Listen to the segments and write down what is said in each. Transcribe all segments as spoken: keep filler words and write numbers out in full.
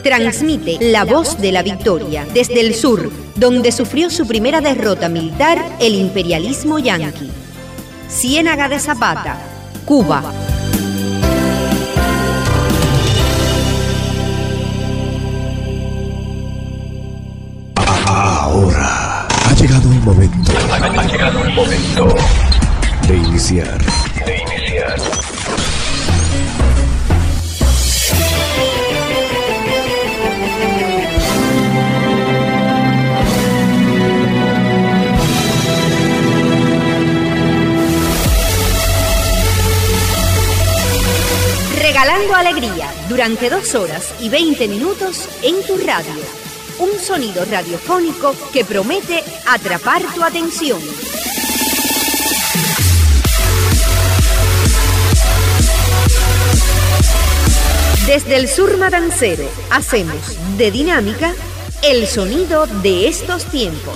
transmite La Voz de la Victoria desde el sur, donde sufrió su primera derrota militar el imperialismo yanqui. Ciénaga de Zapata, Cuba. Ahora ha llegado el momento. Ha llegado el momento de iniciar. De iniciar. Regalando alegría durante dos horas y veinte minutos en tu radio. Un sonido radiofónico que promete atrapar tu atención. Desde el sur matancero hacemos de Dinámica el sonido de estos tiempos.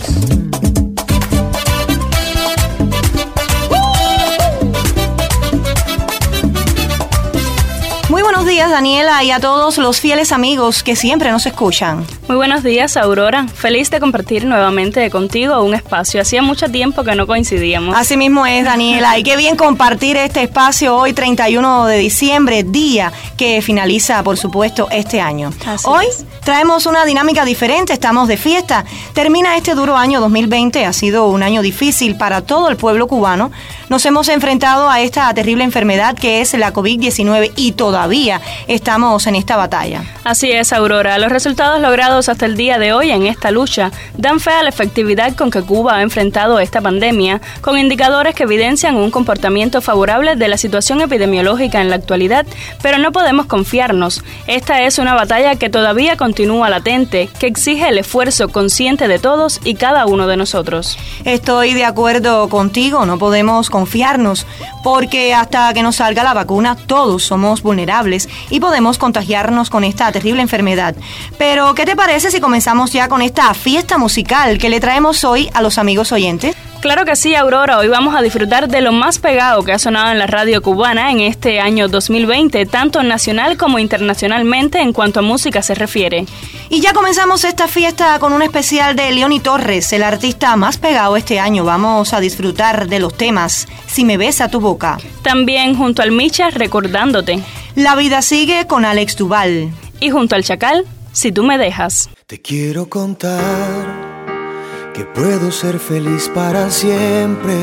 Muy buenos días, Daniela, y a todos los fieles amigos que siempre nos escuchan. Muy buenos días, Aurora. Feliz de compartir nuevamente contigo un espacio. Hacía mucho tiempo que no coincidíamos. Así mismo es, Daniela. Y qué bien compartir este espacio hoy, treinta y uno de diciembre, día que finaliza, por supuesto, este año. Así hoy es. Traemos una dinámica diferente, estamos de fiesta. Termina este duro año dos mil veinte, ha sido un año difícil para todo el pueblo cubano. Nos hemos enfrentado a esta terrible enfermedad que es la COVID diecinueve y todavía estamos en esta batalla. Así es, Aurora. Los resultados logrados hasta el día de hoy en esta lucha dan fe a la efectividad con que Cuba ha enfrentado esta pandemia, con indicadores que evidencian un comportamiento favorable de la situación epidemiológica en la actualidad, pero no podemos confiarnos. Esta es una batalla que todavía continúa latente, que exige el esfuerzo consciente de todos y cada uno de nosotros. Estoy de acuerdo contigo, no podemos confiarnos, porque hasta que nos salga la vacuna todos somos vulnerables y podemos contagiarnos con esta terrible enfermedad. Pero, ¿qué te parece si comenzamos ya con esta fiesta musical que le traemos hoy a los amigos oyentes? Claro que sí, Aurora. Hoy vamos a disfrutar de lo más pegado que ha sonado en la radio cubana en este año dos mil veinte, tanto nacional como internacionalmente en cuanto a música se refiere. Y ya comenzamos esta fiesta con un especial de Leoni Torres, el artista más pegado este año. Vamos a disfrutar de los temas Si me besa tu boca. También junto al Micha, Recordándote. La vida sigue con Alex Duval. Y junto al Chacal, Si tú me dejas. Te quiero contar que puedo ser feliz para siempre.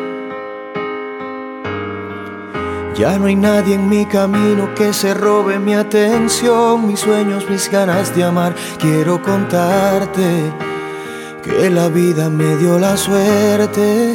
Ya no hay nadie en mi camino que se robe mi atención, mis sueños, mis ganas de amar. Quiero contarte que la vida me dio la suerte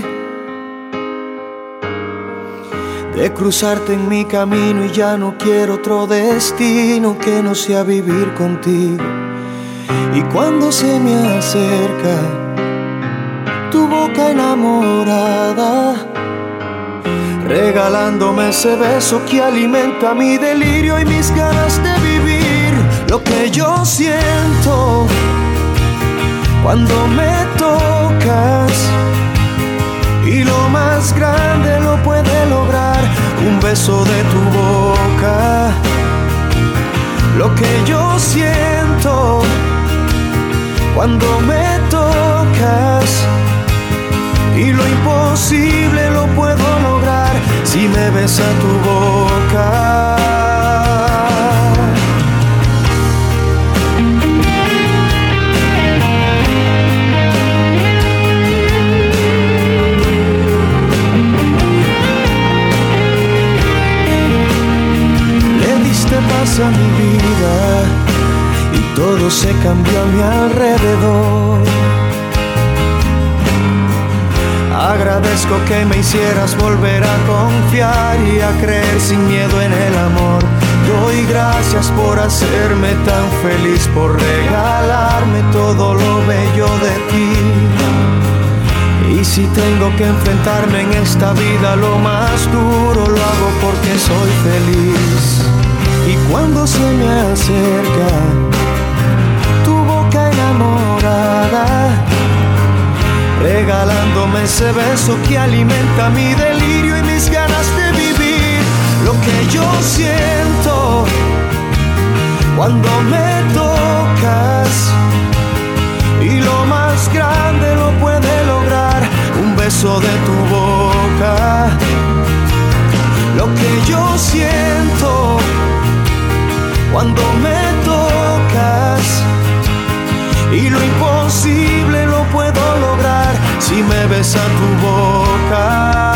de cruzarte en mi camino y ya no quiero otro destino que no sea vivir contigo. Y cuando se me acerca tu boca enamorada, regalándome ese beso que alimenta mi delirio y mis ganas de vivir, lo que yo siento cuando me tocas, y lo más grande lo puede lograr un beso de tu boca. Lo que yo siento cuando me tocas, y lo imposible lo puedo lograr si me besa tu boca. Le diste paz a mi vida y todo se cambió a mi alrededor. Agradezco que me hicieras volver a confiar y a creer sin miedo en el amor. Doy gracias por hacerme tan feliz, por regalarme todo lo bello de ti. Y si tengo que enfrentarme en esta vida a lo más duro, lo hago porque soy feliz. Y cuando se me acerca tu boca enamorada, regalándome ese beso que alimenta mi delirio y mis ganas de vivir, lo que yo siento cuando me toco, beso de tu boca. Lo que yo siento cuando me tocas, y lo imposible lo puedo lograr si me besa tu boca.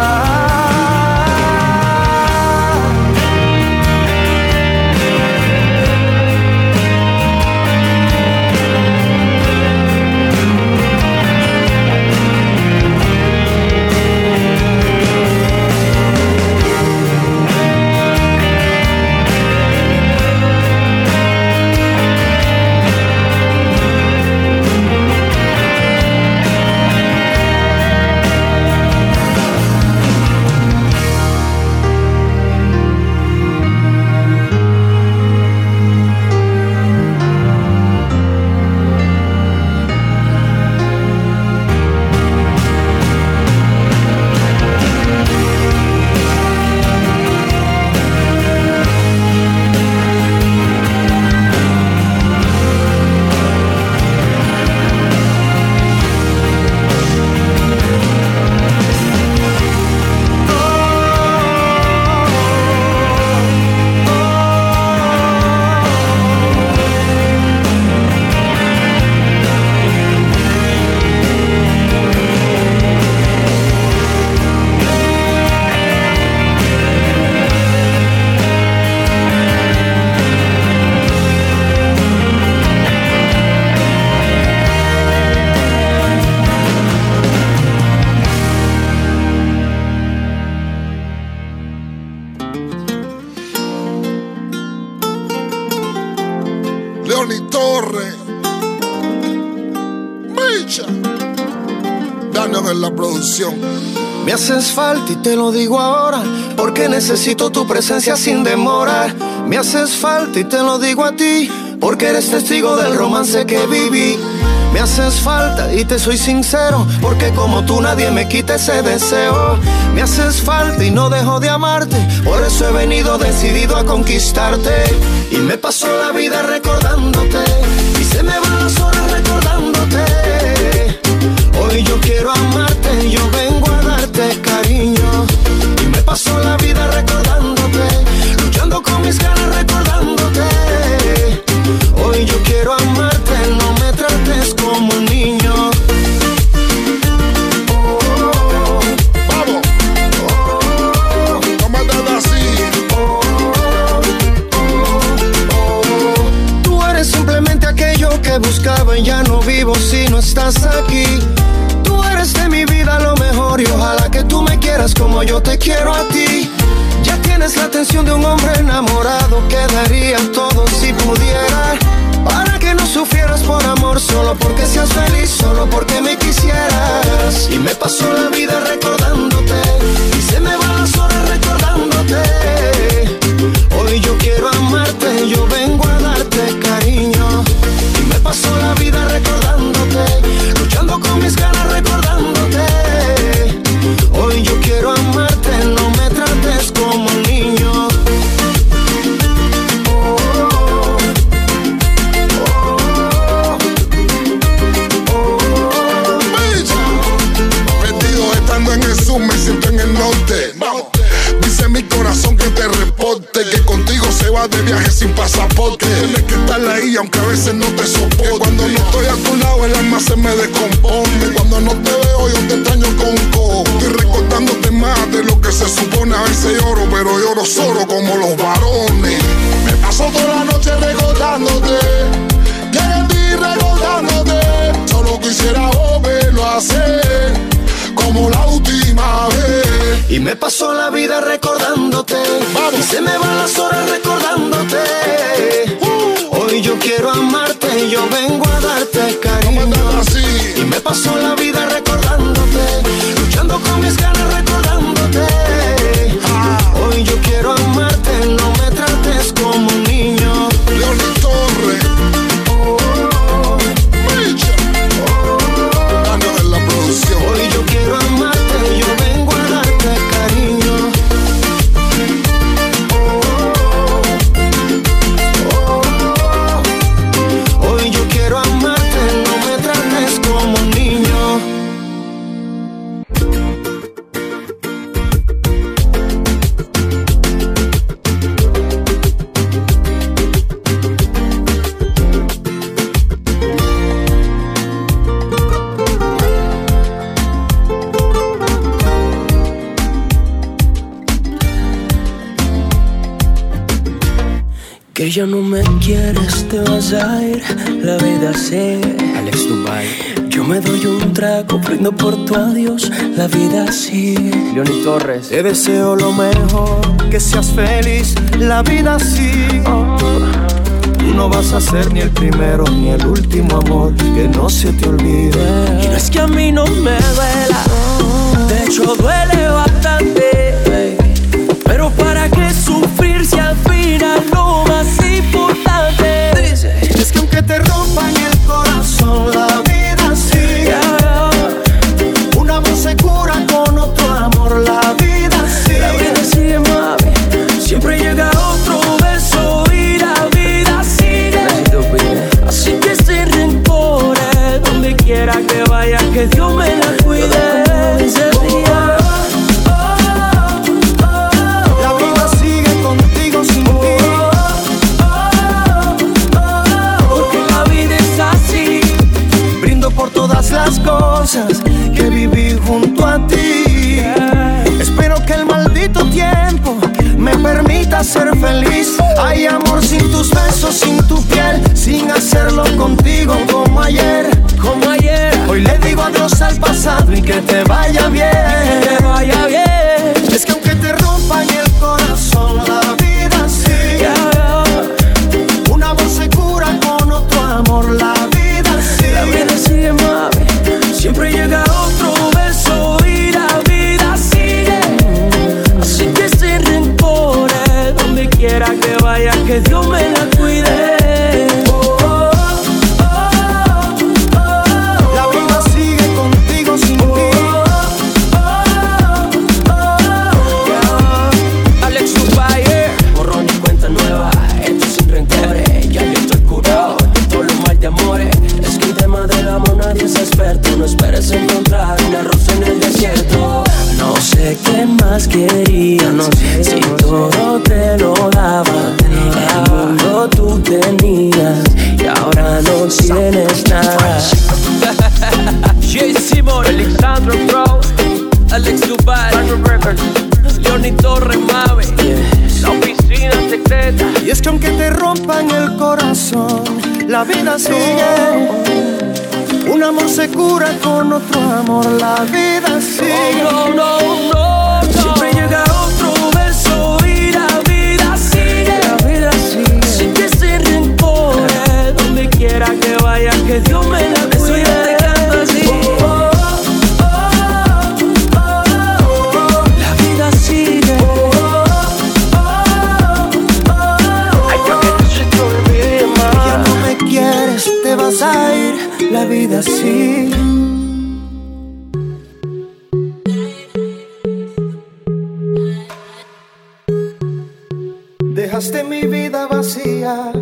Me haces falta y te lo digo ahora, porque necesito tu presencia sin demorar. Me haces falta y te lo digo a ti, porque eres testigo del romance que viví. Me haces falta y te soy sincero, porque como tú nadie me quita ese deseo. Me haces falta y no dejo de amarte, por eso he venido decidido a conquistarte. Y me paso la vida recordándote, y se me van las horas recordándote. Hoy yo quiero amarte, yo vengo a darte cariño. Y me paso la vida recordándote, luchando con mis ganas recordándote. Hoy yo quiero amarte, no me trates como un niño. Oh, oh, oh. Vamos. Oh, oh, no me trates así. Oh, oh, oh, oh. Tú eres simplemente aquello que buscaba y ya no vivo si no estás aquí. Tú eres de mi vida lo mejor y ojalá que tú me quieras como yo te quiero a ti. Ya tienes la atención de un hombre enamorado, que daría todo si pudiera, para que no sufrieras por amor, solo porque seas feliz, solo porque me quisieras. Y me paso la vida recordándote, y se me van las horas recordándote. Hoy yo quiero amarte, yo vengo a darte cariño. Y me paso la vida recordándote, luchando con mis ganas recordándote. Hoy yo quiero amarte, no me trates como un niño. Oh, oh, oh, oh, oh. Metido estando en el sur, me siento en el norte. Dice mi corazón que te reporte, que contigo se va de viaje sin pasaporte. Tienes que estar ahí aunque a veces no te soporte. Cuando no estoy a tu lado el alma se me descompone. Cuando no te veo yo te extraño con cojo. Estoy recordándote más de lo que se supone. A veces lloro pero lloro solo como los varones. Me paso toda la noche recordándote, y en ti recordándote. Solo quisiera volverlo a hacer como la última vez. Y me paso la vida recordándote, vamos. Y se me van las horas recordándote. uh. Hoy yo quiero amarte, yo vengo a darte cariño. Y me paso la vida recordándote, luchando con mis ganas recordándote. ah. Hoy yo quiero amarte, no me trates como un niño. Leoni Torres, oh, oh, Micha, oh, oh. Daniel en la producción. Hoy yo quiero amarte, yo vengo a darte cariño. Oh, oh, oh. Hoy yo quiero amarte, no me trates como un niño. Que ya no me quieres, te vas a ir, la vida sigue. Alex Dubai. Yo me doy un trago, brindo por tu adiós, la vida sigue. Leoni Torres. Te deseo lo mejor, que seas feliz, la vida sigue. Oh. Tú no vas a ser ni el primero ni el último amor, que no se te olvide. Y no es que a mí no me duela, de hecho duele bastante, pero para qué sufrir si al final lo más importante es que aunque te rompan el corazón, la vida sigue. Un amor se cura con otro amor, la vida sigue. La vida sigue, mami, siempre llega otro beso y la vida sigue. Así que sin rencores, donde quiera que vaya, que Dios me la cuide. Ese día todas las cosas que viví junto a ti. Espero que el maldito tiempo me permita ser feliz. Hay amor sin tus besos, sin tu piel, sin hacerlo contigo como ayer, como ayer. Hoy le digo adiós al pasado y que te vaya bien, que te vaya bien. Es que aunque te rompan el corazón, la vida sigue. Un amor se cura con otro amor, la vida sigue. La vida sigue, mami, siempre llega otro beso y la vida sigue. Así que sin rencores, donde quiera que vaya, que Dios me la cuide. Oh, oh, oh, oh, oh. La vida sigue contigo sin ti. Oh, oh, oh, oh. Yeah. Alex Dubai, borrón y cuenta nueva, esto sin rencores. Ya yo estoy curado de todos los mal de amores. Es que el tema del amor nadie es experto. No esperes encontrar una rosa en el desierto. No sé qué más querías, no sé si todo te lo daba. El mundo tú tenías y ahora no tienes nada. Jay Simon, Alexandro Bro, Alex Dubai, Leoni Torres, mami, yes. La oficina secreta. Y es que aunque te rompan el corazón, la vida sigue. Un amor se cura con otro amor, la vida sigue. Oh, no, no, no, no. Siempre llega otro beso y la vida sigue. La vida sigue. Así que sin rencores, donde quiera que vaya, que Dios me la cuide. Eso yo te canto así. Oh, oh, oh, oh, oh. La vida sigue. Oh, oh, oh, oh. Ay, yo que no se te olvide más. Ya no me quieres, te vas a ir, la vida sigue. Dejaste mi vida vacía,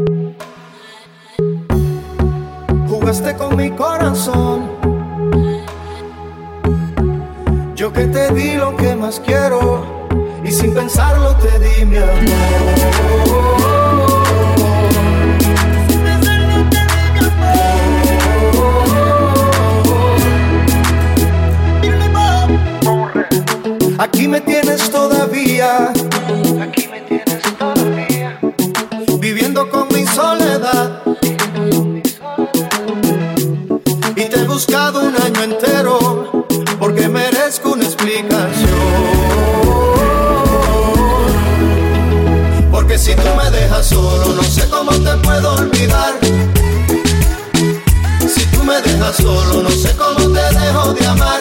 jugaste con mi corazón. Yo que te di lo que más quiero y sin pensarlo te di mi amor. Aquí me tienes todavía, aquí me tienes todavía, viviendo con mi soledad. Y te he buscado un año entero, porque merezco una explicación. Porque si tú me dejas solo, no sé cómo te puedo olvidar. Si tú me dejas solo, no sé cómo te dejo de amar.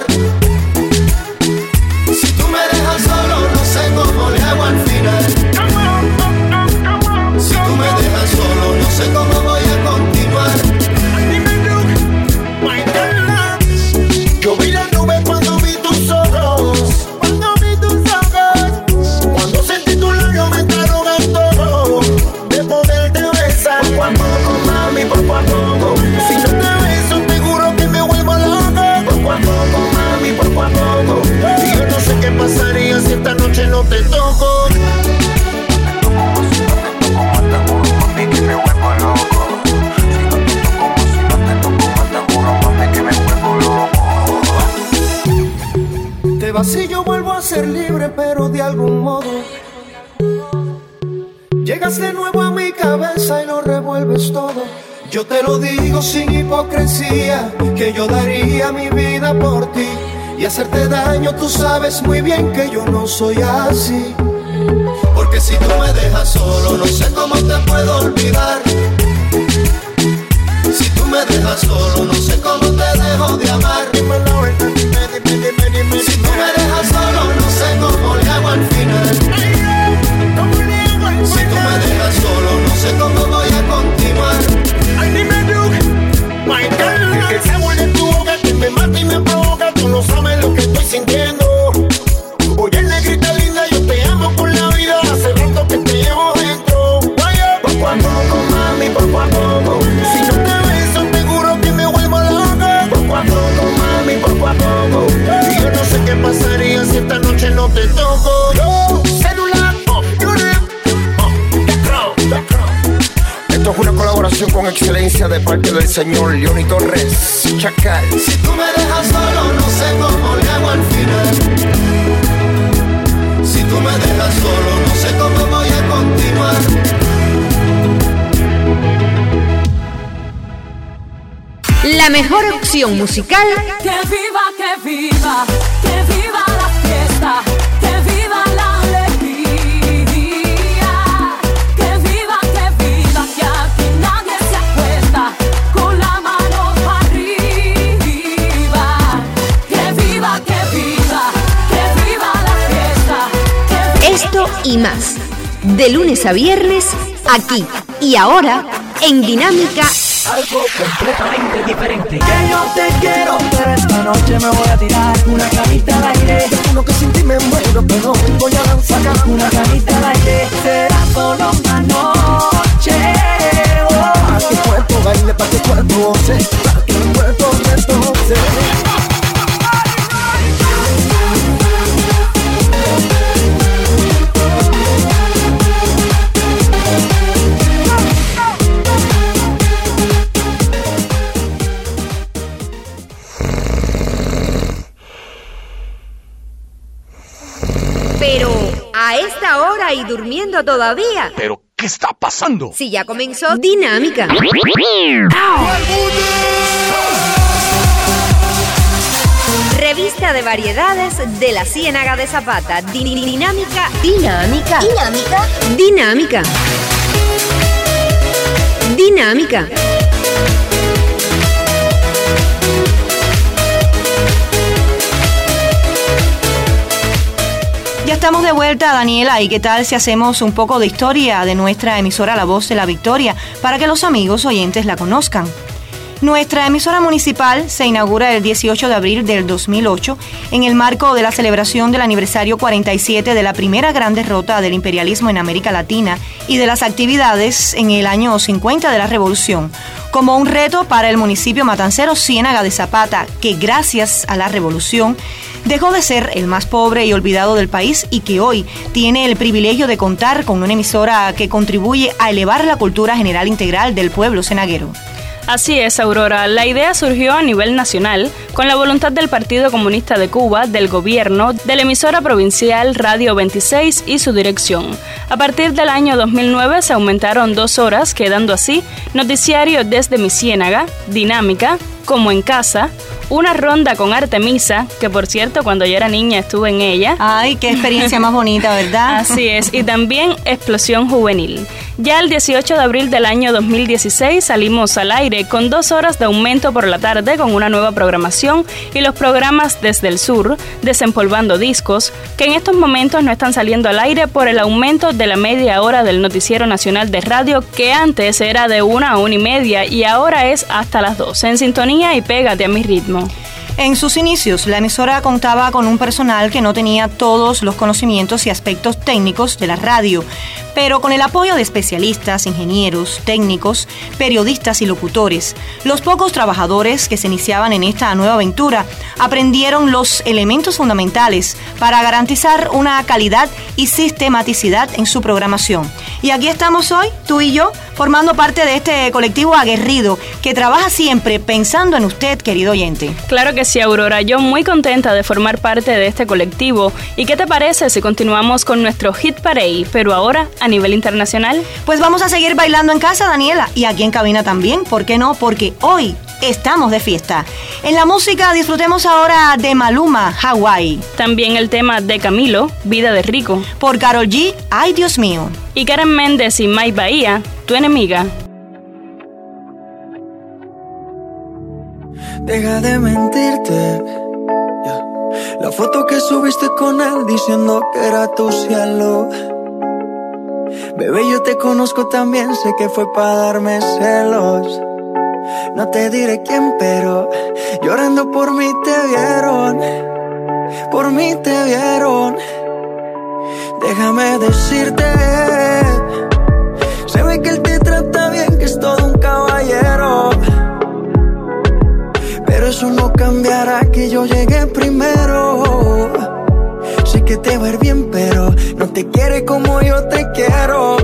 Si tú me dejas solo, no sé cómo le hago al final. Si tú me dejas solo, no sé cómo voy a continuar. Yo vi la nube cuando vi tus ojos, cuando vi tus ojos, cuando sentí tu labio me entraron en todo, de poderte besar poco a poco, mami, poco a poco. Si yo te beso, te juro que me vuelvo loco, poco a poco, mami, poco a poco. Y yo no sé qué pasaría si esta noche no te toco. Te vas y yo vuelvo a ser libre, pero de algún modo Llegas de nuevo a mi cabeza y lo revuelves todo. Yo te lo digo sin hipocresía, que yo daría mi vida por ti. Y hacerte daño, tú sabes muy bien que yo no soy así. Porque si tú me dejas solo, no sé cómo te puedo olvidar. Si tú me dejas solo, no sé cómo te dejo de amar. Si tú me dejas solo, no sé cómo le hago al final. Si tú me dejas solo, no sé cómo voy a continuar. Que el sabor de tu boca que me mata y me provoca. Tú no sabes lo que estoy sintiendo. Oye, negrita linda, yo te amo por la vida. Hace rato que te llevo dentro. Poco a poco, mami, poco a poco. Si no te beso, te juro que me vuelvo loca. Poco a poco, mami, poco a poco. Y yo no sé qué pasaría si esta noche no te toco. Yo, celular, oh, oh, the crow, the crow. Esto es una colaboración con excelencia de parte del señor Leoni Torres, Chacal. Si tú me dejas solo, no sé cómo le hago al final. Si tú me dejas solo, no sé cómo voy a continuar. La mejor opción musical. Que viva, que viva, que viva la fiesta, que viva la alegría. Que viva, que viva, que aquí nadie se acuesta con la mano para arriba. Que viva, que viva, que viva la fiesta. Que viva, Esto y más. De lunes a viernes, aquí y ahora, en Dinámica. Algo completamente diferente. Que yo te quiero, pero esta noche me voy a tirar una canita al aire. Uno que sin ti me muero, pero voy a lanzar una canita al aire. Será solo una noche. Oh, para que tu cuerpo baile, para que tu cuerpo goce, para que el cuerpo retorce. Pero a esta hora y durmiendo todavía. ¿Pero qué está pasando? Si ya comenzó Dinámica. Revista de variedades de la Ciénaga de Zapata. Dinámica. Dinámica. Dinámica. Dinámica. Dinámica. Ya estamos de vuelta, Daniela, ¿y qué tal si hacemos un poco de historia de nuestra emisora La Voz de la Victoria para que los amigos oyentes la conozcan? Nuestra emisora municipal se inaugura el dieciocho de abril del dos mil ocho en el marco de la celebración del aniversario cuarenta y siete de la primera gran derrota del imperialismo en América Latina y de las actividades en el año cincuenta de la Revolución, como un reto para el municipio matancero Ciénaga de Zapata, que gracias a la Revolución dejó de ser el más pobre y olvidado del país y que hoy tiene el privilegio de contar con una emisora que contribuye a elevar la cultura general integral del pueblo cenaguero. Así es, Aurora. La idea surgió a nivel nacional con la voluntad del Partido Comunista de Cuba, del gobierno, de la emisora provincial Radio veintiséis y su dirección. A partir del año dos mil nueve se aumentaron dos horas, quedando así noticiario desde mi Ciénaga, Dinámica, Como en Casa, una ronda con Artemisa, que por cierto cuando yo era niña estuve en ella. Ay, qué experiencia más bonita, ¿verdad? Así es, y también Explosión Juvenil. Ya el dieciocho de abril del año dos mil dieciséis salimos al aire con dos horas de aumento por la tarde con una nueva programación y los programas Desde el Sur, Desempolvando Discos, que en estos momentos no están saliendo al aire por el aumento de la media hora del noticiero nacional de radio, que antes era de una a una y media y ahora es hasta las dos. En sintonía y pégate a mi ritmo. En sus inicios, la emisora contaba con un personal que no tenía todos los conocimientos y aspectos técnicos de la radio, pero con el apoyo de especialistas, ingenieros, técnicos, periodistas y locutores, los pocos trabajadores que se iniciaban en esta nueva aventura aprendieron los elementos fundamentales para garantizar una calidad y sistematicidad en su programación. Y aquí estamos hoy, tú y yo, formando parte de este colectivo aguerrido que trabaja siempre pensando en usted, querido oyente. Claro que sí, Aurora. Yo muy contenta de formar parte de este colectivo. ¿Y qué te parece si continuamos con nuestro Hit Parade, pero ahora a nivel internacional? Pues vamos a seguir bailando en casa, Daniela, y aquí en cabina también, ¿por qué no? Porque hoy estamos de fiesta. En la música disfrutemos ahora de Maluma, Hawaii. También el tema de Camilo, Vida de Rico. Por Karol G, Ay Dios mío. Y Karen Méndez y Mike Bahía, Tu enemiga. Deja de mentirte. Yeah. La foto que subiste con él diciendo que era tu cielo. Bebé, yo te conozco también, sé que fue para darme celos. No te diré quién, pero llorando por mí te vieron. Por mí te vieron. Déjame decirte, se ve que él te trata bien, que es todo un caballero. Pero eso no cambiará que yo llegué primero. Sé que te va a ir bien, pero no te quiere como yo te quiero.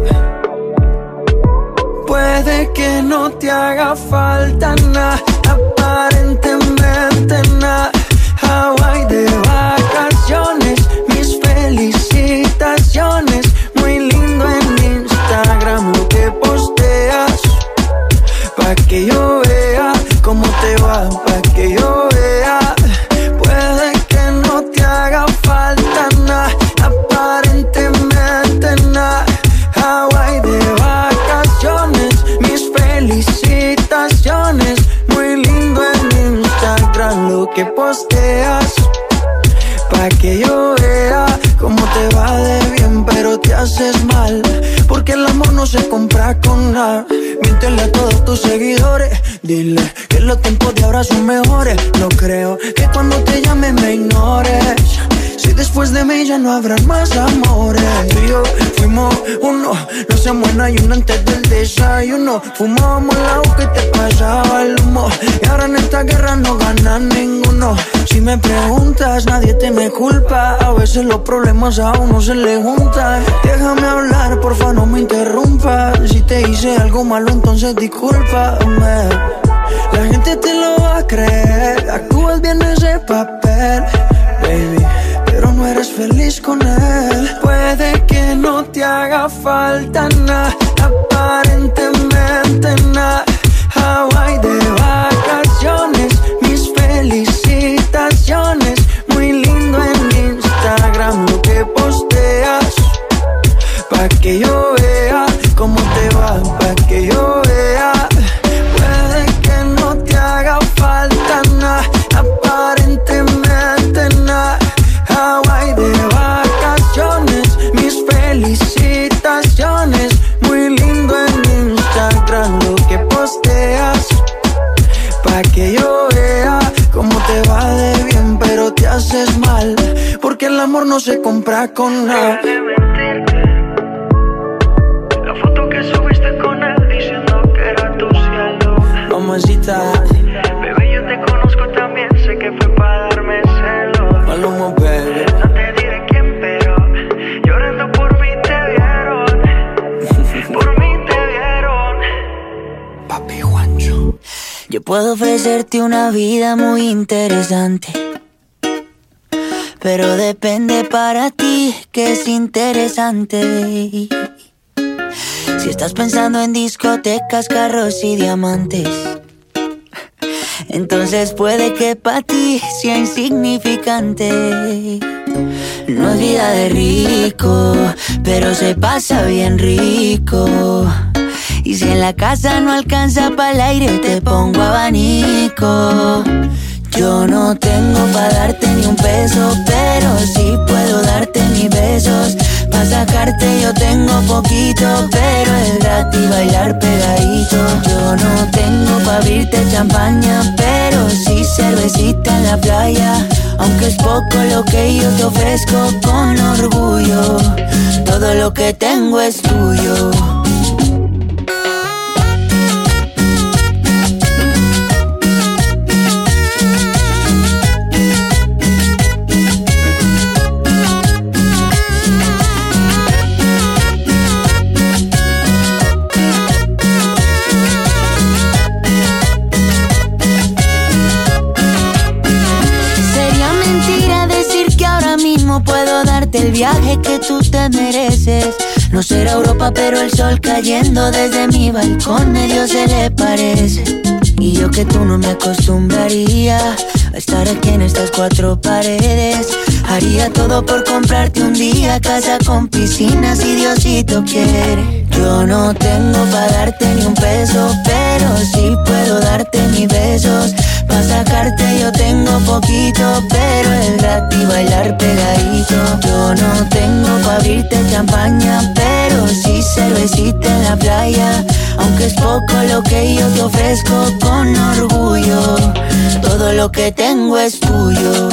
Puede que no te haga falta nada, aparentemente nada. Hawaii de vacaciones, mis felicitaciones. Muy lindo en Instagram lo que posteas, pa' que yo vea cómo te va, pa' que yo vea. Puede que no te haga falta nada, aparentemente nada. Hawaii de vacaciones, mis felicitaciones. Muy lindo en Instagram lo que posteas, pa' que yo vea cómo te va de bien, pero te haces mal, porque el amor no se compra con nada. Miéntele a todos tus seguidores, dile que los tiempos de ahora son mejores. No creo que cuando te llame me ignores, si después de mí ya no habrán más amores. Tú y yo fuimos uno, no se muera y uno antes del desayuno. Fumábamos el agua que te pasaba el humo, y ahora en esta guerra no gana ninguno. Si me preguntas, nadie te me culpa, a veces los problemas a uno se le juntan. Déjame hablar, porfa, no me interrumpas. Si te hice algo malo, entonces discúlpame. La gente te lo va a creer, actúas bien ese papel, baby, pero no eres feliz con él. Puede que no te haga falta nada, aparentemente nada. Hawaii de vacaciones, mis felicitaciones. Muy lindo en Instagram lo que posteas, pa' que yo vea cómo te va, pa' que yo vea. Puede que no te haga falta nada, aparentemente nada. Hawaii de vacaciones, mis felicitaciones. Muy lindo en Instagram lo que posteas, pa' que yo vea cómo te va de bien, pero te haces mal, porque el amor no se compra con nada. La foto que subiste con él diciendo que era tu cielo. Mamacita, bebé, yo te conozco también, sé que fue para darme celos. Maluma, baby. No te diré quién, pero llorando por mí te vieron. Por mí te vieron. Papi Juancho. Yo puedo ofrecerte una vida muy interesante, pero depende para ti que es interesante. Si estás pensando en discotecas, carros y diamantes, entonces puede que para ti sea insignificante. No es vida de rico, pero se pasa bien rico. Y si en la casa no alcanza para el aire, te pongo abanico. Yo no tengo pa' darte ni un peso, pero sí puedo darte mis besos. Pa' sacarte yo tengo poquito, pero es gratis bailar pegadito. Yo no tengo pa' abrirte champaña, pero sí cervecita en la playa. Aunque es poco lo que yo te ofrezco con orgullo, todo lo que tengo es tuyo. El viaje que tú te mereces, No será Europa, pero el sol cayendo desde mi balcón medio se le parece. Y yo que tú no me acostumbraría a estar aquí en estas cuatro paredes. Haría todo por comprarte un día casa con piscina si Diosito quiere. Yo no tengo pa' darte ni un peso, pero sí puedo darte mis besos. Pa' sacarte yo tengo poquito, pero es gratis bailar pegadito. Yo no tengo pa' abrirte champaña, pero sí cervecita en la playa. Aunque es poco lo que yo te ofrezco con orgullo, todo lo que tengo es tuyo.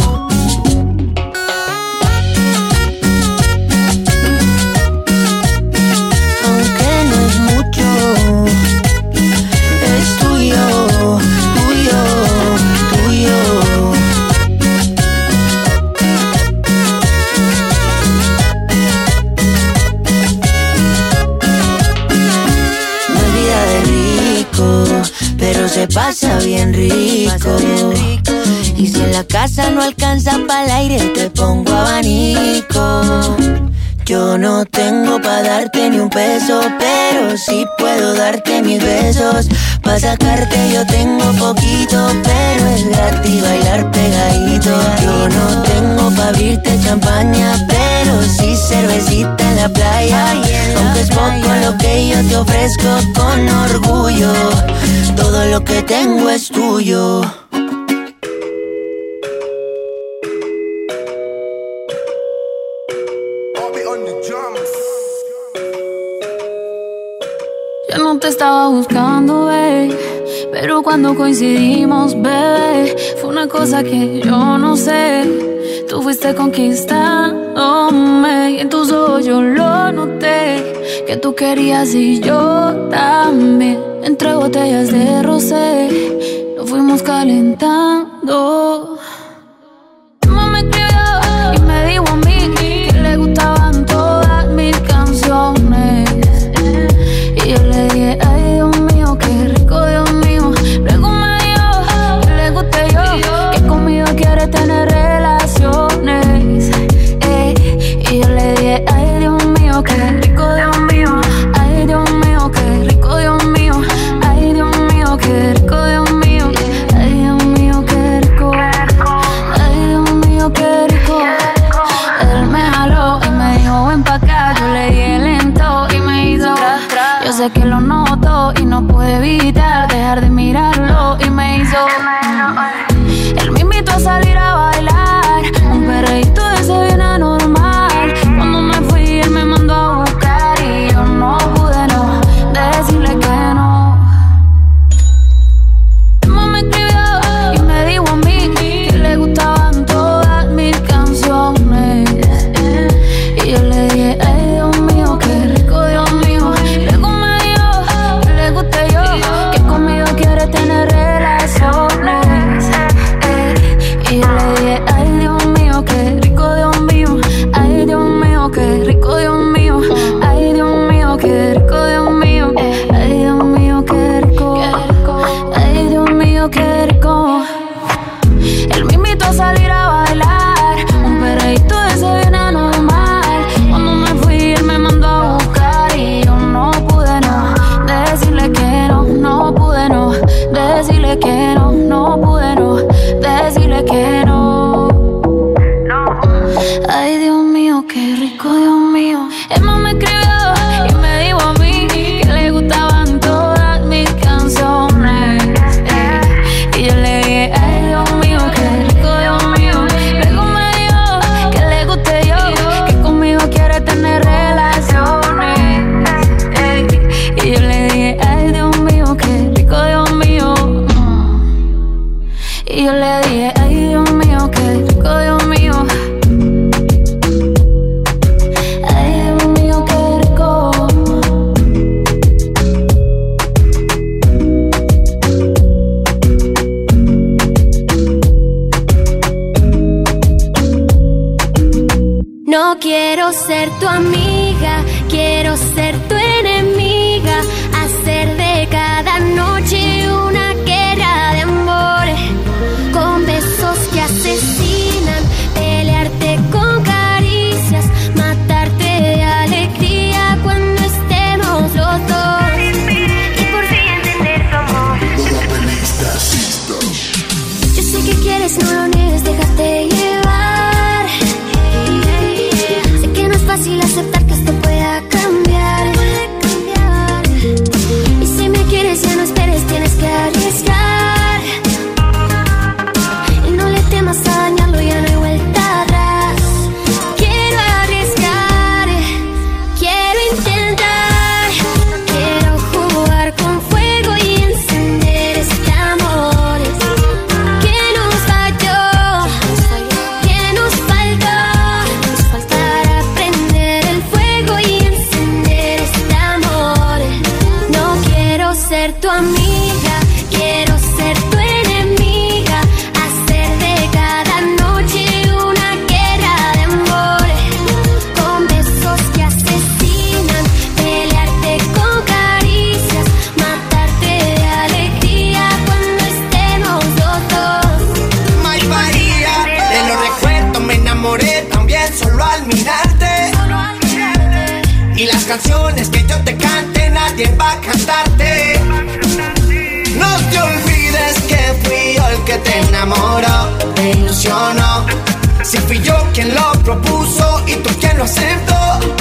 Se pasa bien rico. Y si en la casa no alcanza pa'l aire, te pongo abanico. Yo no tengo pa' darte ni un peso, pero sí puedo darte mis besos. Pa' sacarte yo tengo poquito, pero es gratis bailar pegadito. Yo no tengo pa' abrirte champaña, pero sí cervecita en la playa. Aunque es poco lo que yo te ofrezco con orgullo, todo lo que tengo es tuyo. Yo no te estaba buscando, babe, pero cuando coincidimos, bebé, fue una cosa que yo no sé. Tú fuiste conquistándome y en tus ojos yo lo noté, que tú querías y yo también. Entre botellas de rosé nos fuimos calentando. Tu mamá me escribió y me dijo a mí que le gustaban todas mis canciones. Y yo le dije, ay Dios mío, qué rico, Dios mío. Luego me dijo que le guste yo, que conmigo quiere tener relaciones. Ey, y yo le dije, ay Dios mío, qué rico, Dios mío. Ay Dios mío, qué rico, Dios mío. Ay Dios mío, qué rico, Dios mío. Ay Dios mío, qué rico. Ay Dios mío, qué rico. Él me jaló y me dijo, ven pa' acá. Yo le dije lento y me hizo. Yo sé que lo noto y no pude evitar dejar de mirarlo y me hizo. Él me invitó a salir a bailar, un perreíto de ese bien anormal. Cuando me fui él me mandó a buscar y yo no pude no decirle que no. Mi mamá me escribió y me dijo a mí que le gustaban todas mis canciones. Y yo le dije, ay Dios mío, qué rico, Dios mío. Luego me dijo que le guste yo, que conmigo quiere tener relaciones. Y yo le dije, ay Dios mío, qué rico, Dios mío. Ay Dios mío, qué rico, Dios mío. Ay Dios mío, qué rico, Dios mío. Ay Dios mío, qué rico. Ay Dios mío, qué rico. Él me invitó a salir a bailar, un perreíto de ese bien anormal. Cuando me fui él me mandó a buscar y yo no pude no decirle que no, no pude no decirle que no, no pude no decirle que no. Ay Dios mío, qué rico, Dios mío. Él no me escribió y me dijo a mí que le gustaban todas mis canciones. Y yo le dije, ay Dios mío, qué rico, Dios mío. Luego me dijo que le guste yo, que conmigo quiere tener relaciones. Y yo le dije, ay Dios mío, qué rico, Dios mío. Y yo le dije, ay Dios mío, qué rico, Dios mío. Ay Dios mío, qué rico. No quiero ser tu amiga, quiero ser tu enemiga. Hacer de cada noche una guerra de amores, con besos que asesinan, pelearte con caricias, matarte de alegría cuando quieres, no lo niegues, déjate llevar. Sé que no es fácil aceptar que esto pueda cambiar. Y si me quieres, ya no esperes, tienes que arriesgar. Y no le temas a dañarlo, ya no hay vuelta atrás. Quiero arriesgar, quiero intentar. Quiero jugar con fuego y encender este amor. Que nos falló, que nos faltó para prender el fuego y encender este amor. No quiero ser tu amiga, quiero ser tu enemiga. Hacer de cada noche una guerra de amor. Con besos que asesinan, pelearte con caricias, matarte de alegría cuando estemos los dos. My Bahía, de los recuerdos me enamoré también solo al mirarte. Y las canciones que yo te cante nadie va a cantarte. No te olvides que fui yo el que te enamoró, te ilusionó. Si fui yo quien lo propuso y tú quien lo aceptó.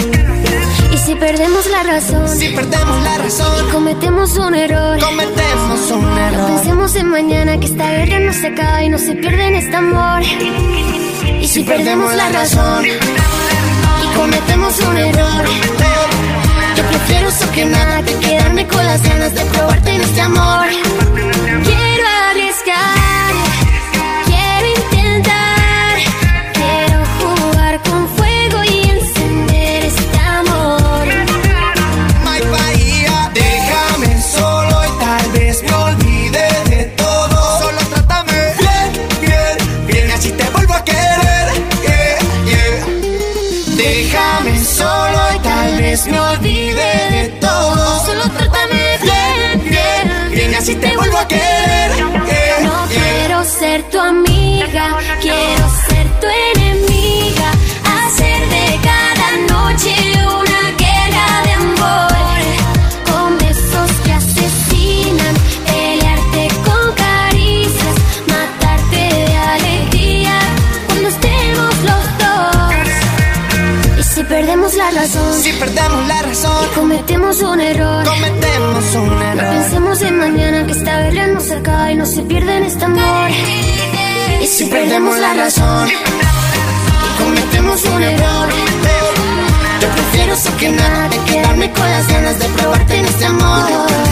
Y si perdemos la razón, Si perdemos la razón, y cometemos un error, cometemos un no error. pensemos en mañana, que esta guerra no se acaba y no se pierde en este amor. Y si perdemos la razón y cometemos un error, yo prefiero eso que nada, que quedarme con las ganas de probarte en este amor. Quiero arriesgar, quiero intentar. Quiero jugar con fuego y encender este amor. My Bahía, déjame solo y tal vez me olvide de todo. Solo trátame bien, bien, bien, así te vuelvo a querer. Yeah, yeah. Déjame solo y tal vez me olvide de todo. Solo trátame bien, bien, Bien, así te vuelvo a querer. Yeah, No yeah. quiero ser tu amiga, quiero ser tu enemiga. Hacer de cada noche una guerra de amor. Con besos que asesinan, pelearte con caricias, matarte de alegría cuando estemos los dos. Y si perdemos la razón, Si perdemos la razón, y cometemos un error, cometemos un no error. pensemos en mañana, que esta guerra no se acaba y no se pierde en este amor. Y si perdemos la razón y cometemos un error, yo prefiero eso que nada, de quedarme con las ganas de probarte en este amor.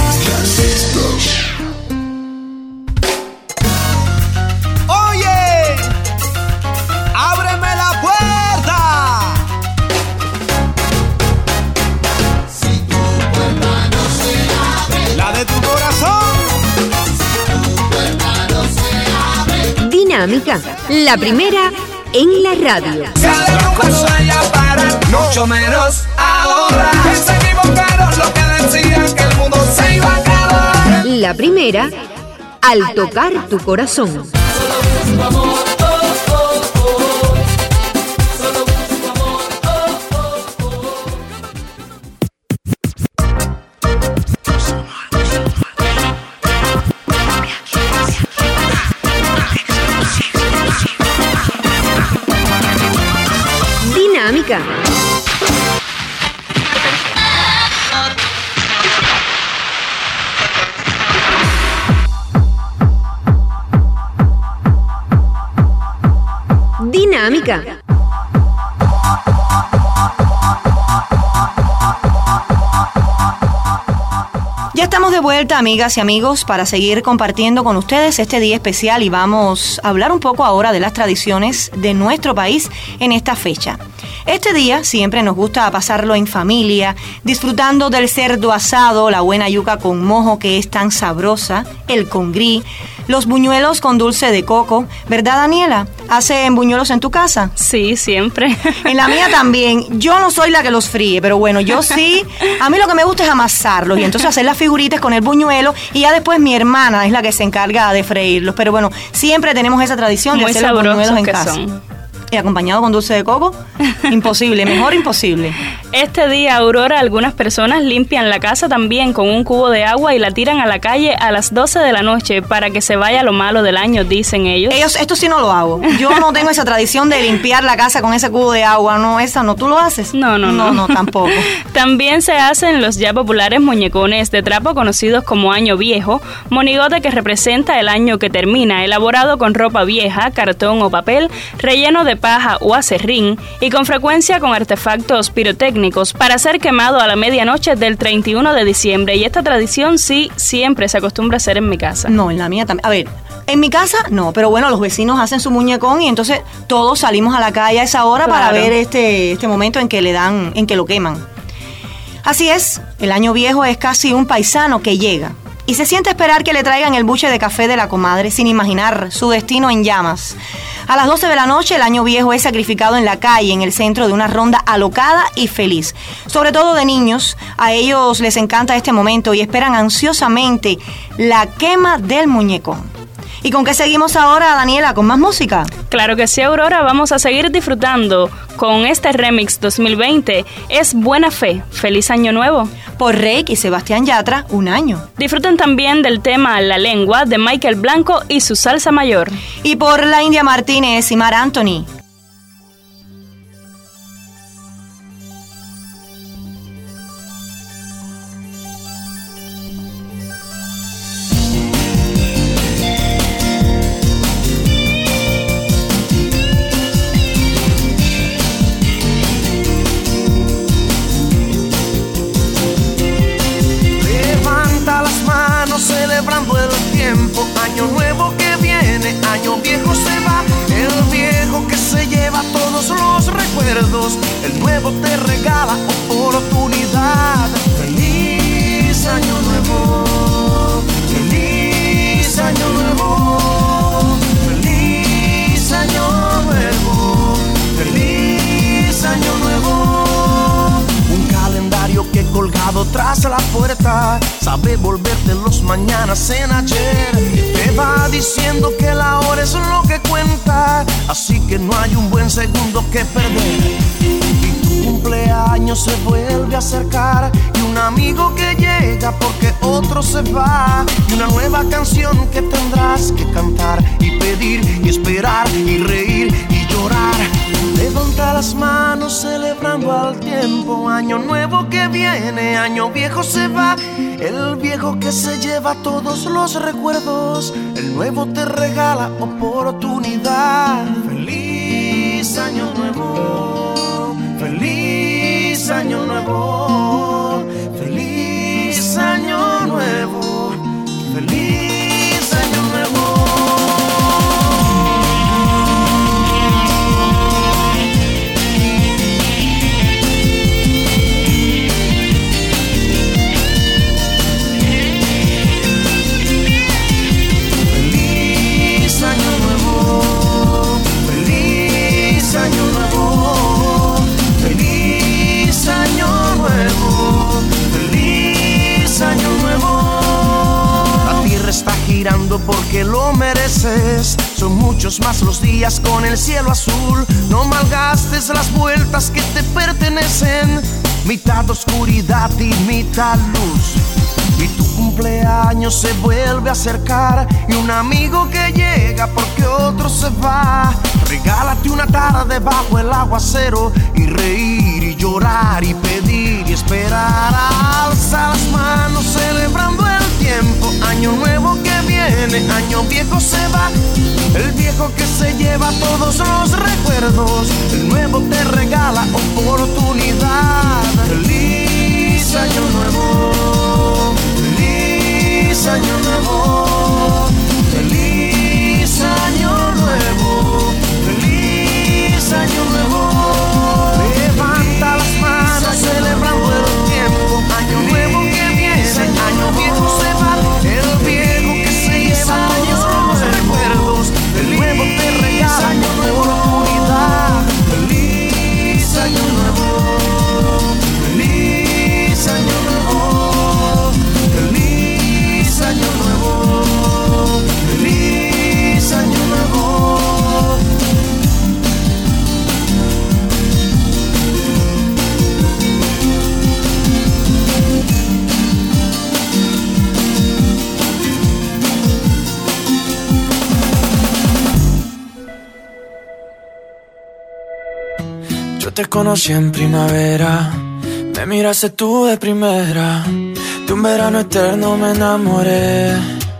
Oye, ábreme la puerta. Si tu puerta no se abre, la de tu corazón. Dinámica, la primera en la radio. Mucho menos ahora. Que se equivocaron los que decían que el mundo se iba a acabar. La primera al tocar tu corazón. Dinámica. Dinámica. Ya estamos de vuelta, amigas y amigos, para seguir compartiendo con ustedes este día especial y vamos a hablar un poco ahora de las tradiciones de nuestro país en esta fecha. Este día siempre nos gusta pasarlo en familia, disfrutando del cerdo asado, la buena yuca con mojo que es tan sabrosa, el congrí, los buñuelos con dulce de coco. ¿Verdad, Daniela? ¿Hacen buñuelos en tu casa? Sí, siempre. En la mía también. Yo no soy la que los fríe, pero bueno, yo sí. A mí lo que me gusta es amasarlos y entonces hacer las figuritas con el buñuelo y ya después mi hermana es la que se encarga de freírlos. Pero bueno, siempre tenemos esa tradición de Muy hacer los buñuelos en sabrosos que casa. son. Y acompañado con dulce de coco, imposible, mejor imposible. Este día, Aurora, algunas personas limpian la casa también con un cubo de agua y la tiran a la calle a las doce de la noche para que se vaya lo malo del año, dicen ellos. Ellos, esto sí no lo hago. Yo no tengo esa tradición de limpiar la casa con ese cubo de agua. No, esa no. ¿Tú lo haces? No, no, no. No, no, tampoco. También se hacen los ya populares muñecones de trapo conocidos como Año Viejo, monigote que representa el año que termina, elaborado con ropa vieja, cartón o papel, relleno de paja o acerrín y con frecuencia con artefactos pirotécnicos para ser quemado a la medianoche del treinta y uno de diciembre. Y esta tradición sí siempre se acostumbra a hacer en mi casa. No, en la mía también. A ver, en mi casa no, pero bueno, los vecinos hacen su muñecón y entonces todos salimos a la calle a esa hora, claro, para ver este, este momento en que le dan, en que lo queman. Así es, el Año Viejo es casi un paisano que llega y se siente esperar que le traigan el buche de café de la comadre sin imaginar su destino en llamas. A las doce de la noche, el Año Viejo es sacrificado en la calle, en el centro de una ronda alocada y feliz. Sobre todo de niños, a ellos les encanta este momento y esperan ansiosamente la quema del muñecón. ¿Y con qué seguimos ahora, Daniela? ¿Con más música? Claro que sí, Aurora. Vamos a seguir disfrutando con este remix dos mil veinte. Es Buena Fe. ¡Feliz Año Nuevo! Por Reik y Sebastián Yatra, Un Año. Disfruten también del tema La Lengua de Michael Blanco y su salsa mayor. Y por la India Martínez y Mar Anthony. Celebrando el tiempo, año nuevo que viene, año viejo se va, el viejo que se lleva todos los recuerdos, el nuevo te regala oportunidad. Feliz año nuevo, feliz año nuevo, feliz año nuevo, feliz año nuevo. Un calendario que colgado tras la puerta sabe volverte los mañanas en ayer. Te va diciendo que la hora es lo que cuenta, así que no hay un buen segundo que perder. Y tu cumpleaños se vuelve a acercar, y un amigo que llega porque otro se va, y una nueva canción que tendrás que cantar y pedir y esperar y reír y llorar. Levanta las manos celebrando al tiempo, año nuevo que viene, año viejo se va, el viejo que se lleva todos los recuerdos, el nuevo te regala oportunidad. Feliz año nuevo, feliz año nuevo, feliz año nuevo, feliz año nuevo. Año nuevo, feliz año nuevo, feliz año nuevo. La tierra está girando porque lo mereces. Son muchos más los días con el cielo azul. No malgastes las vueltas que te pertenecen. Mitad oscuridad y mitad luz. Y tu cumpleaños se vuelve a acercar, y un amigo que llega porque otro se va. Regálate una tarde bajo el aguacero y reír y llorar y pedir y esperar. Alza las manos celebrando el tiempo, año nuevo que viene, año viejo se va. El viejo que se lleva todos los recuerdos, el nuevo te regala oportunidad. Feliz año nuevo, feliz año nuevo, feliz año nuevo, feliz año nuevo. Levanta las manos celebrando el tiempo, año nuevo que viene, año viejo se va. El viejo que se lleva todos los recuerdos, el nuevo te regala oportunidad. Feliz año nuevo, feliz año nuevo, feliz año nuevo. Yo te conocí en primavera, me miraste tú de primera. De un verano eterno me enamoré.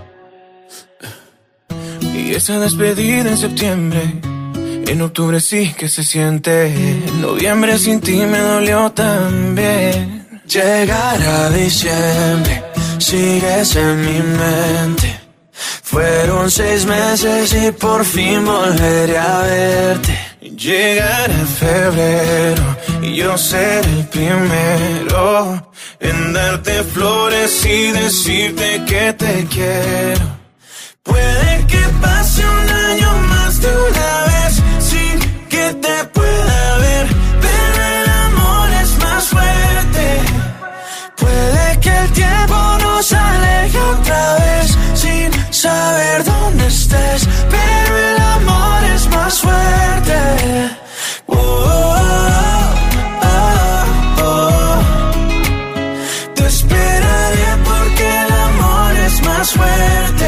Y esa despedida en septiembre, en octubre sí que se siente. En noviembre sin ti me dolió también. Llegar a diciembre, sigues en mi mente. Fueron seis meses y por fin volveré a verte. Llegará febrero y yo seré el primero en darte flores y decirte que te quiero. Puede que pase un año más de una vez sin que te pueda ver, pero el amor es más fuerte. Puede que el tiempo nos aleje otra vez sin saber dónde estés, pero el amor es más fuerte. Oh, oh, oh, oh. Te esperaré porque el amor es más fuerte.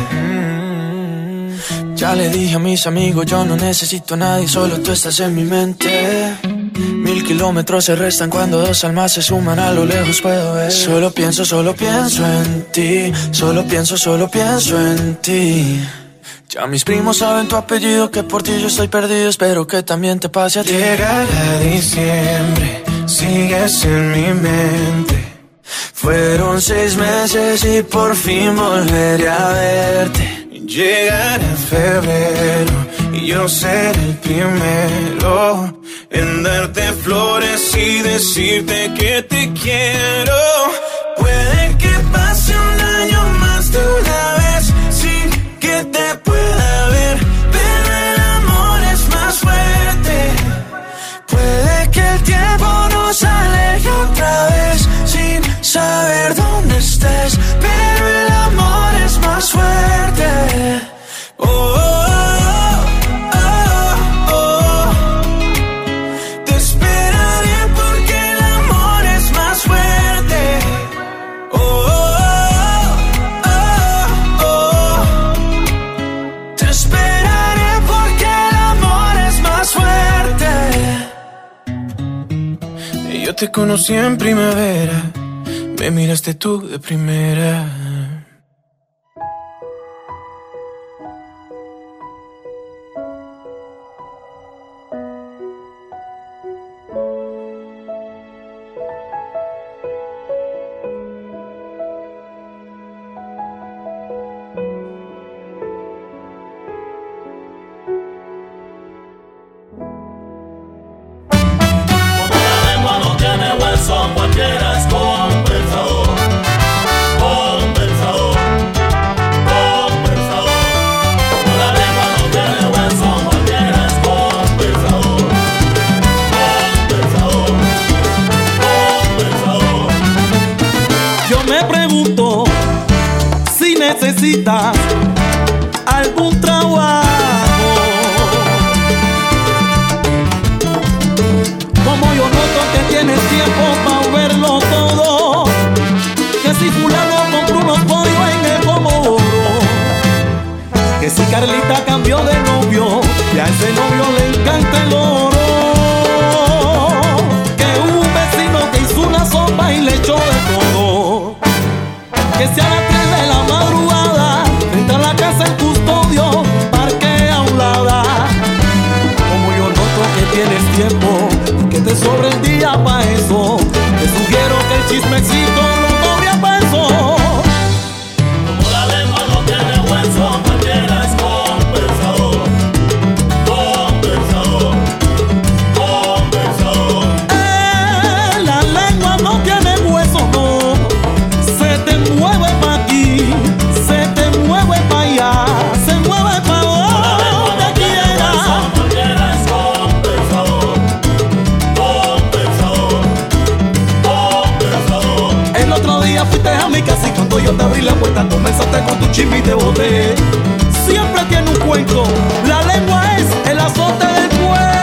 Mm. Ya le dije a mis amigos, yo no necesito a nadie, solo tú estás en mi mente. Mil kilómetros se restan cuando dos almas se suman, a lo lejos puedo ver. Solo pienso, solo pienso en ti. Solo pienso, solo pienso en ti. Ya mis primos saben tu apellido, que por ti yo estoy perdido. Espero que también te pase a ti. Llegará diciembre, sigues en mi mente. Fueron seis meses y por fin volveré a verte. Llegará febrero y yo seré el primero en darte flores y decirte que te quiero. Puede que pase un año más de una vez sin que te pueda ver, pero el amor es más fuerte. Puede que el tiempo nos aleje otra vez sin saber dónde estés, pero el amor es más fuerte. Oh, oh, oh, oh, oh. Te esperaré porque el amor es más fuerte. Oh, oh, oh, oh. Te esperaré porque el amor es más fuerte. Y yo te conocí en primavera, me miraste tú de primera. Cualquiera es conversador, conversador, conversador. Como la lengua no tiene hueso, cualquiera es conversador, conversador, conversador. Yo me pregunto si necesitas algún trabajo. Como yo noto que tienes tiempo para verlo todo, que si fulano compró unos pollos en el Comodoro, que si Carlita cambió de novio y a ese novio le encanta el oro, que hubo un vecino que hizo una sopa y le echó de todo, que si a las tres de la madrugada frente a la casa el custodio parquea a un lado. Como yo noto que tienes tiempo, que te sobre el día pa' eso, te sugiero que el chismecito lo tome a peso. Como la lengua no tiene hueso, cualquiera es conversador, conversador, conversador. Eh, la lengua no tiene hueso, no. Se te mueve pa' aquí, se te mueve pa' allá, se mueve pa' donde quieras. Cualquiera es conversador, conversador, conversador. El otro día fuiste a mi casa y cuando yo te abrí la puerta comenzaste con tu chisme y te boté. Siempre tiene un cuento, la lengua es el azote del cuerpo.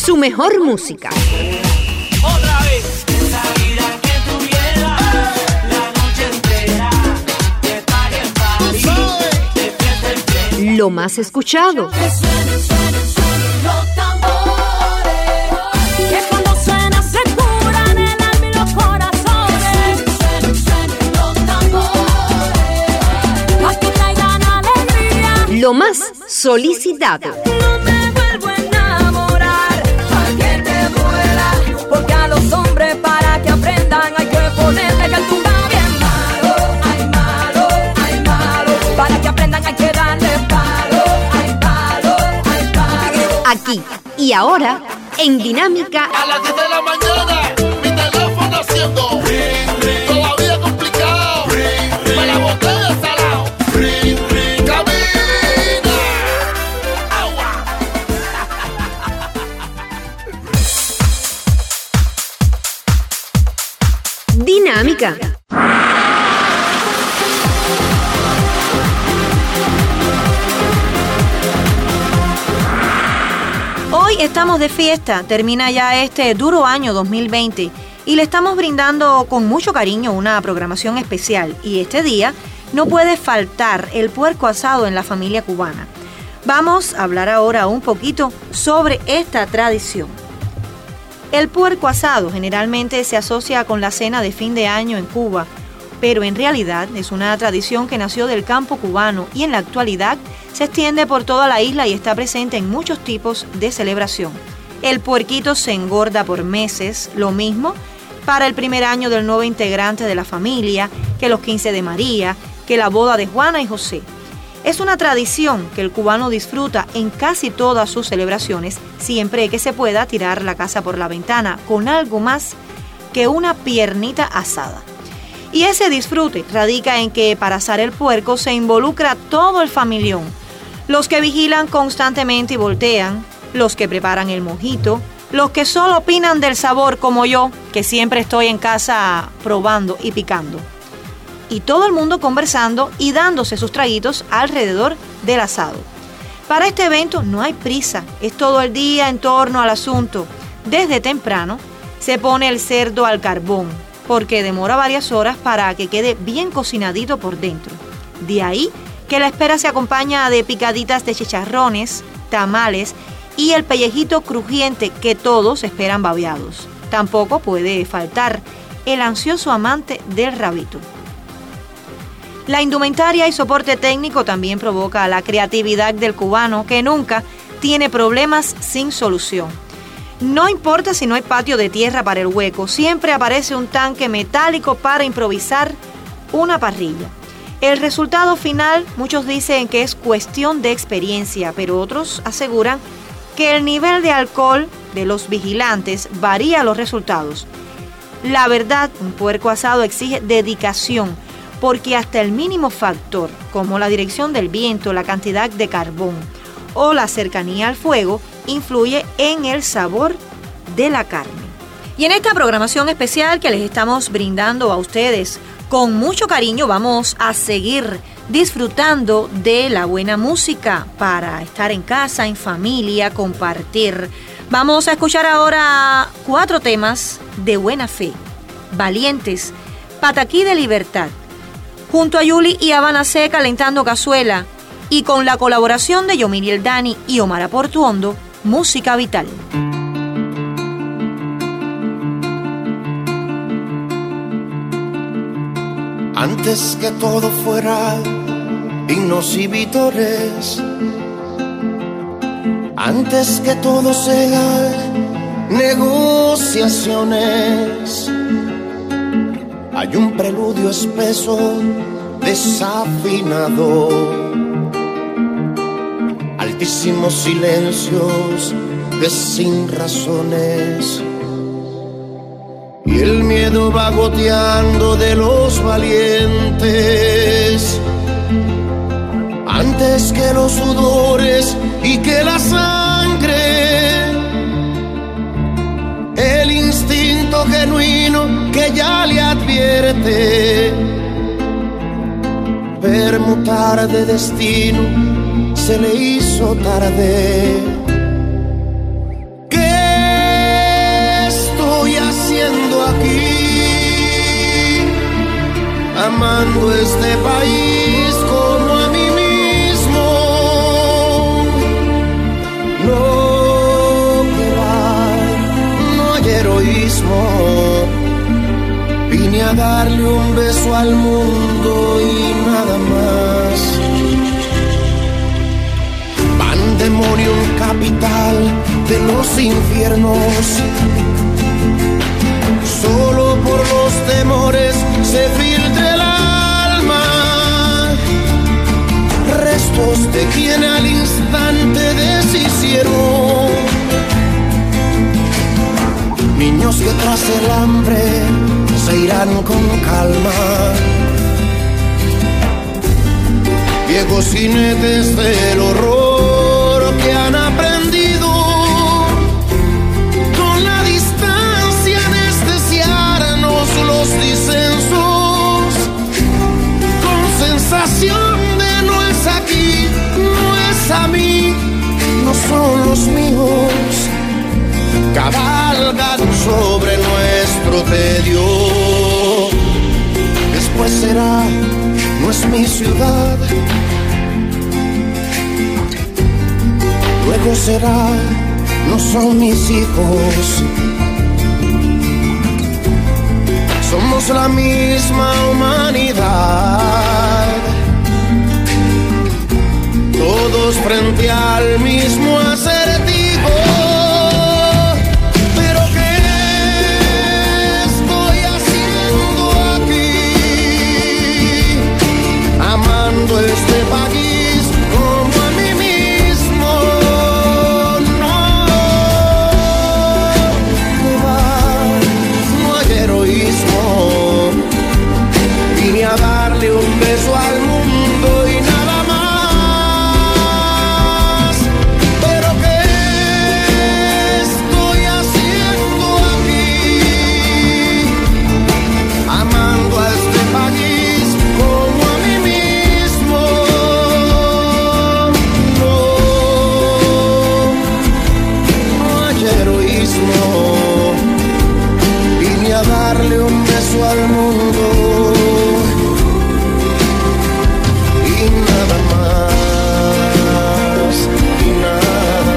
su mejor música. Otra vez, esa vida que tuviera la noche entera, de party en party, de fiesta en fiesta. Lo más escuchado. Que suenen, suenen, suenen los tambores, que cuando suena se curan el alma y los corazones. Suenen, suenen los tambores, pa' que traigan alegría. Lo más solicitado. No me vuelvo a enamorar, pa' que te duela, porque a los hombres para que aprendan hay que ponerle que el tumba bien malo. Ay, malo, ay, malo, para que aprendan hay que darle palo. Ay, palo, ay, palo. Aquí y ahora en Dinámica. A las diez de la mañana, mi teléfono haciendo ring, ring. Todavía complicado. Ring, ring. Me la boté de salado. Ring, ring. Camina. Agua. Dinámica. Hoy estamos de fiesta, termina ya este duro año dos mil veinte y le estamos brindando con mucho cariño una programación especial, y este día no puede faltar el puerco asado en la familia cubana. Vamos a hablar ahora un poquito sobre esta tradición. El puerco asado generalmente se asocia con la cena de fin de año en Cuba, pero en realidad es una tradición que nació del campo cubano y en la actualidad se extiende por toda la isla y está presente en muchos tipos de celebración. El puerquito se engorda por meses, lo mismo para el primer año del nuevo integrante de la familia, que los quince de María, que la boda de Juana y José. Es una tradición que el cubano disfruta en casi todas sus celebraciones, siempre que se pueda tirar la casa por la ventana con algo más que una piernita asada. Y ese disfrute radica en que para asar el puerco se involucra todo el familión. Los que vigilan constantemente y voltean, los que preparan el mojito, los que solo opinan del sabor como yo, que siempre estoy en casa probando y picando. Y todo el mundo conversando y dándose sus traguitos alrededor del asado. Para este evento no hay prisa, es todo el día en torno al asunto. Desde temprano se pone el cerdo al carbón, porque demora varias horas para que quede bien cocinadito por dentro. De ahí que la espera se acompaña de picaditas de chicharrones, tamales y el pellejito crujiente que todos esperan babeados. Tampoco puede faltar el ansioso amante del rabito. La indumentaria y soporte técnico también provoca la creatividad del cubano, que nunca tiene problemas sin solución. No importa si no hay patio de tierra para el hueco, siempre aparece un tanque metálico para improvisar una parrilla. El resultado final, muchos dicen que es cuestión de experiencia, pero otros aseguran que el nivel de alcohol de los vigilantes varía los resultados. La verdad, un puerco asado exige dedicación, porque hasta el mínimo factor, como la dirección del viento, la cantidad de carbón o la cercanía al fuego, influye en el sabor de la carne. Y en esta programación especial que les estamos brindando a ustedes con mucho cariño, vamos a seguir disfrutando de la buena música para estar en casa, en familia, compartir. Vamos a escuchar ahora cuatro temas de buena fe: Valientes, Pataquí de Libertad, junto a Yuli y Habana C, Calentando Cazuela, y con la colaboración de Yomiriel Dani y Omar Portuondo, Música Vital. Antes que todo fuera himnos y vítores, antes que todo sea negociaciones, hay un preludio espeso, desafinado, altísimos silencios de sin razones, y el miedo va goteando de los valientes, antes que los sudores y que la sangre, el instinto genuino que ya le advierte, permutar de destino se le hizo tarde. ¿Qué este país como a mí mismo. No, que va, no hay heroísmo. Vine a darle un beso al mundo y nada más. Pandemonium capital de los infiernos. Solo por los temores se filtra el alma. Restos de quien al instante deshicieron. Niños que tras el hambre se irán con calma. Viejos jinetes del horror que han aprendido con la distancia anestesiarnos los disensos, con sensación de no es aquí, no es a mí, no son los míos. Cabalgan sobre nuestro tedio. Después será, no es mi ciudad. Luego será, no son mis hijos. Somos la misma humanidad. Todos frente al mismo acertijo. Este país como a mí mismo. No, no va, no hay heroísmo. Vine a darle un beso al mundo y nada más. Pero ¿qué estoy haciendo aquí? Amando a este país como a mí mismo. Vine a darle un beso al mundo y nada más, y nada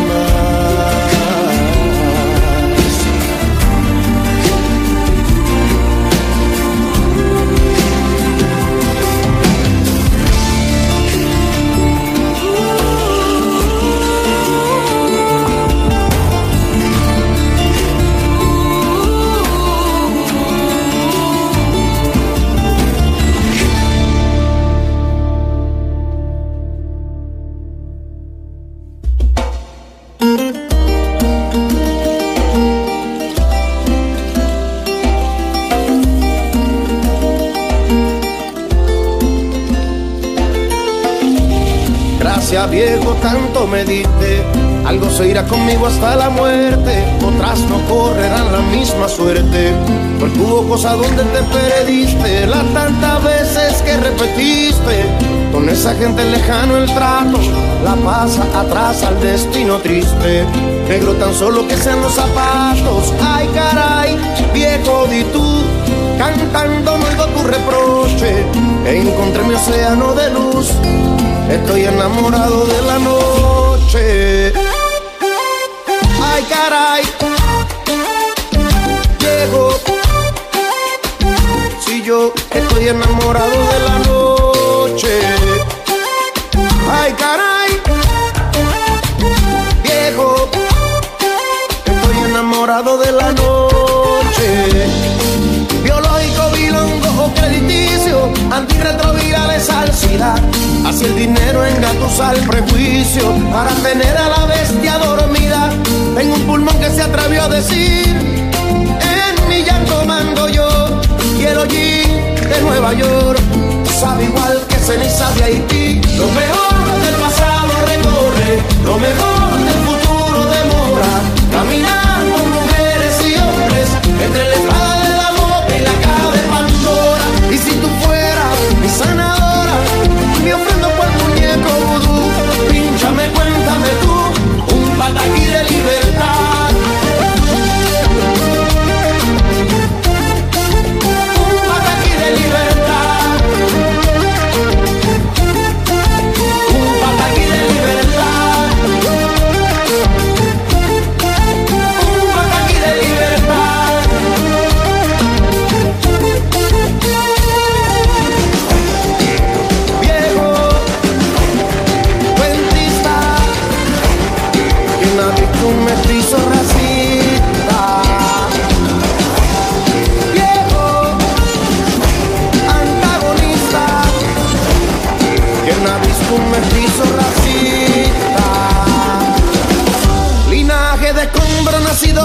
viejo, tanto me diste, algo se irá conmigo hasta la muerte, otras no correrán la misma suerte, porque hubo cosas donde te perdiste, las tantas veces que repetiste, con esa gente lejano el trato, la pasa atrás al destino triste, negro tan solo que sean los zapatos, ay caray, viejo di tú, cantando no oigo tu reproche, encontré mi océano de luz. Estoy enamorado de la noche. Ay, caray. Llego. Si yo estoy enamorado de la noche. Ay, caray. Viejo. Estoy enamorado de la noche. Biológico, bilongo o crediticio, antirretrovirales, alcidad. Así el dinero engatusa el prejuicio para tener a la bestia dormida. Tengo un pulmón que se atrevió a decir: en mi llanto mando yo. Y el hollín de Nueva York sabe igual que ceniza de Haití. Lo mejor del pasado recorre, lo mejor del futuro demora. Caminar con mujeres y hombres entre la espada del amor y la caja de Pandora. Y si tú fueras mi sanadora, me ofrendo por muñeco vudú. Pínchame, cuéntame tú, un pataquí de libertad. Un pataquí de libertad.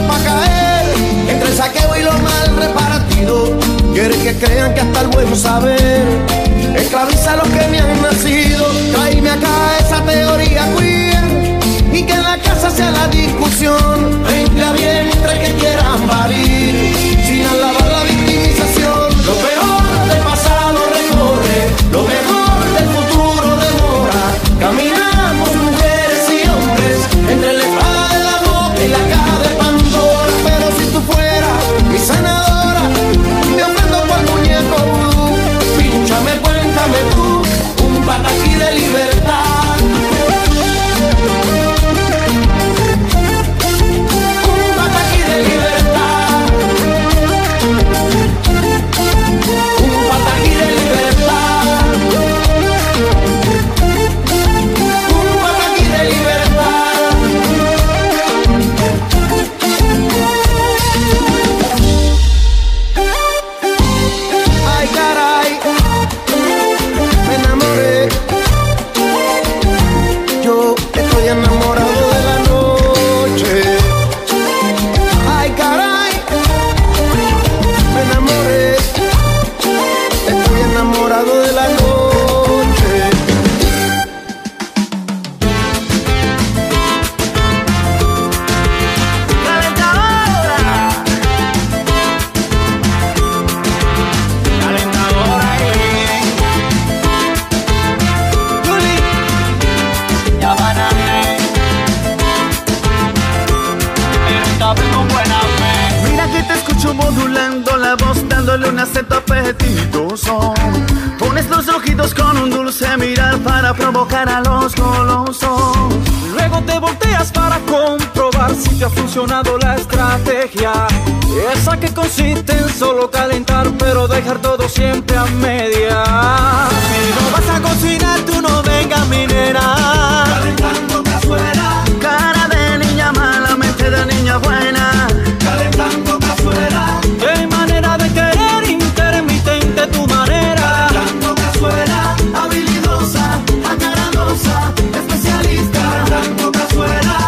pa' caer entre el saqueo y lo mal repartido. Quiere que crean que hasta el buen saber esclaviza a los que me han nacido. Tráeme acá esa teoría queer y que en la casa sea la discusión entre a vientre que quieran parir sin alabar la victimización. Lo peor del pasado recorre, lo mejor del futuro demora. Caminamos mujeres y hombres entre la espada de la boca y la caja de Pandora. Pero si tú fueras mi sanadora, me ofrendo por muñeco vudú. Pínchame, cuéntame tú, un pataquí de libertad. Pones los ojitos con un dulce mirar para provocar a los golosos. Luego te volteas para comprobar si te ha funcionado la estrategia, esa que consiste en solo calentar pero dejar todo siempre a media. Si no vas a cocinar, tú no vengas, mi nena. Calentando cazuela, cara de niña mala, mente de niña buena. Calentando cazuela, qué manera de querer intermitente tu manera. Calentando cazuela, habilidosa, acaradosa, especialista. Calentando cazuela.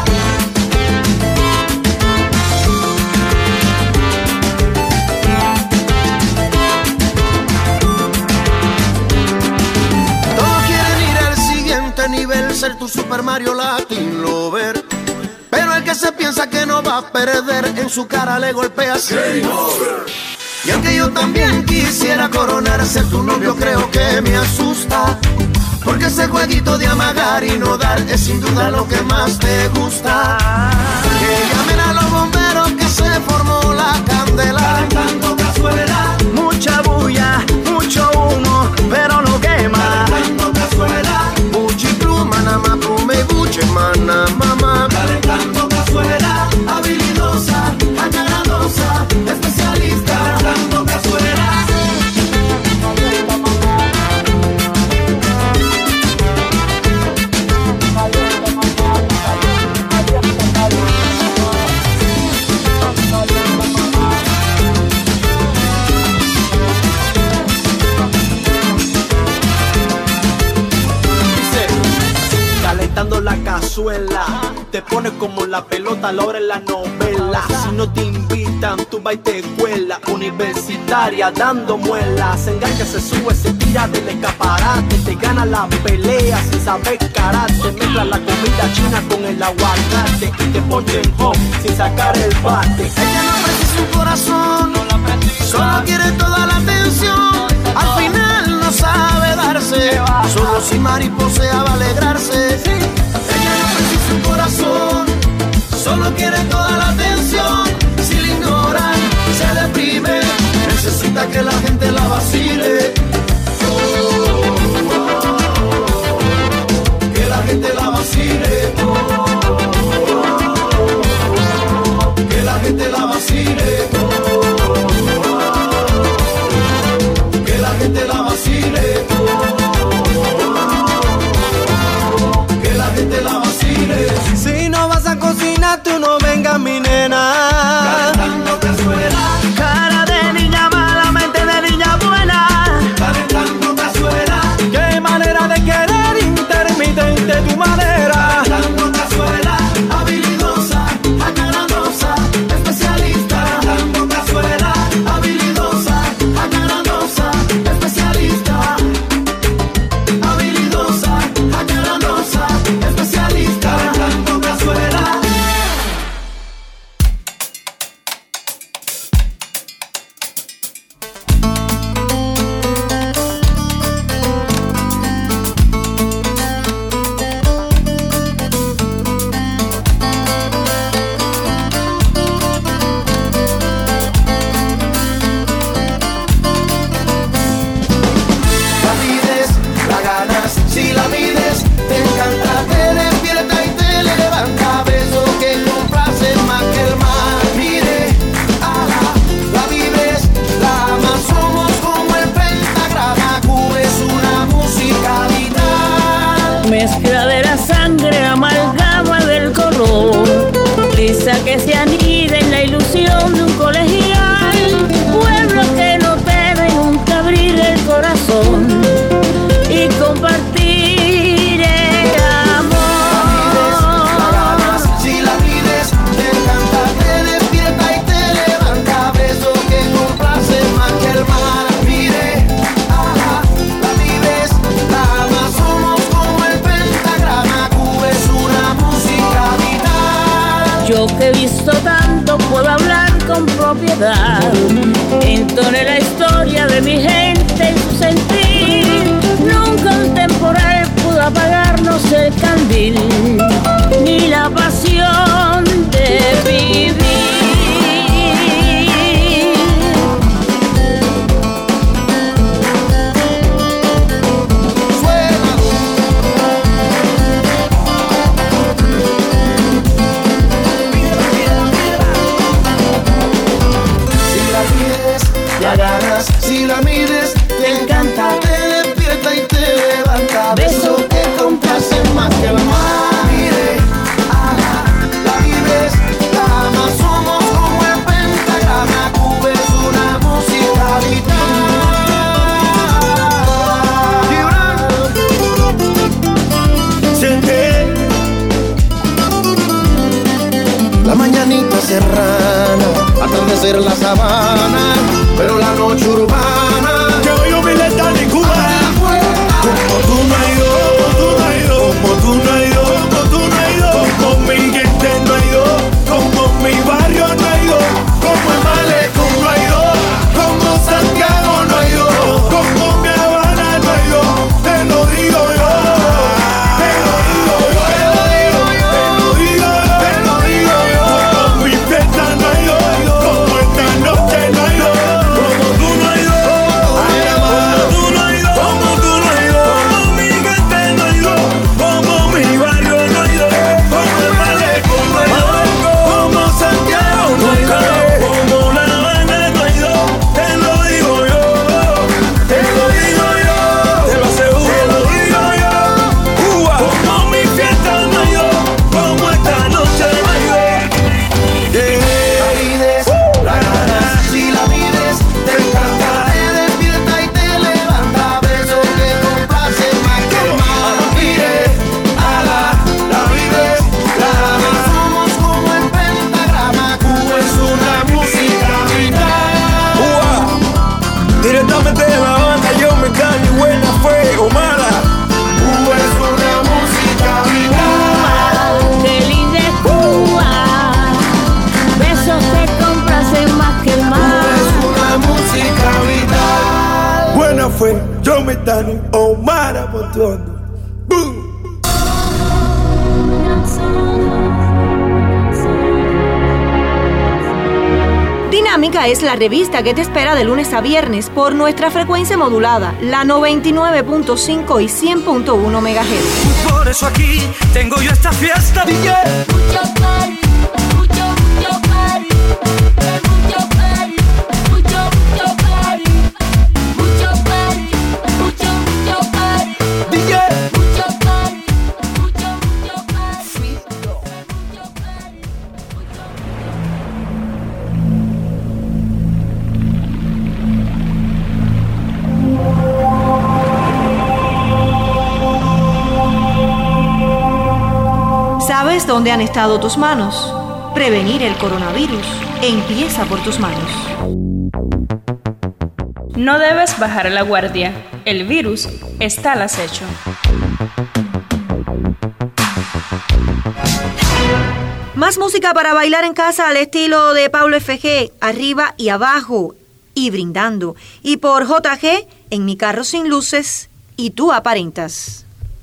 Todos quieren ir al siguiente nivel, ser tu Super Mario Latin Lover. Pero el que se piensa que no va a perder, en su cara le golpea Game Over. Y aunque yo también quisiera coronar, ser tu novio creo que me asusta. Porque ese jueguito de amagar y no dar es sin duda lo que más te gusta. Que llamen a los bomberos que se formó la candela. Calentando cazuela, mucha bulla, mucho humo, pero no quema. Calentando cazuela, buchi pluma, nama plume, buche, mana, mamá. Calentando cazuela, habilidosa, acaradosa, especialista. Calentando cazuela. Calentando la cazuela, te pones como la pelota a la hora en la novela. Si no te invitan, tú vas y te cuela. Universitaria dando muelas, se engancha, se sube, se tira del escaparate. Te gana la pelea sin saber karate. Mezcla la comida china con el aguacate y te ponche en home sin sacar el bate. Ella no precisa un corazón, no la precisa, solo quiere toda la atención. Al final no sabe darse, solo si mariposea va a alegrarse. Ella no precisa un corazón, solo quiere toda la atención. Si la ignoran, se deprime, necesita que la gente la vacile. Oh, oh, oh, que la gente la vacile. Oh, oh, oh, que la gente la vacile. Que la gente la vacile. Que la gente la vacile. Si no vas a cocinar, tú no vengas, mi nena. Calentando cazuela, cara de niña mala, mente de niña buena. calentando cazuela, qué manera de querer intermitente tu manera. calentando cazuela, habilidosa, acaradosa, especialista. propiedad. Entone la historia de mi gente y su sentir. Nunca un temporal pudo apagarnos el candil, ni la pasión de vivir. La ganas, si la mides, te encanta, te despierta y te levanta. Beso que complace más que el mar. Mire, ala, la vives, la amas, somos como el pentagrama. Cuba es una música vital. Siente la mañanita serrana, atardecer la sabana, pero la noche urbana que hoy humilde está en Cuba. Como tú no has ido, como tú no has ido, como tú no has ido, como tú no has ido, como mi gente no ha ido, como mi barrio no ha ido, como el malecón no ha ido, como Santiago no ha ido, como mi Habana no ha ido. Te lo digo yo, te lo digo yo, te lo digo yo, te lo digo yo, te lo digo yo. Como mi fiesta no ha ido, como esta noche no ha ido. Fue yo me Dani Omar Apotuando. Dinámica es la revista que te espera de lunes a viernes por nuestra frecuencia modulada, la noventa y nueve punto cinco y cien punto uno megahertz. Por eso aquí tengo yo esta fiesta, D J. Mucho party, mucho, mucho party, mucho party, mucho, mucho party, mucho party, mucho, mucho party, D J. mucho party, mucho, mucho party. ¿Sabes dónde han estado tus manos? Prevenir el coronavirus empieza por tus manos. No debes bajar la guardia. El virus está al acecho. Más música para bailar en casa al estilo de Pablo F G, arriba y abajo, y brindando. Y por J G, en mi carro sin luces, y tú aparentas.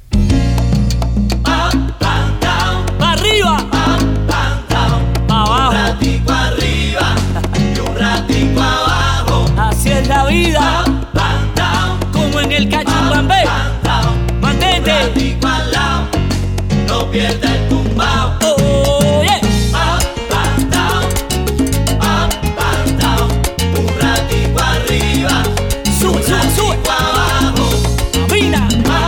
Arriba, abajo, un ratico arriba y un ratico abajo. Así es la vida, como en el cachumbambé. Mantente, un ratico al lado, no pierdas el tumbao. Oh, yeah. Up, down, up, down, un ratico arriba, sube, un sube, ratico sube. abajo. Camina.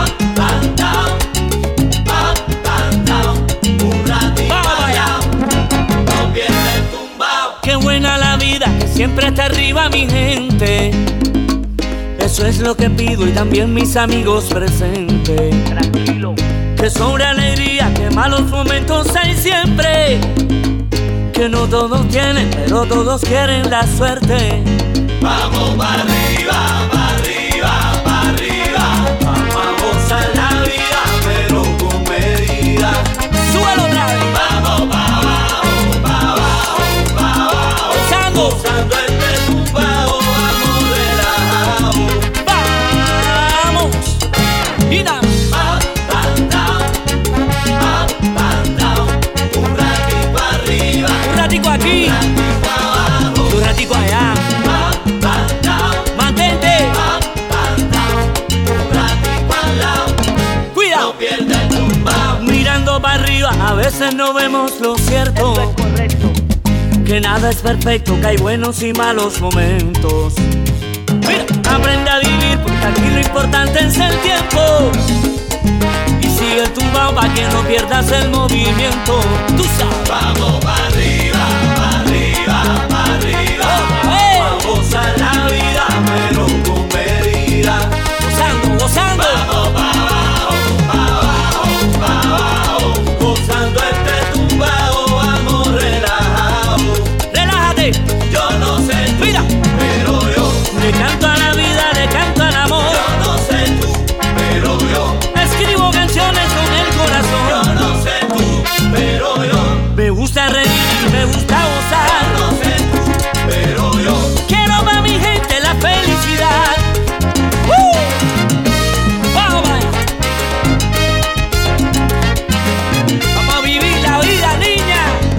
Qué buena la vida, que siempre está arriba mi gente. Eso es lo que pido y también mis amigos presentes. Tranquilo. Que sobre alegría, que malos momentos hay siempre. Que no todos tienen, pero todos quieren la suerte. Vamos para arriba, para arriba, para arriba. Vamos a gozar la vida, pero con medida. Súbelo otra vez. Vamos para abajo, para abajo, para abajo. gozando, gozando este tumbao, vamos relajado. Vamos, y nada. Up and down, up and down, un ratico arriba, un ratico aquí, un ratico abajo, un ratico allá. Up and down, mantente. Up and down, un ratico al lado. Cuidado, no pierdas el tumbao. Mirando para arriba, a veces no vemos lo cierto. Eso es correcto. Que nada es perfecto, que hay buenos y malos momentos. Mira, aprende a vivir, porque aquí lo importante es el tiempo. Y sigue tumbado pa' que no pierdas el movimiento. Tú sabes. Vamos para arriba, para arriba, para arriba. Hey. Vamos a la vida, pero con medida. Gozando, gozando. Vamos pa' abajo, pa' abajo, pa' abajo. Gozando este tumbao, vamos relajado. Relájate. Yo no sé tú, mira, pero yo le canto a la vida, le canto al amor. Yo no sé tú, pero yo escribo canciones con el corazón. Yo no sé tú, pero yo me gusta reír y me gusta gozar. Yo no sé tú, pero yo quiero para mi gente la felicidad. ¡Uh! ¡Vamos, vaya! Vamos a vivir la vida, niña.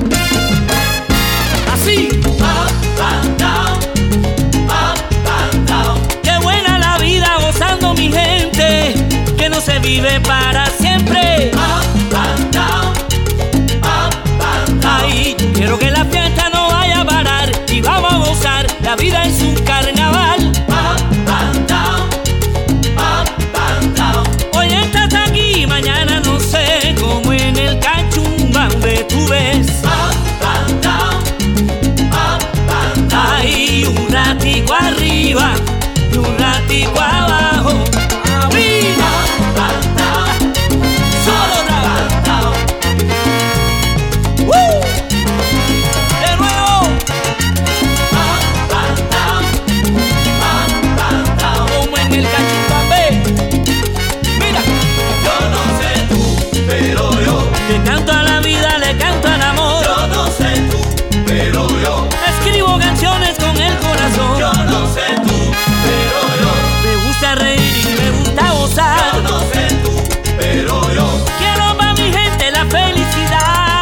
Así. Up and down, up and down. Qué buena la vida gozando mi gente, que no se vive para siempre. Up and down, up and down. Ay, yo quiero que la fiesta no vaya a parar y vamos a gozar, la vida es un carnaval. Up and down, up and down. Hoy estás aquí, mañana no sé, como en el Cachumbambe tú ves. Up and down, up and down. Ay, un ratico arriba y un ratico abajo. Arriba, up and down, solo up and down. ¡Woo! De nuevo. Up and down, up and down. Como en el Cachumbambe. Mira, yo no sé tú, pero yo le canto a la vida, le canto al amor. Yo no sé tú, pero yo escribo canciones con el corazón. Yo no sé tú, pero yo me gusta reír y me gusta gozar. Yo no sé tú, pero yo quiero para mi gente la felicidad.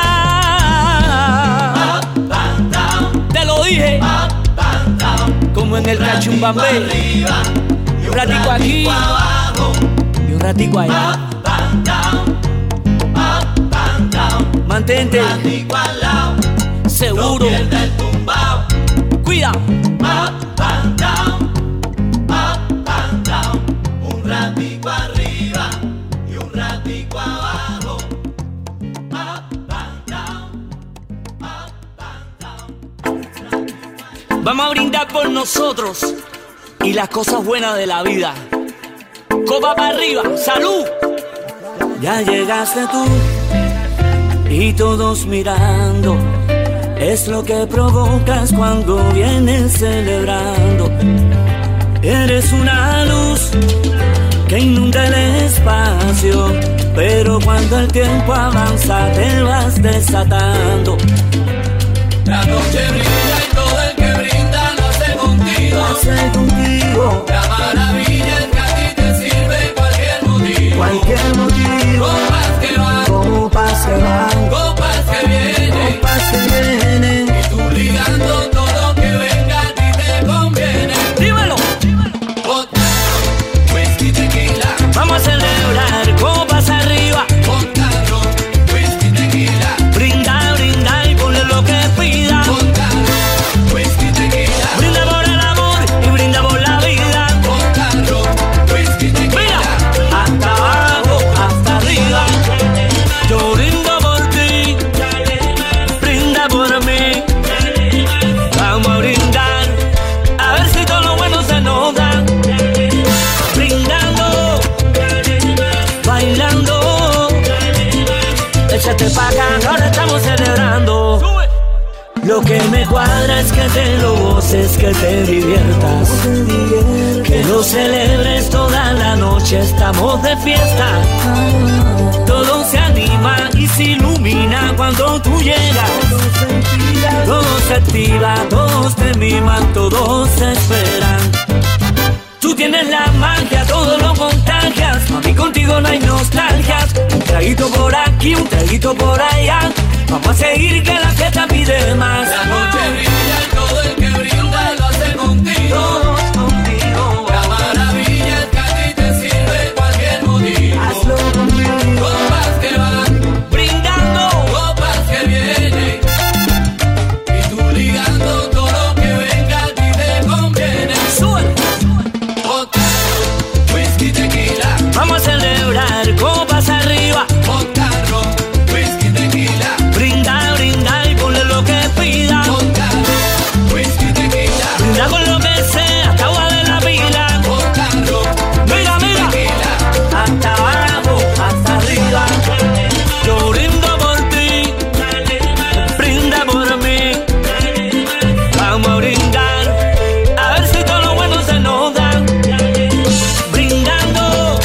Up and down, te lo dije. Up and down, como en el Cachumbambe. Y un ratico aquí abajo, y un ratico allá. Up and down, up and down. Mantente un ratico al lado, seguro. No pierdas el tumbao. Cuidado. Up and down, up and down. Un ratico arriba y un ratico abajo. Up and down, up and down. Vamos a brindar por nosotros y las cosas buenas de la vida. Copa para arriba, salud. Ya llegaste tú y todos mirando. Es lo que provocas cuando vienes celebrando. Eres una luz que inunda el espacio, pero cuando el tiempo avanza te vas desatando. La noche brilla y todo el que brinda nace contigo. Nace contigo. La maravilla es que a ti te sirve cualquier motivo. Cualquier motivo. Copas que van, copas que van, copas que vienen, copas que vienen. Y tú ligando todo lo que venga a ti te conviene. Dímelo. Botano, whisky, tequila. Vamos a celebrar copas arriba. Botano, whisky, tequila. Brinda, brinda y ponle lo que pida. Botano, whisky, tequila. Brinda por el amor y brinda por la vida. Botano, whisky, tequila. Mira, hasta abajo, hasta arriba. Yo brindo por me cuadra es que te lo goces, que te diviertas, que lo celebres toda la noche, estamos de fiesta. Todo se anima y se ilumina cuando tú llegas. Todo se activa, todos te miman, todos se esperan. Tú tienes la magia, todo lo contagias. Mami, contigo no hay nostalgias. Un traguito por aquí, un traguito por allá. Vamos a seguir que la fiesta pide más. La noche brilla y todo el que brinda lo hace contigo. Todos contigo. La maravilla es que a ti te sirve cualquier motivo. Hazlo conmigo. Copas que van brindando, copas que vienen. Y tú ligando todo lo que venga a ti te conviene. Sube. Whisky, tequila. Vamos a celebrar copas arriba. Montarro, whisky, tequila. Brinda, brinda y ponle lo que pida. Montarro, whisky, tequila. Brinda con lo que sea, hasta agua de la pila. Montarro, Mira, whisky, mira, tequila. hasta abajo, hasta arriba. Yo brindo por ti, brinda por mí. Vamos a brindar, a ver si todo lo bueno se nos da. Brindando,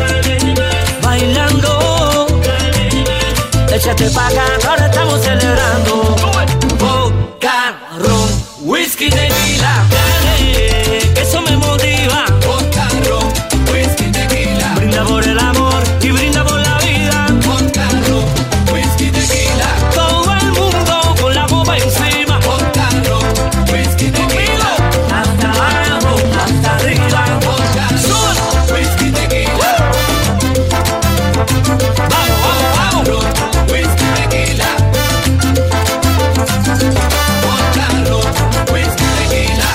bailando, échate pa' acá, ahora estamos celebrando. Vodka, ron, whisky, tequila. Dale, que eso me motiva. Vodka, ron, whisky, tequila. Brinda por el amor y brinda por la vida. Vodka, ron, whisky, tequila. Todo el mundo con la copa encima. Vodka, ron, whisky, tequila. Hasta abajo, hasta arriba. Vodka, ron, whisky, tequila. Vamos, vamos, vamos. Ron, whisky, tequila. Vodka, ron, whisky, tequila.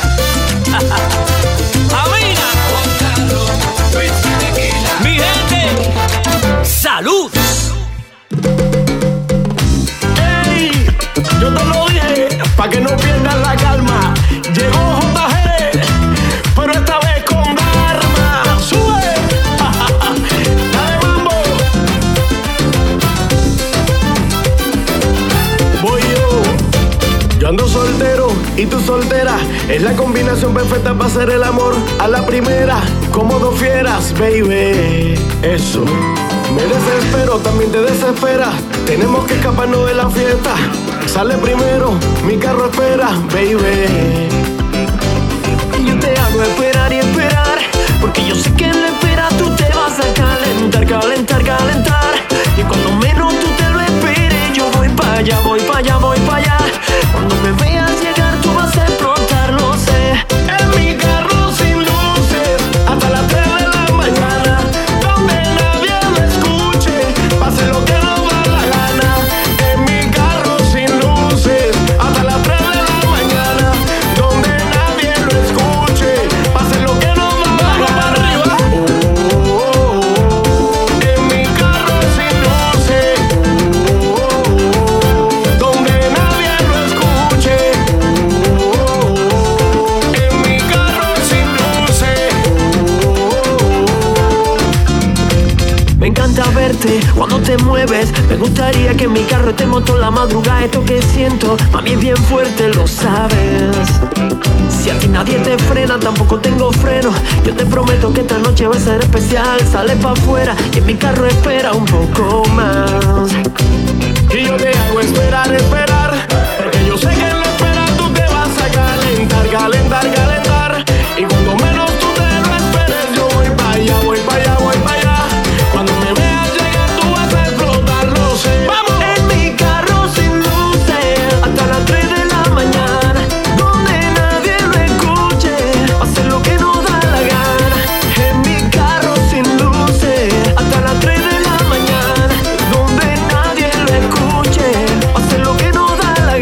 Amina, Vodka, ron, whisky, tequila. mi gente, salud. ¡Ey! Yo te lo dije, pa' que no pierdas la calma. Llegó J G, pero esta vez con Dharma. ¡Sube! ¡Dale, mambo! Voy yo. Yo ando soltero y tú soltera. Es la combinación perfecta para hacer el amor a la primera. Como dos fieras, baby. Eso. Me desespero, también te desespera. Tenemos que escaparnos de la fiesta. Sale primero, mi carro espera, baby. Yo te hago esperar y esperar, porque yo sé que en la espera tú te vas a calentar, calentar, calentar. Y cuando menos tú te lo esperes, yo voy para allá, voy para allá, voy para allá. Cuando me veas llegar, tú vas a explotar, lo sé. En mi carro sin luces, hasta las tres de la mañana, donde nadie me escuche, pase lo que no da la gana. En mi carro sin luces, hasta las tres de la mañana, donde nadie lo escuche, pase lo que no da la gana. Oh, oh, oh. En mi carro sin luces, oh, oh, oh. Donde nadie lo escuche, oh, oh, oh. En mi carro sin luces, oh, oh, oh. Me encanta verte cuando te mueves. Me gustaría que en mi carro estemos toda la madrugada. Esto que siento, mami, es bien fuerte, lo sabes. Si a ti nadie te frena, tampoco tengo freno. Yo te prometo que esta noche va a ser especial. Sale pa' afuera y en mi carro espera un poco más. Y yo te hago esperar, esperar, porque yo sé que en la espera tú te vas a calentar, calentar, calentar. Y cuando menos tú te lo esperes, yo voy pa' allá, voy pa' allá, voy pa' allá. Cuando me veas llegar, tú vas a explotar, lo sé. ¡Vamos! En mi carro sin luces, hasta las tres de la mañana, donde nadie lo escuche, hacer lo que no da la gana. En mi carro sin luces, hasta las tres de la mañana, donde nadie lo escuche, hacer lo que no da la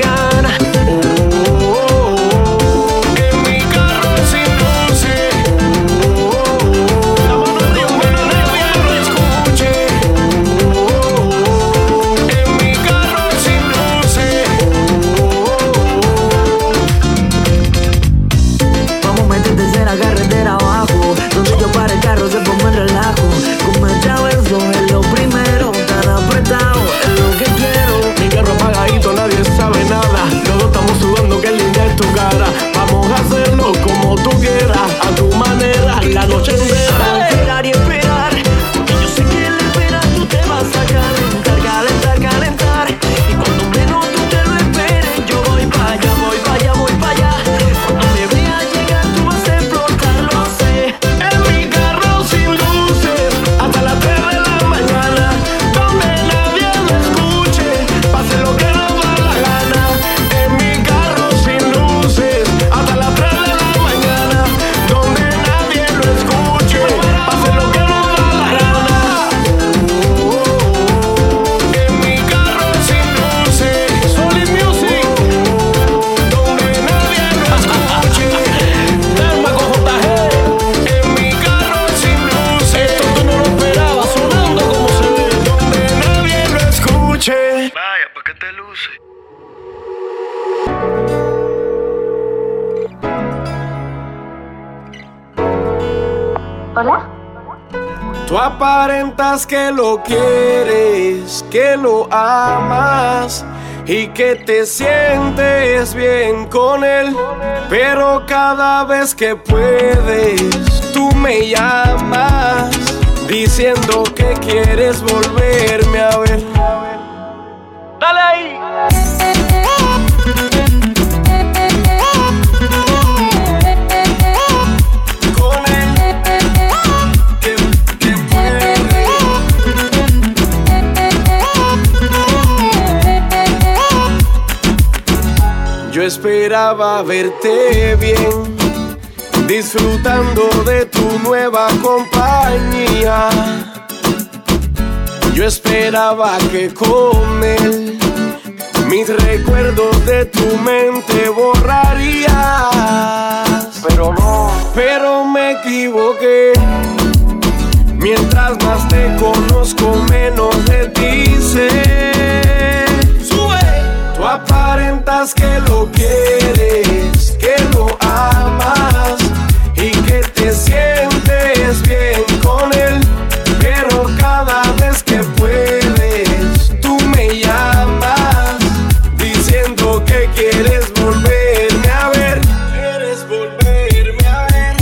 Hola. Tú aparentas que lo quieres, que lo amas y que te sientes bien con él, pero cada vez que puedes tú me llamas diciendo que quieres volverme a ver. Dale ahí. Yo esperaba verte bien, disfrutando de tu nueva compañía. Yo esperaba que con él mis recuerdos de tu mente borrarías. Pero no, pero me equivoqué. Mientras más te conozco, menos de ti sé. Tú aparentas que lo quieres, que lo amas y que te sientes bien con él, pero cada vez que puedes tú me llamas diciendo que quieres volverme a ver. Quieres volverme a ver.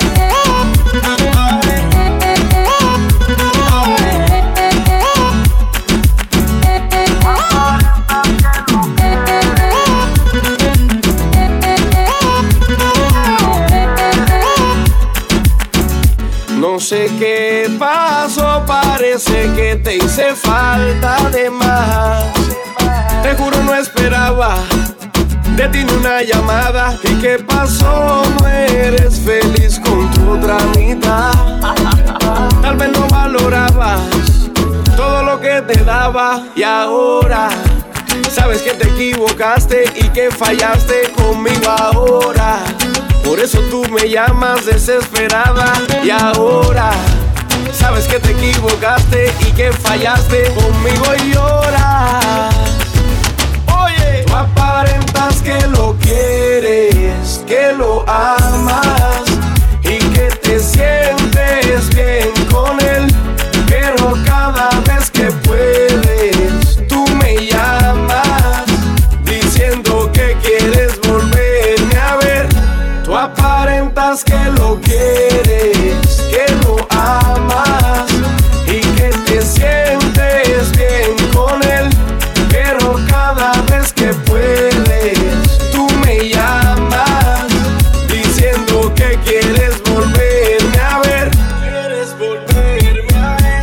No sé qué pasó, parece que te hice falta de más. Te juro no esperaba de ti ni una llamada. ¿Y qué pasó? No eres feliz con tu otra mitad. Tal vez no valorabas todo lo que te daba y ahora sabes que te equivocaste y que fallaste conmigo ahora. Por eso tú me llamas desesperada y ahora sabes que te equivocaste y que fallaste conmigo y lloras. Oye, tú aparentas que lo quieres, que lo amas y que te sientes bien con él, pero cada vez que puedes tú me llamas diciendo que quieres volverme a ver. Tú aparentas que lo quieres, que lo amas y que te sientes bien con él, pero cada vez que puedes tú me llamas diciendo que quieres volverme a ver. Quieres volverme a ver.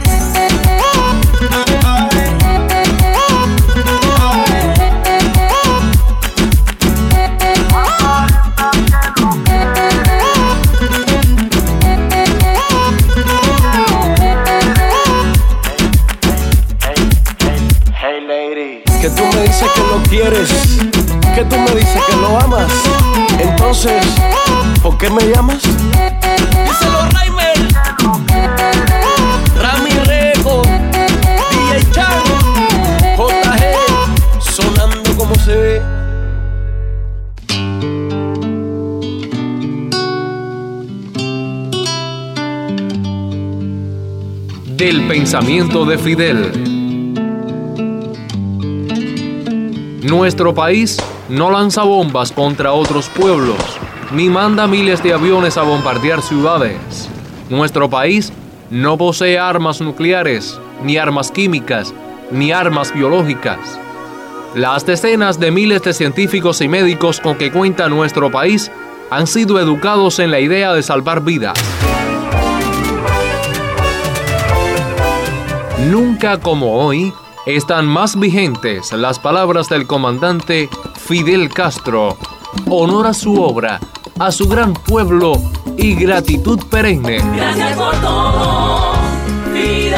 Que tú me dices que lo quieres, que tú me dices que lo amas. Entonces, ¿por qué me llamas? Díselo, Raimer, Rami Reco, D J Chan, J G, sonando como se ve. Del pensamiento de Fidel. Nuestro país no lanza bombas contra otros pueblos, ni manda miles de aviones a bombardear ciudades. Nuestro país no posee armas nucleares, ni armas químicas, ni armas biológicas. Las decenas de miles de científicos y médicos con que cuenta nuestro país han sido educados en la idea de salvar vidas. Nunca como hoy están más vigentes las palabras del comandante Fidel Castro. Honor a su obra, a su gran pueblo y gratitud perenne. Gracias por todo, Fidel.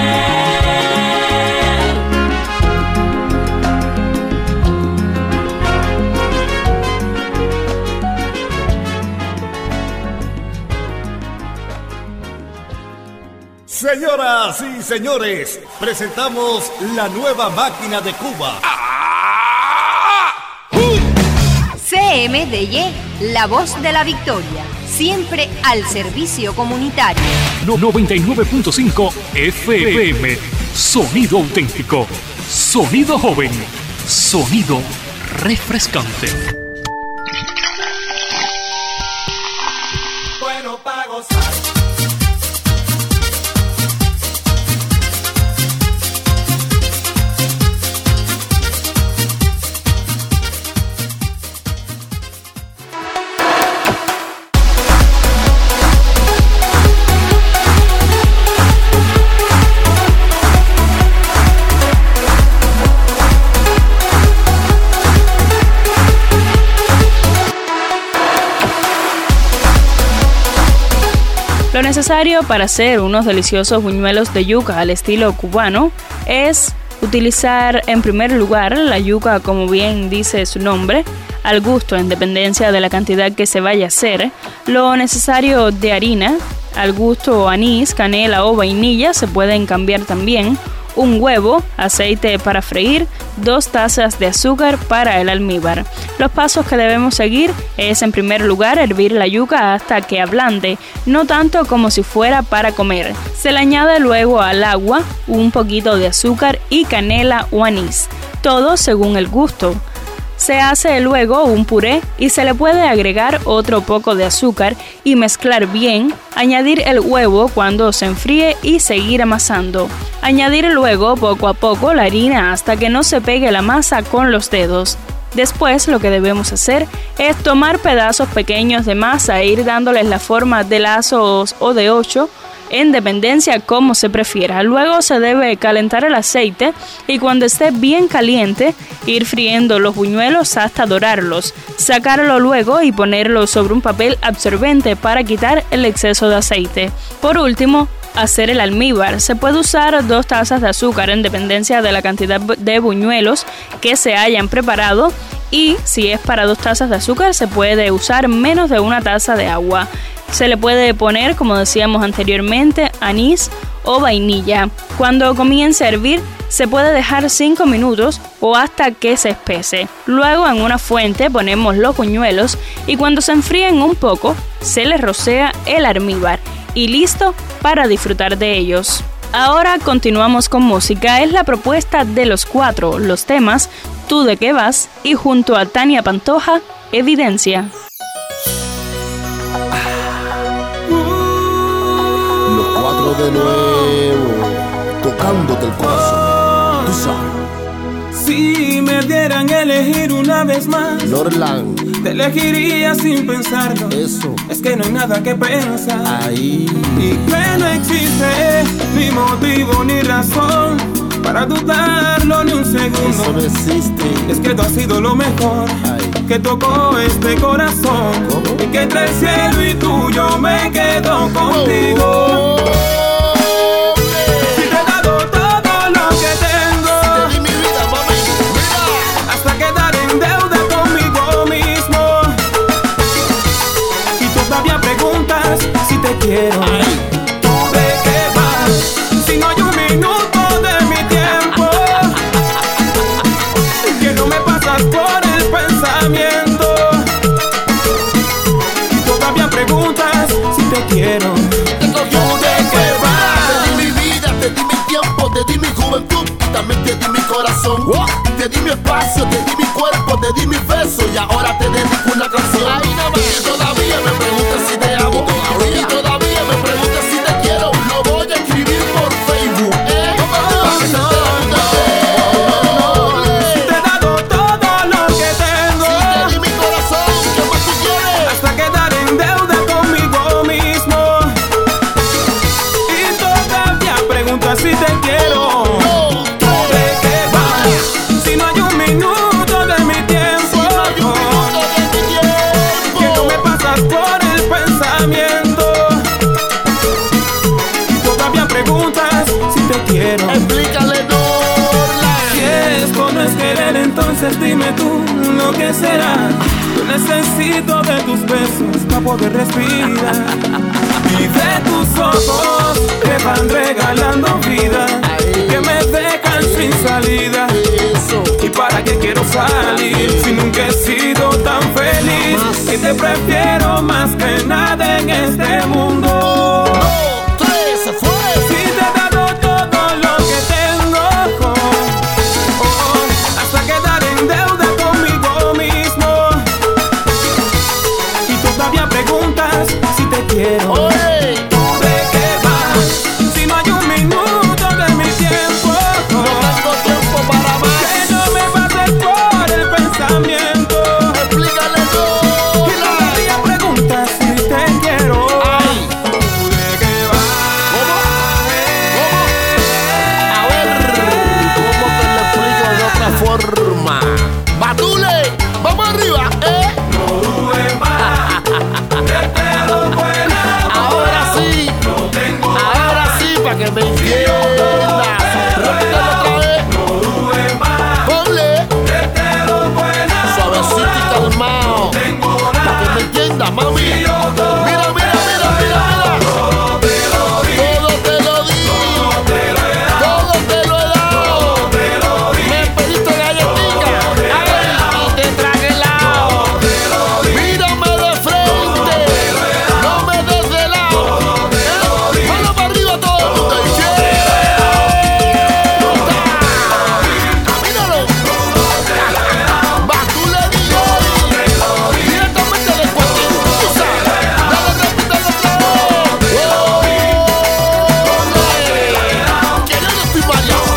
Señoras y señores, presentamos la nueva máquina de Cuba. C M D Y, la voz de la victoria. siempre al servicio comunitario. No- noventa y nueve punto cinco F M. Sonido auténtico. Sonido joven. Sonido refrescante. Bueno, para gozar. Lo necesario para hacer unos deliciosos buñuelos de yuca al estilo cubano es utilizar en primer lugar la yuca, como bien dice su nombre, al gusto en dependencia de la cantidad que se vaya a hacer, lo necesario de harina, al gusto anís, canela o vainilla, se pueden cambiar también, un huevo, aceite para freír, dos tazas de azúcar para el almíbar. Los pasos que debemos seguir es en primer lugar hervir la yuca hasta que ablande, no tanto como si fuera para comer. Se le añade luego al agua un poquito de azúcar y canela o anís, todo según el gusto. Se hace luego un puré y se le puede agregar otro poco de azúcar y mezclar bien, añadir el huevo cuando se enfríe y seguir amasando. Añadir luego poco a poco la harina hasta que no se pegue la masa con los dedos. Después lo que debemos hacer es tomar pedazos pequeños de masa e ir dándoles la forma de lazos o de ocho, en dependencia como se prefiera. Luego se debe calentar el aceite y cuando esté bien caliente, ir friendo los buñuelos hasta dorarlos. Sacarlo luego y ponerlo sobre un papel absorbente para quitar el exceso de aceite. Por último, hacer el almíbar. Se puede usar dos tazas de azúcar en dependencia de la cantidad de buñuelos que se hayan preparado y si es para dos tazas de azúcar se puede usar menos de una taza de agua. Se le puede poner, como decíamos anteriormente, anís o vainilla. Cuando comience a hervir, se puede dejar cinco minutos o hasta que se espese. Luego en una fuente ponemos los buñuelos y cuando se enfríen un poco, se les rocea el almíbar y listo para disfrutar de ellos. Ahora continuamos con música. Es la propuesta de Los Cuatro, los temas Tú de qué vas y junto a Tania Pantoja, Evidencia. Los Cuatro de nuevo, tocándote el corazón. Tú sabes. Si me dieran a elegir una vez más, Norland, te elegiría sin pensarlo. Eso. Es que no hay nada que pensar. Ahí. Y que no existe ni motivo ni razón para dudarlo ni un segundo. Eso no existe. Es que tú has sido lo mejor. Ay. Que tocó este corazón. ¿Cómo? Y que entre el cielo y tú yo me quedo contigo. Oh. Quiero. Ay. ¿Tú de qué vas? Si no hay un minuto de mi tiempo que no me pasas por el pensamiento y todavía preguntas si te quiero. ¿Tú de qué vas? Te di mi vida, te di mi tiempo, te di mi juventud, también te di mi corazón. Oh. Te di mi espacio, te di mi cuerpo, te di mi beso y ahora te dedico una canción. Ahí nada más. Y todavía me preguntas si te amo. Y todavía me preguntas si te quiero. Lo voy a escribir por Facebook. ¿Eh? Oh, no, no, no. Te he dado todo lo que tengo. Sí, te di mi corazón. ¿Qué más tú quieres? Hasta quedar en deuda conmigo mismo. Y todavía preguntas si te quiero. Explícale, Norland. Si esto no es querer, entonces dime tú lo que será. Yo necesito de tus besos para poder respirar y de tus ojos que van regalando vida, que me dejan sin salida. ¿Y para qué quiero salir si nunca he sido tan feliz? Y que te prefiero más que nada en este mundo. No, tres, se fue. Si te he dado todo lo que tengo, oh, oh, hasta quedar en deuda conmigo mismo. Y tú todavía preguntas si te quiero. Oye. ¿Tú de qué vas? Si no hay un minuto de mi tiempo, oh, No tengo tiempo para más. que no me pases por el pensamiento. Explícale todo. Y todavía preguntas si te quiero. Ay. ¿Tú de qué vas? ¿Cómo? ¿Cómo? A ver, ¿cómo te lo explico de otra forma? Batule, vamos arriba, ¿eh? No dudes más, que te lo buena. Ahora sí, No tengo ahora sí, para que me entiendas. Repítelo otra vez. No dudes más, Ponle que te lo buena. suavecito y calmado. Tengo Para que me nada. entiendas, mami. Y yo todo Mira, mira, mira, mira, mira. todo te lo di. Todo te lo di. Todo te lo he dado. Todo te lo he dado. Todo te lo di. Me pediste galletica. Ay, y te tragué helado. Te lo di. Mírame de frente. No me des de lado. ¿Eh? Mano para arriba todo el mundo. Y camínalo. Batule D J. Directamente del cuartito. Tú sabes. Dale, repítelo otra vez. ¡Oh! Que yo no estoy mareado.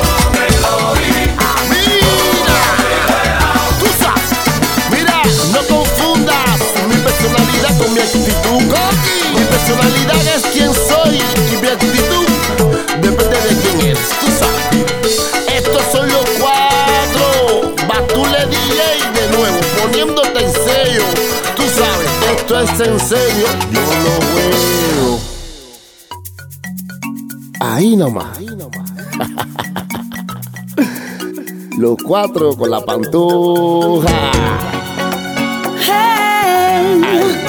Mira. Tú sabes. Mira, no confundas mi personalidad con mi actitud. Mi personalidad es quien soy y mi actitud depende de quién eres. Tú sabes. Estos son los cuatro. Batule D J de nuevo, poniéndote en sello. Tú sabes, esto es en serio. Yo lo veo. Ahí nomás. Los cuatro con la pantoja. Hey,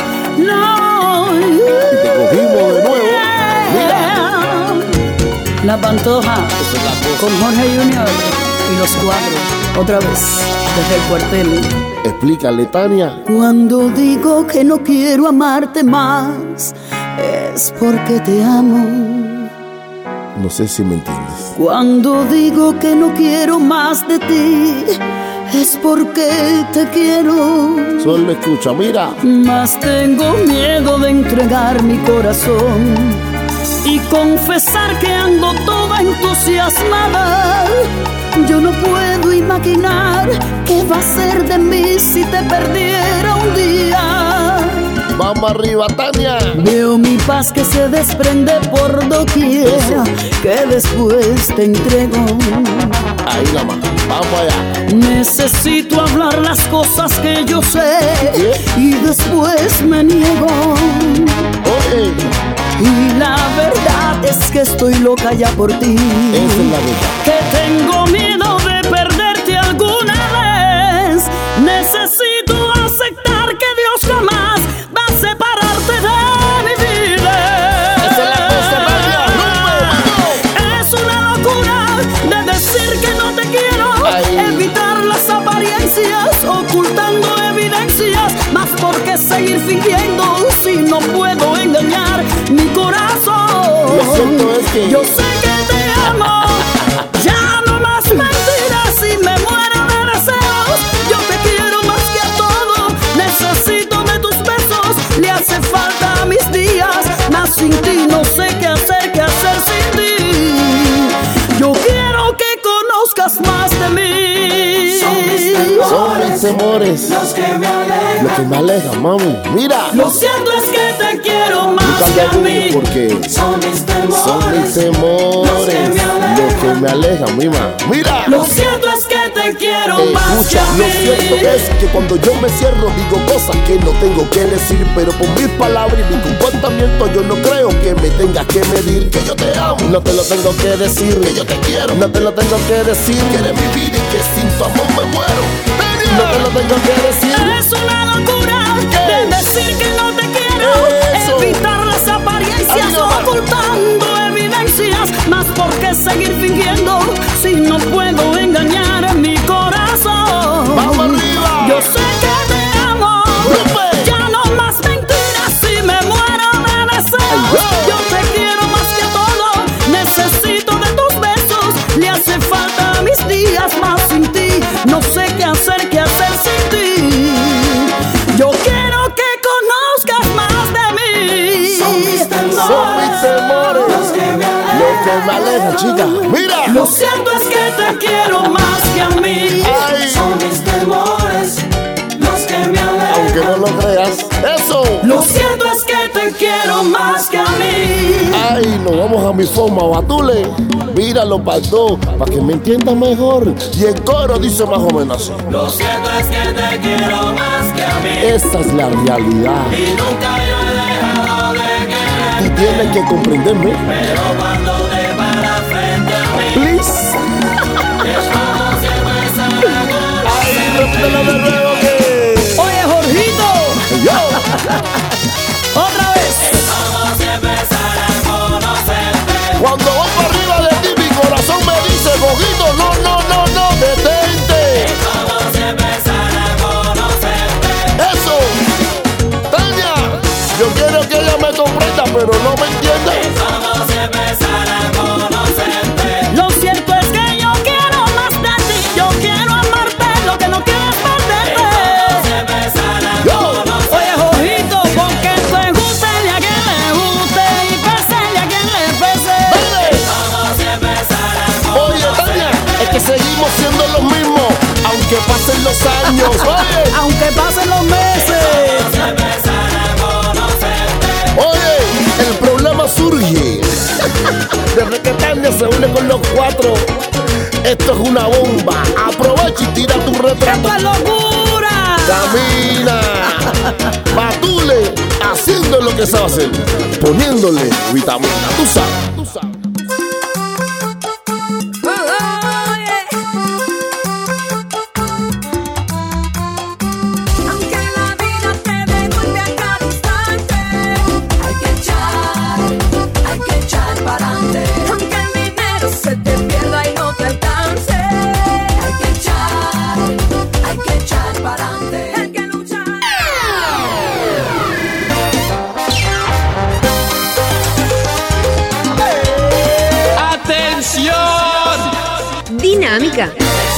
no. Y te cogimos de nuevo. Mira. La Pantoja Esa es la cosa. con Jorge Junior y los cuatro, otra vez, desde el cuartel. Explícale, Tania. Cuando digo que no quiero amarte más, es porque te amo. No sé si me entiendes. Cuando digo que no quiero más de ti, es porque te quiero. Solo escucha, mira. Mas tengo miedo de entregar mi corazón y confesar que ando toda entusiasmada. Yo no puedo imaginar qué va a ser de mí si te perdiera un día. Vamos arriba, Tania. Veo mi paz que se desprende por doquier, Eso. que después te entrego. Ahí la mano. Vamos allá. Necesito hablar las cosas que yo sé ¿Qué? y después me niego. Oye, Y la verdad es que estoy loca ya por ti. esa es la verdad. Que tengo miedo de perderte alguna vez. Necesito aceptar que Dios jamás va a separarte de mi vida. Esa es la cosa, María. Es una locura de decir que no te quiero. Ay. Evitar las apariencias, ocultando evidencias. Más por qué seguir fingiendo si no puedo engañar mi corazón. Lo cierto es que- yo sé que te amo. Ya no más mentiras y me muero de deseos. Yo te quiero más que a todo. Necesito de tus besos. Le hace falta a mis días. Más sin ti no sé qué hacer, qué hacer sin ti. Yo quiero que conozcas más de mí. Son mis temores. Los que me alejan. Lo que me aleja, mami. Mira. Lo cierto es que te quiero más que Cambia a tú, mí. porque Son mis temores. son mis temores. Los que me alejan. Lo que me alejan, mi ma. Mira. Lo cierto es que te quiero más que Escucha, a lo mí. cierto es que cuando yo me cierro digo cosas que no tengo que decir, pero por mis palabras y mi comportamiento yo no creo que me tengas que medir. Que yo te amo, no te lo tengo que decir. Que yo te quiero, no te lo tengo que decir. Que eres mi vida y que sin tu amor me muero. No te lo tengo que decir. Es una locura ¿Qué? de decir que no te quiero. Eso. Evitar las apariencias, Ay, no, mano. ocultando evidencias. Más por qué seguir fingiendo si no puedo engañar mi corazón. Vamos arriba. Yo sé que te amo. Rupe. Ya no se me aleja, chica. Mira. Lo cierto es que te quiero más que a mí. Ay. Son mis temores los que me alejan. Aunque no lo creas. Eso. Lo cierto es que te quiero más que a mí. Ay, nos vamos a mi forma, Batule. Míralo para dos, para que me entiendas mejor. Y el coro dice más o menos así. Lo cierto es que te quiero más que a mí. Esta es la realidad. Y nunca yo he dejado de querer. Y tienes que comprenderme. Pero cuando te paras frente a mí, please. Es como si empezara a conocer. Ay, repítelo de nuevo que. Oye, Jorgito. Yo. Otra vez. Es como si empezara a conocerte. Cuando voy para arriba de ti, mi corazón me dice, Jorgito, no, no, no, no, detente. Es como si empezara a conocerte. Eso. Tania, yo quiero que ella me comprenda, pero no me entiende. Es como si empezara a conocerte. Lo cierto es que yo quiero más de ti. Yo quiero amarte, lo que no quiero es perderte. Es como si empezara a conocerte. Oye, Jorgito, porque te guste a quien le guste y pésele a quien le pese. Es como si empezara a conocerte. Oye, Tania, es que seguimos siendo los mismos, aunque pasen los años. Oye, aunque pasen los meses. Es como si empezara a conocerte. Oye, el problema surge desde que Tania se une con los cuatro. Esto es una bomba. Aprovecha y tira tu retrato. ¡Esto es locura! Camina. Batule, haciendo lo que sabe hacer, poniéndole vitamina. Tú sabes, tú sabes. Aunque la vida te dé golpe a cada instante, hay que echar, hay que echar para adelante. Aunque el dinero se te pierda y no te alcance, hay que echar, hay que echar para adelante. Hay que luchar. ¡Atención! Dinámica.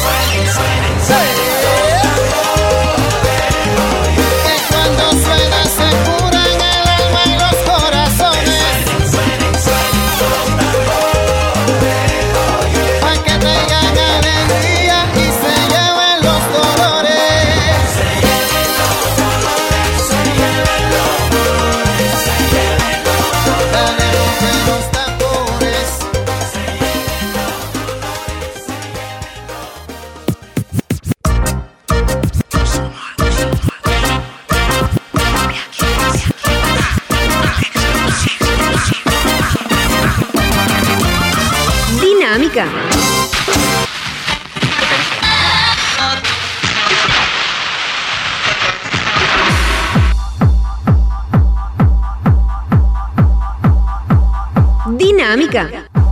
Cuando suena se cura en el alma y los corazones. Pa' que traigan alegría y se lleven los dolores. Dale rompe los tambores. Dinámica. Dinámica.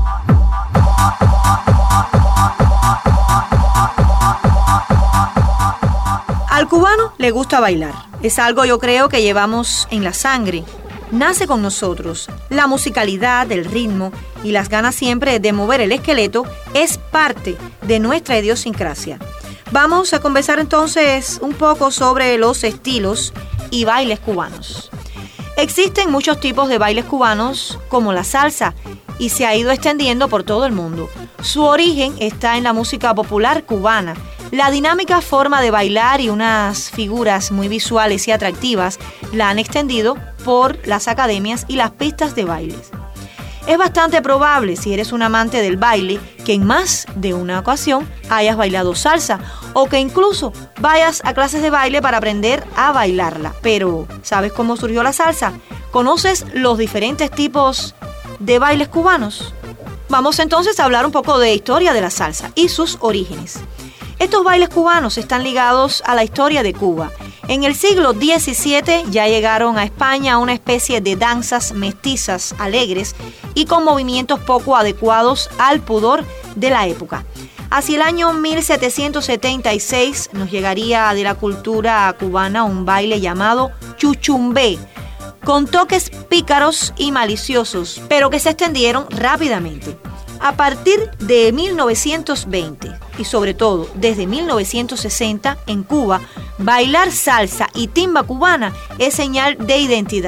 Al cubano le gusta bailar. Es algo yo creo que llevamos en la sangre. Nace con nosotros. La musicalidad, el ritmo y las ganas siempre de mover el esqueleto es parte de nuestra idiosincrasia. Vamos a conversar entonces un poco sobre los estilos y bailes cubanos. Existen muchos tipos de bailes cubanos como la salsa y se ha ido extendiendo por todo el mundo. Su origen está en la música popular cubana. La dinámica forma de bailar y unas figuras muy visuales y atractivas la han extendido por las academias y las pistas de bailes. Es bastante probable, si eres un amante del baile, que en más de una ocasión hayas bailado salsa o que incluso vayas a clases de baile para aprender a bailarla. Pero, ¿sabes cómo surgió la salsa? ¿Conoces los diferentes tipos de bailes cubanos? Vamos entonces a hablar un poco de historia de la salsa y sus orígenes. Estos bailes cubanos están ligados a la historia de Cuba. En el siglo diecisiete ya llegaron a España una especie de danzas mestizas alegres y con movimientos poco adecuados al pudor de la época. Hacia el año mil setecientos setenta y seis nos llegaría de la cultura cubana un baile llamado chuchumbé, con toques pícaros y maliciosos, pero que se extendieron rápidamente. A partir de mil novecientos veinte y sobre todo desde mil novecientos sesenta en Cuba, bailar salsa y timba cubana es señal de identidad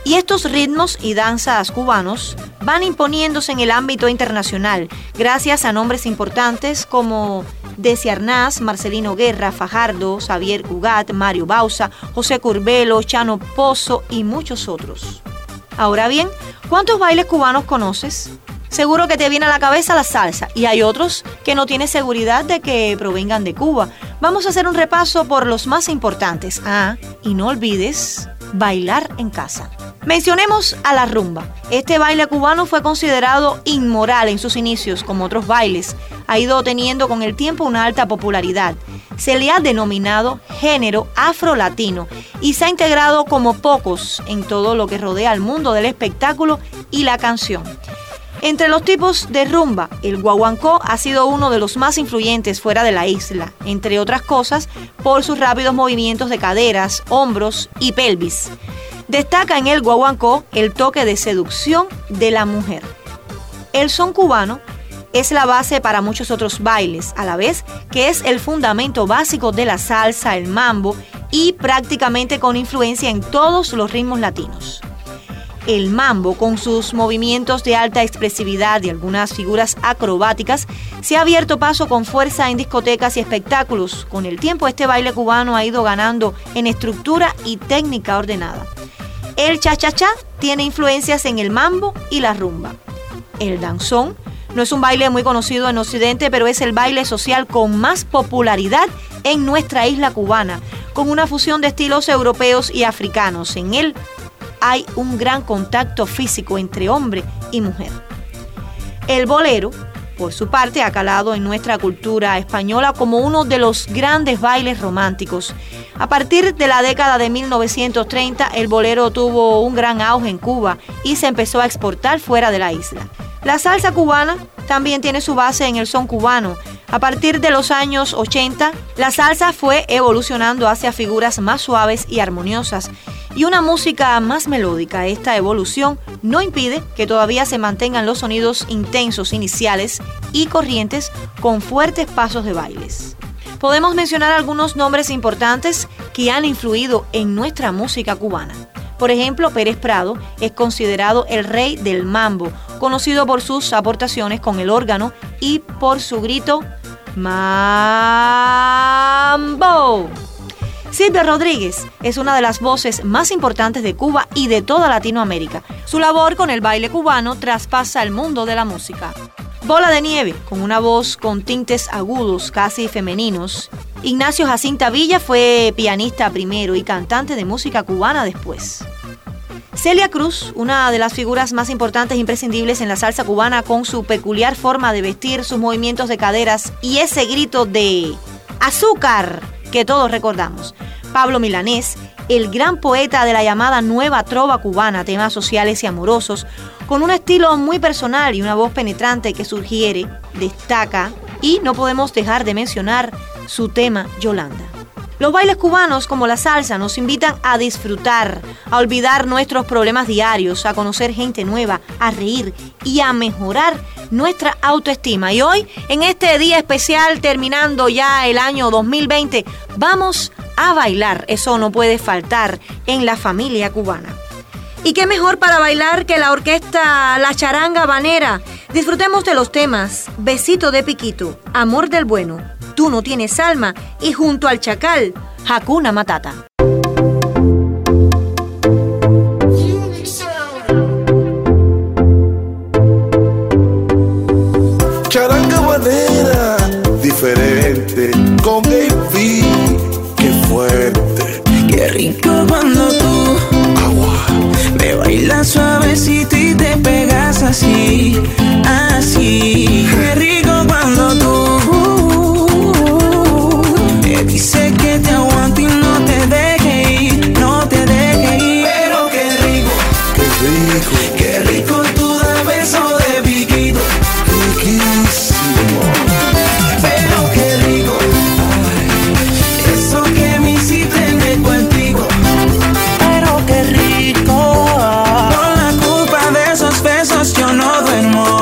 Y estos ritmos y danzas cubanos van imponiéndose en el ámbito internacional gracias a nombres importantes como Desi Arnaz, Marcelino Guerra, Fajardo, Xavier Cugat, Mario Bauza, José Curbelo, Chano Pozo y muchos otros. Ahora bien, ¿cuántos bailes cubanos conoces? Seguro que te viene a la cabeza la salsa y hay otros que no tienes seguridad de que provengan de Cuba. Vamos a hacer un repaso por los más importantes. Ah, y no olvides bailar en casa. Mencionemos a la rumba. Este baile cubano fue considerado inmoral en sus inicios, como otros bailes. Ha ido teniendo con el tiempo una alta popularidad. Se le ha denominado género afrolatino y se ha integrado como pocos en todo lo que rodea al mundo del espectáculo y la canción. Entre los tipos de rumba, el guaguancó ha sido uno de los más influyentes fuera de la isla, entre otras cosas por sus rápidos movimientos de caderas, hombros y pelvis. Destaca en el guaguancó el toque de seducción de la mujer. El son cubano es la base para muchos otros bailes, a la vez que es el fundamento básico de la salsa, el mambo y prácticamente con influencia en todos los ritmos latinos. El mambo, con sus movimientos de alta expresividad y algunas figuras acrobáticas, se ha abierto paso con fuerza en discotecas y espectáculos. Con el tiempo, este baile cubano ha ido ganando en estructura y técnica ordenada. El cha-cha-cha tiene influencias en el mambo y la rumba. El danzón no es un baile muy conocido en Occidente, pero es el baile social con más popularidad en nuestra isla cubana, con una fusión de estilos europeos y africanos. En él hay un gran contacto físico entre hombre y mujer. El bolero, por su parte, ha calado en nuestra cultura española como uno de los grandes bailes románticos. A partir de la década de mil novecientos treinta, el bolero tuvo un gran auge en Cuba y se empezó a exportar fuera de la isla. La salsa cubana también tiene su base en el son cubano. A partir de los años ochenta, la salsa fue evolucionando hacia figuras más suaves y armoniosas y una música más melódica. Esta evolución no impide que todavía se mantengan los sonidos intensos iniciales y corrientes con fuertes pasos de bailes. Podemos mencionar algunos nombres importantes que han influido en nuestra música cubana. Por ejemplo, Pérez Prado es considerado el rey del mambo, conocido por sus aportaciones con el órgano y por su grito ¡Mambo! Silvia Rodríguez es una de las voces más importantes de Cuba y de toda Latinoamérica. Su labor con el baile cubano traspasa el mundo de la música. Bola de Nieve, con una voz con tintes agudos casi femeninos. Ignacio Jacinta Villa fue pianista primero y cantante de música cubana después. Celia Cruz, una de las figuras más importantes e imprescindibles en la salsa cubana, con su peculiar forma de vestir, sus movimientos de caderas y ese grito de ¡azúcar! Que todos recordamos. Pablo Milanés, el gran poeta de la llamada nueva trova cubana, temas sociales y amorosos, con un estilo muy personal y una voz penetrante que sugiere, destaca, y no podemos dejar de mencionar su tema Yolanda. Los bailes cubanos, como la salsa, nos invitan a disfrutar, a olvidar nuestros problemas diarios, a conocer gente nueva, a reír y a mejorar nuestra autoestima. Y hoy, en este día especial, terminando ya el año dos mil veinte, vamos a bailar. Eso no puede faltar en la familia cubana. Y qué mejor para bailar que la orquesta La Charanga Habanera. Disfrutemos de los temas Besito de Piquito, Amor del Bueno, Tú no tienes alma y Junto al Chacal, Hakuna Matata. Charanga Habanera, diferente, con Davey, qué fuerte. Qué rico cuando tú me bailas suavecito y te pegas así, así. Qué rico cuando tú me dices que te aguanto y no te deje ir, no te deje ir. Pero qué rico, qué rico, qué rico tú das beso de piquito, riquísimo. pero qué rico, eso que me hiciste en el cuentico. Pero qué rico, por la culpa de esos besos yo no duermo.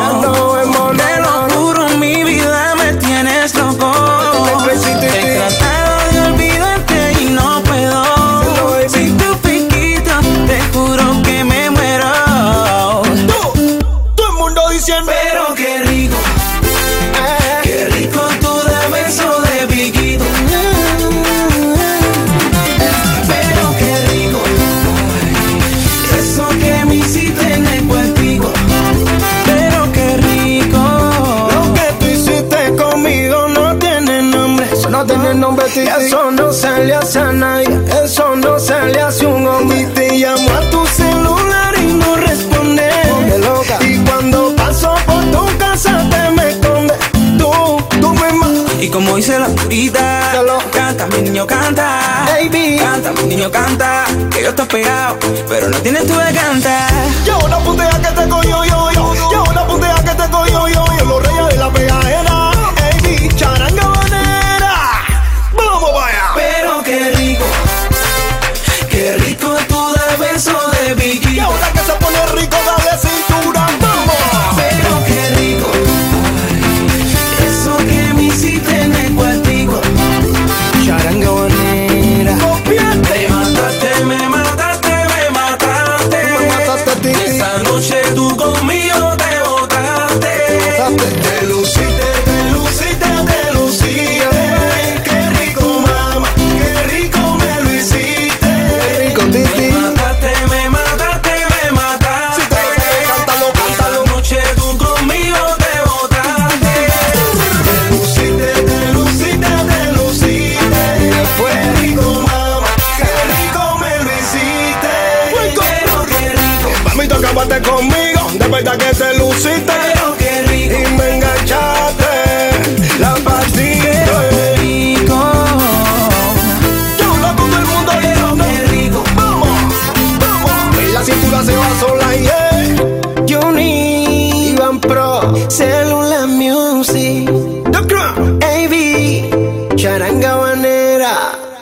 ti. Eso no se le hace a nadie, eso no se le hace a un hombre. Y te llamo a tu celular y no responde. Loca. Y cuando paso por tu casa te me esconde. Tú, tú me matas. Y como dice la purita, canta, mi niño canta. Baby, canta, mi niño canta. Que yo estoy pegado, pero no tienes tú de cantar. Yo una putea que te coño yo, yo. Yo una putea que te coño yo, yo. Los reyes de la pegadera. Baby, charanga banera. Vamos vaya. Pero qué rico, qué rico tú de beso de Vicky. Y ahora que se pone rico, dale cintura. Vamos. Pero qué rico, ay, eso que me hiciste en el cuartico. Charanga banera. Te mataste, me mataste, me mataste. Me mataste a ti. Esa noche tú conmigo te botaste. Te luciste, te luciste, te luciste. Qué rico, mamá, qué rico me lo hiciste. Qué rico, titi. Me mataste, me mataste, me mataste. Si te lo sabes, cántalo, cántalo. Esa noche tú conmigo te botaste. Te luciste, te luciste, te luciste. Fue rico, mamá, qué rico me lo hiciste. Pero qué rico, Mamita, acabaste conmigo, de verdad que te luciste. pero qué rico. Y me enganchaste la pastilla. Qué rico, Yo loco del mundo y pero no. qué rico. Vamos, vamos. En la cintura se va sola y yeah. Juni, Iván Pro, Cellular Music, The Crown, A B, Charanga Banera.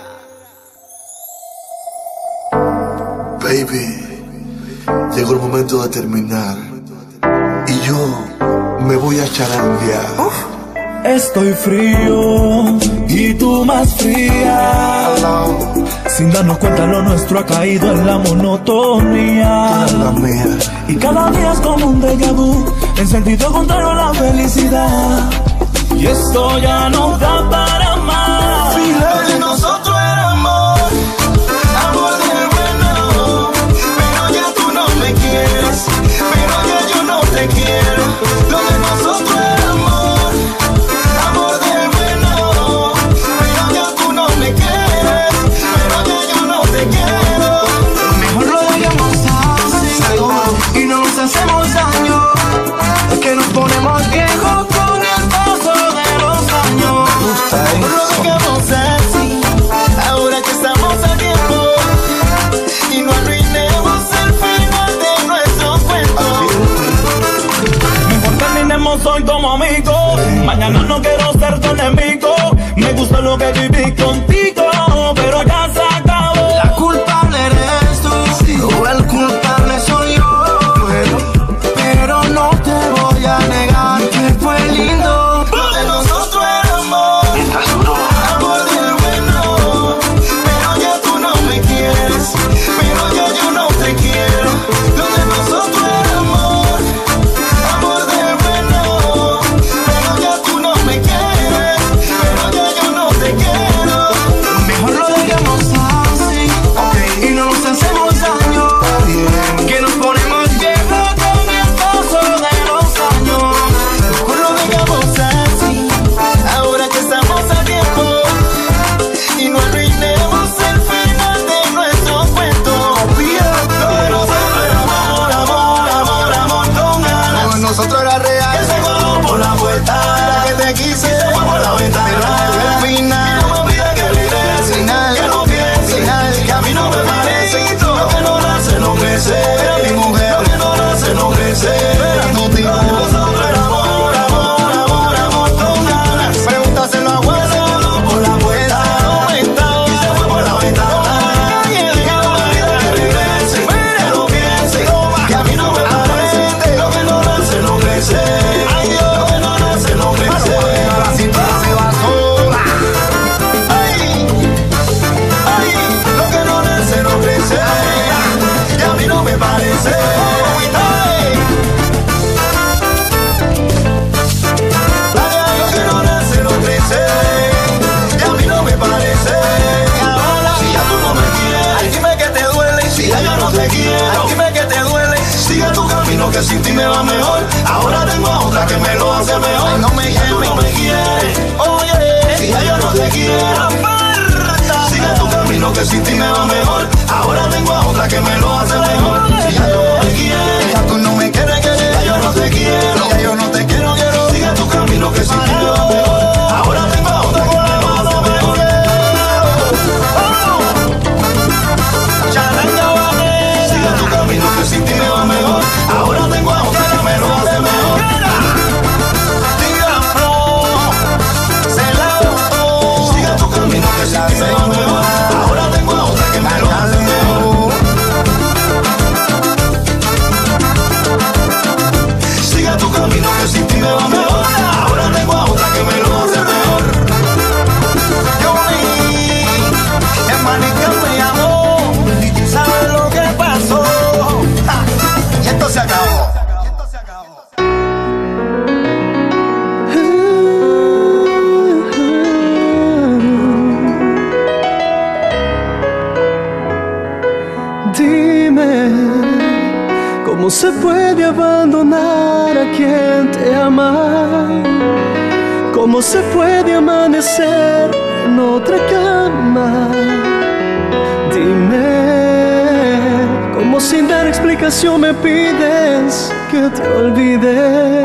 Baby, llegó el momento de terminar. Y yo me voy a charanguear. Estoy frío y tú más fría. Sin darnos cuenta lo nuestro ha caído en la monotonía. La mía. Y cada día es como un déjà vu, en sentido contrario a la felicidad. Y esto ya no da para más. Si lo de nosotros era amor, amor del bueno. Pero ya tú no me quieres, pero ya yo no te quiero. Lo de nosotros era amor, amor del bueno. Pero ya tú no me quieres, pero ya yo no te quiero. Mejor lo dejamos así y no nos hacemos daño. Es que nos ponemos viejos con el paso de los años. Mejor lo dejamos así, ahora que estamos a tiempo. Y no arruinemos el final de nuestro cuento. Mejor terminemos hoy como amigos. Mañana no quiero ser tu enemigo. Me gusta lo que viví contigo, pero ya se acabó. La culpable eres tú, o el culpable soy yo. Pero no te voy a negar que fue lindo. Lo de nosotros era amor, amor del bueno. Pero ya tú no me quieres, pero ya yo no te quiero. Lo de nosotros era amor, amor del bueno. Pero ya tú no me quieres, pero ya yo no te quiero. Mejor lo dejamos así, okay, y no nos hacemos daño. Que nos ponemos viejos con el paso de los años. Mejor lo dejamos así, ahora que estamos a tiempo. Y no arruinemos el final de nuestro cuento. Lo de nosotros era amor, amor, amor, amor con ganas. Lo de nosotros era real, que se coló por la puerta. Que te quise, se fue por la ventana. El final, no me olvides que olvidé el final. Que no pienses, final, que a mí no me parece. Lo que no nace no crece. Era mi mujer, lo que no nace no crece. Era tu tío. Lo de nosotros era amor, amor, amor, amor con ganas. Pregúntaselo a Juan, se coló por la puerta. Y se fue por la ventana. Que no me olvides que regrese. Que no pienses, que a mí no me parece. Lo que no nace no crece. Lo que no nace no crece. La cintura se va sola. Ay, ay, lo que no nace no crece. Y a mí no me parece. Ay, lo que no nace no crece. Y a mí no me parece. Ahora, si ya tú no me quieres, dime que te duele. Si ya yo no te quiero, dime que te duele. Sigue tu camino que sin ti me va mejor. Ahora tengo a otra que me lo hace mejor. No me quieres, no me quieres. Oye, si ya yo no te quiero. camino que sin ti me va mejor. Ahora tengo a otra que me lo hace mejor. Si ya tú no me quieres, ya tú no me quieres querer, ya yo no te quiero, ya yo no te quiero, quiero. Sigue tu camino que sin ti me va mejor. Ahora tengo a otra que me lo hace mejor. Charanga, vale. Sigue tu camino que sin ti me va mejor. Ahora tengo a otra que me lo hace mejor. Tira flow, se la botó. Sigue tu camino que sin ti me va mejor. Ahora tengo a otra que me lo hace mejor. Sigue tu camino que sin ti me va mejor. Ahora tengo a otra que me lo hace mejor. Yo vi que Manica me llamó y tú sabes lo que pasó. Ja, y esto se acabó. Dime, ¿cómo se puede abandonar a quien te ama? ¿Cómo se puede amanecer en otra cama? Dime, ¿cómo sin dar explicación me pides que te olvide?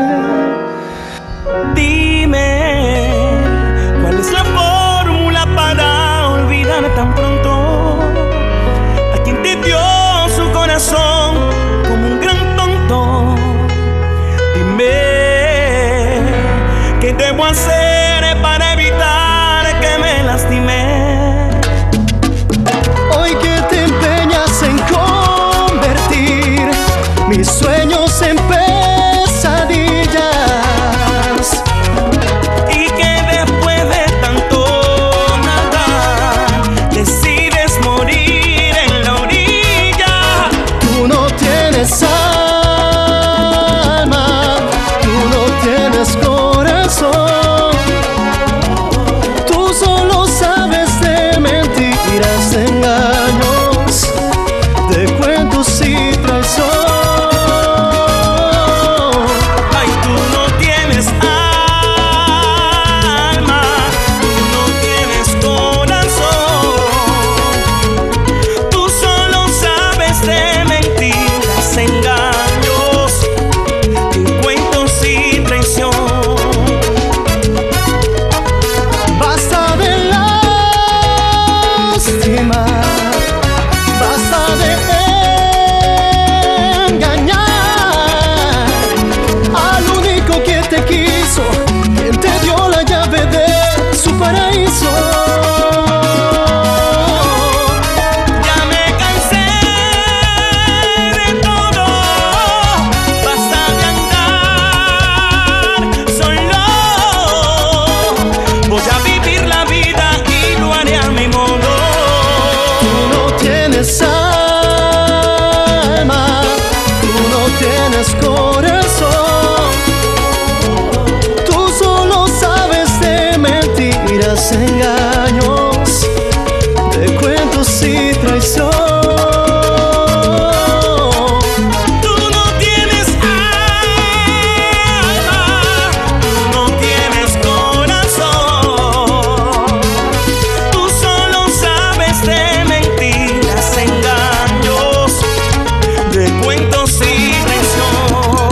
Dime, ¿cuál es la fórmula para olvidarme tan pronto? ¿A quien te dio su corazón como un gran tonto? Dime, ¿qué debo hacer para evitar que me lastime? Hoy que te empeñas en convertir mis sueños en pesadillas, Y que después de tanto nadar decides morir en la orilla. tú no tienes alma, tú no tienes corazón, tú solo sabes de mentiras, de engaños, de cuentos y traición. Ay, tú no tienes alma, tú no tienes corazón, tú solo sabes de mentiras, engaños, de cuentos y traición. Basta de lástima, basta de engañar al único que te quiso, quien te dio la llave de su paraíso. Ya me cansé de todo, basta de andar solo. Voy a vivir la vida y lo haré a mi modo. Tú no tienes alma, tú no tienes corazón, tú solo sabes de mentiras, engaños, de cuentos y traición. Tú no tienes alma, tú no tienes corazón, tú solo sabes de mentiras, engaños, de cuentos y traición.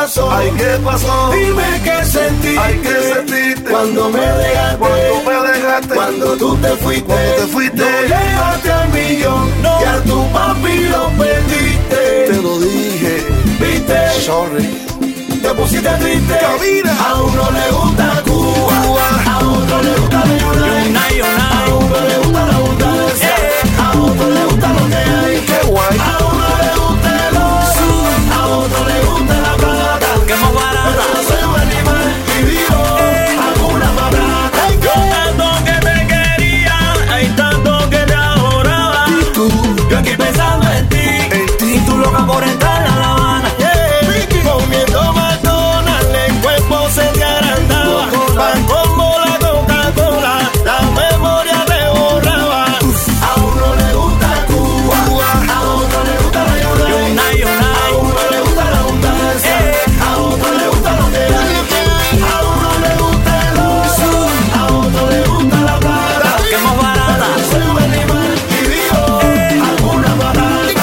pasó? Ay, ¿qué pasó? Dime qué sentiste. Ay, ¿qué sentiste? Cuando me dejaste. Cuando me dejaste. Cuando tú te fuiste. Cuando te fuiste. No llegaste al millón. No. Y a tu papi lo perdiste. Te lo dije. ¿Viste? Sorry. Te pusiste triste. Camina. A uno le gusta Cuba. Cuba. A otro le gusta la Yonay. A uno le gusta la abundancia. Eh. A otro le gusta lo que hay. Qué guay. A uno le gusta el oro. A otro le gusta la plata. Que más barata. Pero yo soy un animal y vivo alguna más plata. Yo tanto que te quería, hay tanto que te adoraba. Y tú, yo aquí pensando en ti, en ti. Y tú loca por entrar a La Habana. Yeah. Comiendo McDonald's, el cuerpo se te agrandaba. Pan como la Coca-Cola, la memoria te borraba. A uno le gusta Cuba, a otro le gusta la Yonay. A uno le gusta la abundancia, a otro le gusta lo que hay. A uno le gusta el oro, a otro le gusta la plata. Que más barata. Yo soy un animal y vivo alguna batata.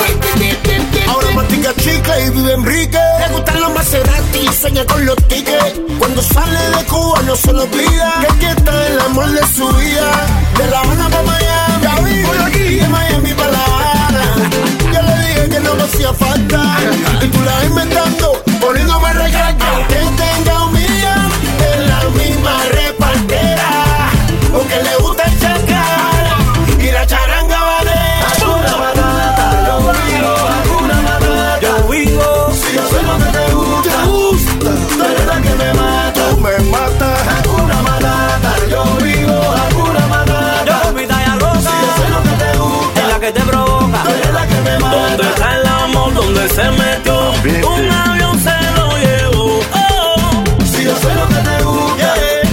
Ahora mastica chicle y vive en Enrique. Le gustan los Maserati y sueña con los tickets. Cuando sale de Cuba no se lo olvida que aquí está el amor de su vida. De La Habana para Miami, ya vi por aquí. Y de Miami para La Habana. Yo le dije que no me hacía falta y tú la vas inventando, poniéndome recarga. Que tenga un millón en la misma repartera, porque le gusta el chacal y la charanga banera. Alguna batata, yo vivo, alguna batata. Yo vivo, si yo soy lo que te gusta, te gusta. Tú eres la que me mata, tú me matas. Alguna batata, yo vivo, alguna batata. Yo mi talla rosa, si yo soy lo que te gusta, es la que te provoca. tú eres la que me mata. ¿Dónde está el amor? ¿Dónde se metió? Un avión se lo llevó. Oh. Si yo soy lo que te gusta,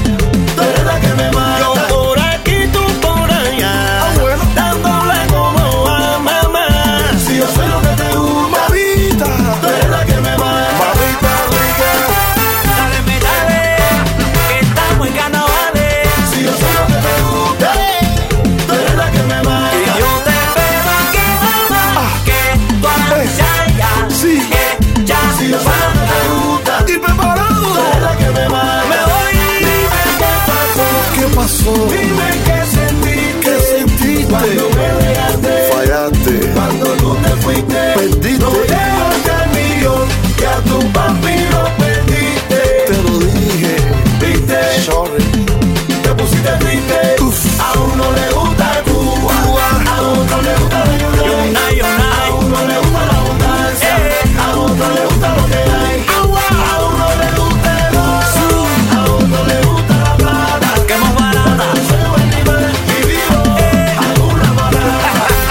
tú eres la que me mata. Yo por aquí, tú por allá, Ah, bueno. dándole como a mamá. Si yo soy lo que te gusta, Mamita. tú eres la que me mata. Mamita rica. Dale, me dale, que estamos en carnavales. Si yo soy lo que te gusta, tú eres la que me mata. Y yo te espero aquí, mamá, que tú hagas ya, ya, Sí. que ya Si yo soy lo que te gusta, Y preparado. tú eres la que me mata. me voy. Dime qué pasó, ¿Qué pasó? dime qué sentiste, ¿Qué sentiste? cuando me dejaste, Fallaste. cuando tú te fuiste, Perdiste. no llegaste al millón, que a tu papi lo perdiste. Te lo dije. ¿Viste? Sorry. Te pusiste triste. Uf. A uno le gusta Cuba, a otro le gusta la Yonay. A uno le gusta la abundancia, a otro le gusta lo que hay. A uno le gusta el oro, a otro le gusta la plata. Que más barata. Yo soy un animal y vivo alguna batata.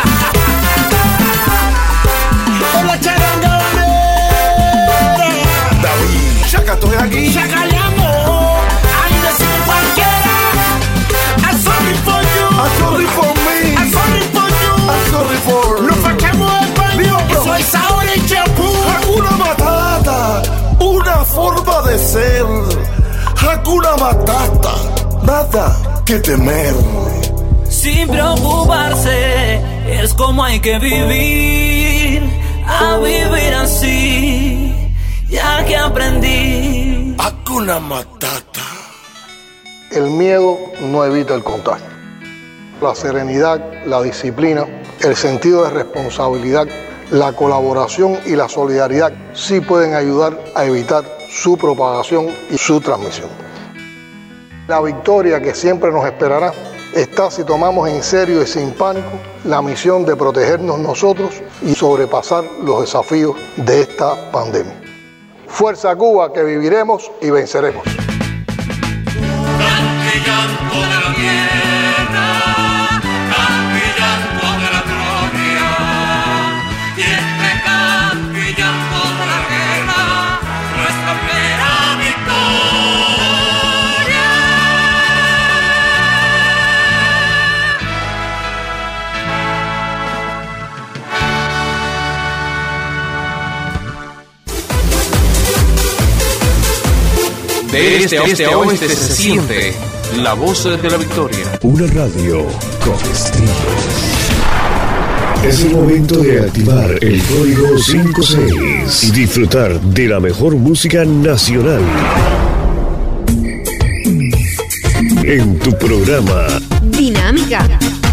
Con la charanga banera, David. Chaca, estoy aquí. chacaleando, hay decir cualquiera. I'm sorry for you, I'm sorry for me. I'm sorry for you. I'm sorry for. Nos sacamos el baño, Bro. soy sabor y champú. Hakuna Matata, una forma de ser. Hakuna Matata, nada que temer. Sin preocuparse, es como hay que vivir, a vivir así, ya que aprendí. Hakuna Matata. El miedo no evita el contagio. La serenidad, la disciplina, el sentido de responsabilidad, la colaboración y la solidaridad sí pueden ayudar a evitar su propagación y su transmisión. La victoria que siempre nos esperará está si tomamos en serio y sin pánico la misión de protegernos nosotros y sobrepasar los desafíos de esta pandemia. Fuerza Cuba, que viviremos y venceremos. Llanto de la tierra, canto y llanto de la gloria, y entre canto y llanto de la guerra, nuestra primera victoria. De este a este a oeste se siente la voz de la victoria. Una radio con estilo. Es el momento de activar el código cinco seis y disfrutar de la mejor música nacional. En tu programa Dinámica.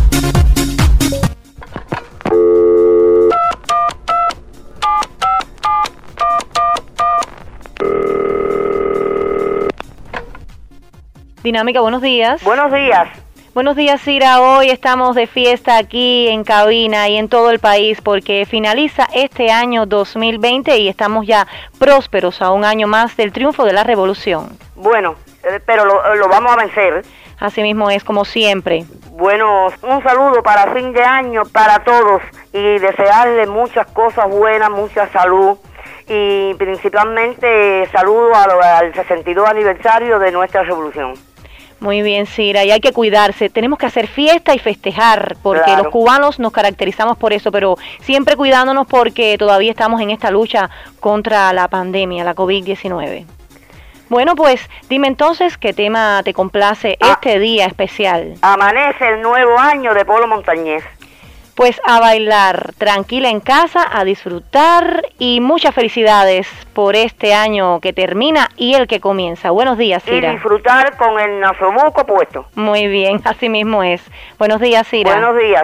Dinámica, buenos días. Buenos días. Buenos días, Cira. Hoy estamos de fiesta aquí en cabina y en todo el país porque finaliza este año dos mil veinte y estamos ya prósperos a un año más del triunfo de la revolución. Bueno, eh, pero lo, lo vamos a vencer. Así mismo es, como siempre. Bueno, un saludo para fin de año para todos y desearles muchas cosas buenas, mucha salud y principalmente saludo a lo, al sesenta y dos aniversario de nuestra revolución. Muy bien, Cira, y hay que cuidarse. Tenemos que hacer fiesta y festejar, porque Claro. los cubanos nos caracterizamos por eso, pero siempre cuidándonos porque todavía estamos en esta lucha contra la pandemia, la COVID diecinueve. Bueno, pues dime entonces qué tema te complace este día especial. Amanece el nuevo año de Polo Montañés. Pues a bailar, tranquila en casa, a disfrutar y muchas felicidades por este año que termina y el que comienza. Buenos días, Y Cira. disfrutar con el nasobuco puesto. Muy bien, así mismo es. Buenos días, Cira. Buenos días.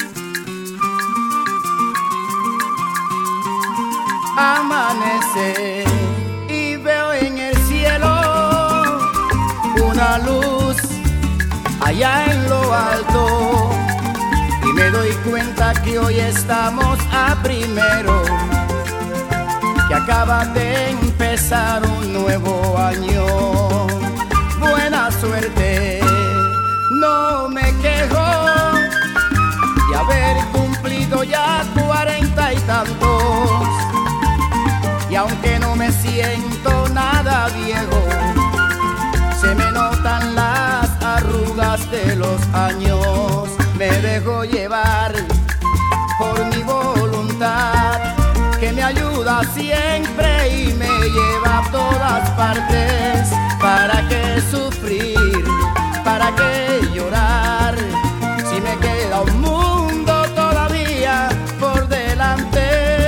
Amanece y veo en el cielo una luz allá en lo alto y me doy cuenta que hoy estamos a primero, que acaba de empezar un nuevo año. Buena suerte, no me quejo de haber cumplido ya cuarenta y tantos. Y aunque no me siento nada viejo, se me notan las arrugas de los años. Me dejo llevar por mi voluntad, que me ayuda siempre y me lleva a todas partes. ¿Para qué sufrir? ¿Para qué llorar? Si me queda un mundo todavía por delante.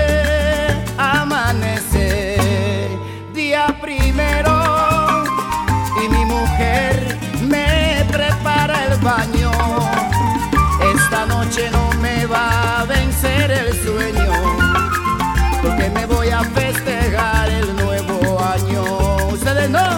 Amanece día primero y mi mujer me prepara el baño. Esta noche no me va a vencer el sueño, porque me voy a festejar el nuevo año. Ustedes no.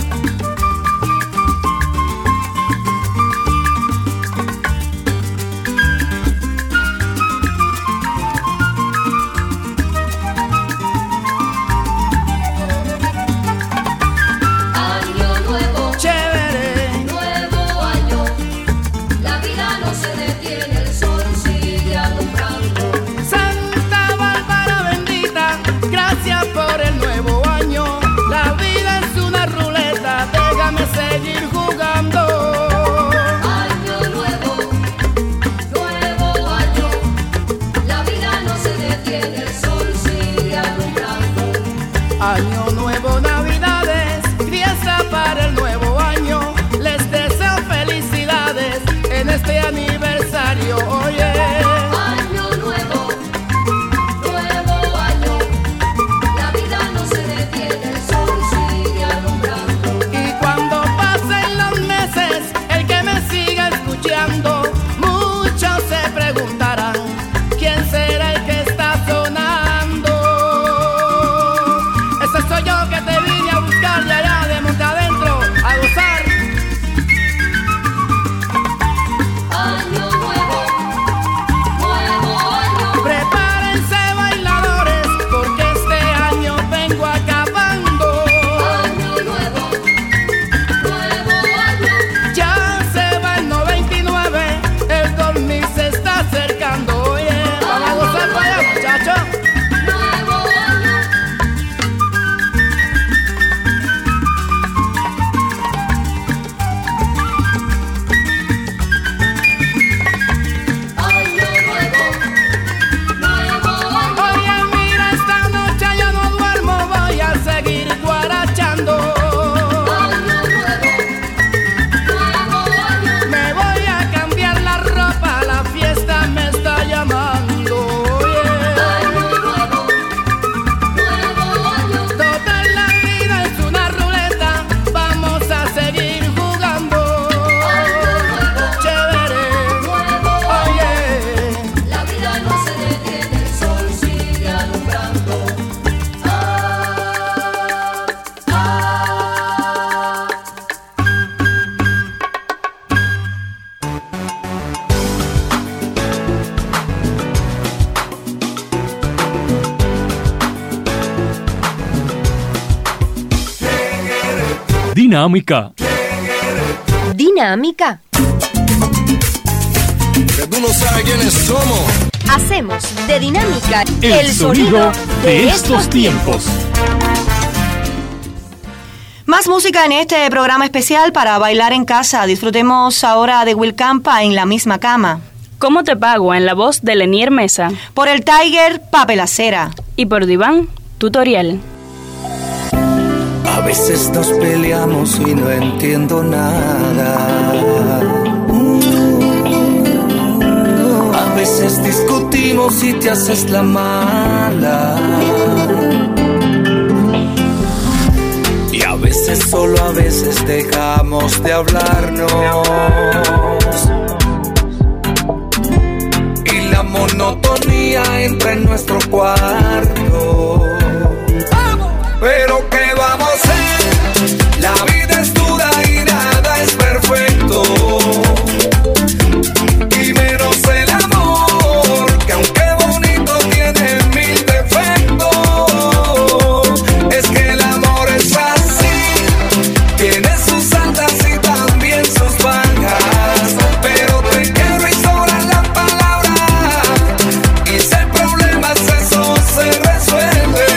Año nuevo, chévere, nuevo año. La vida no se detiene, el sol sigue alumbrando. Santa Bárbara bendita, gracias por el nuevo año. La vida es una ruleta, déjame seguir jugando. Año nuevo, nuevo año. La vida no se detiene, el sol sigue alumbrando. Año nuevo, navidades, fiesta para el nuevo año. Les deseo felicidades en este aniversario, oye. Año nuevo, nuevo año. La vida no se detiene, el sol sigue alumbrando. Y cuando pasen los meses, el que me siga escuchando, muchos se preguntarán, ¿quién será el que está sonando? Ese soy yo que te vine a buscar. Dinámica. Dinámica. Que tú no sabes quiénes somos. Hacemos de Dinámica el, el sonido, sonido de estos tiempos. Más música en este programa especial para bailar en casa. Disfrutemos ahora de Will Campa, En la misma cama. ¿Cómo te pago? En la voz de Lenier Mesa. Por el Tiger, Papelacera. Y por Diván, Tutorial. A veces nos peleamos y no entiendo nada. A veces discutimos y te haces la mala. Y a veces, solo a veces, dejamos de hablarnos. Y la monotonía entra en nuestro cuarto. Pero ¿qué vamos a hacer? La vida es dura y nada es perfecto. Y menos el amor, que aunque bonito tiene mil defectos. Es que el amor es así, tiene sus altas y también sus bajas. Pero te quiero y sobran las palabras. Y si hay problemas, eso se resuelve.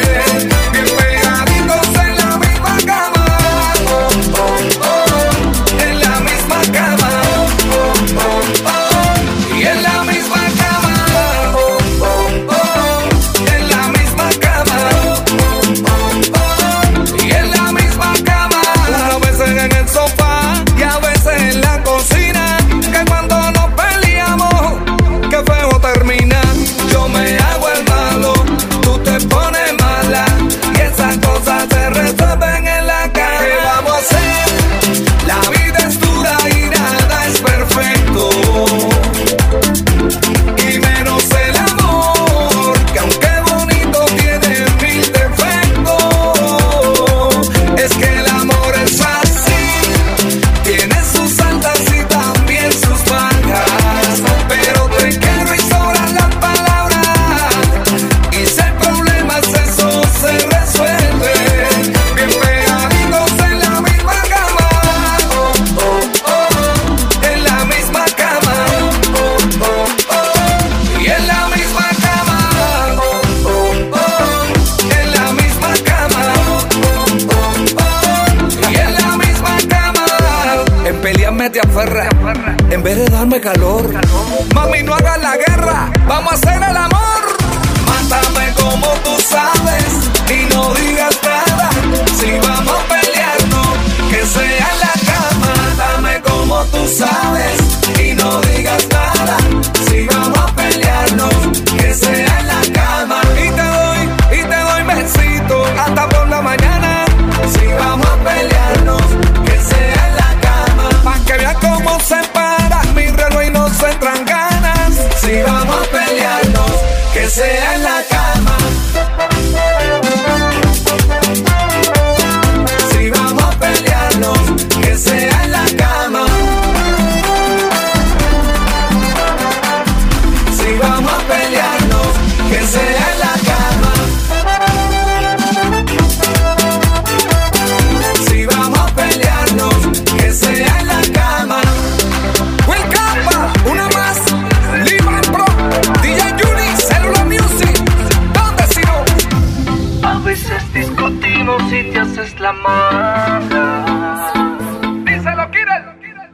En vez de darme calor, mami, no hagas la guerra, vamos a hacer el amor. Mátame como tú sabes y no digas nada. Si vamos a pelearnos, que sea en la cama. Mátame como tú sabes y no digas nada. Si vamos a pelearnos, que sea en la cama. Y te doy, y te doy besito hasta por la mañana. Si vamos a pelearnos, que sea en la cama. Pa' que veas cómo se para mi reloj y no se entran ganas. Si vamos a pelearnos, que sea en la cama. Si vamos a pelearnos, que sea en la cama. Si vamos a pelearnos, que sea en la cama. Si vamos a pelearnos, que sea en la cama. Will Campa, una más. Libre Pro, D J Juni, Cellular Music. ¿Dónde si no? A veces discutimos y te haces la mala. Díselo, Kira.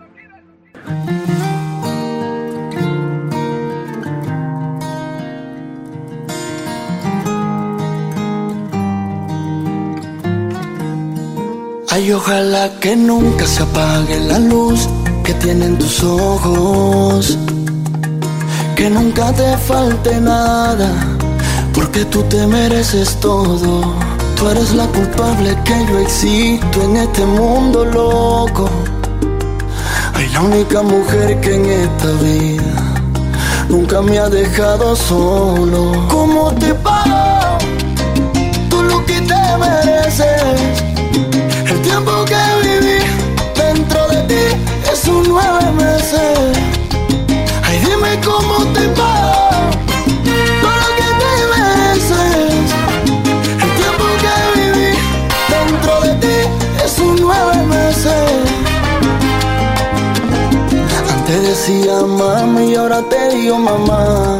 Ay, ojalá que nunca se apague la luz que tienen tus ojos, que nunca te falte nada, porque tú te mereces todo. Tú eres la culpable que yo existo en este mundo loco. Ay, la única mujer que en esta vida nunca me ha dejado solo. ¿Cómo te pago? Tú lo que te mereces. El tiempo que viví dentro de ti es un nueve meses. Ay, dime cómo te pago todo lo que te mereces. El tiempo que viví dentro de ti es un nueve meses. decía mami y ahora te digo mamá.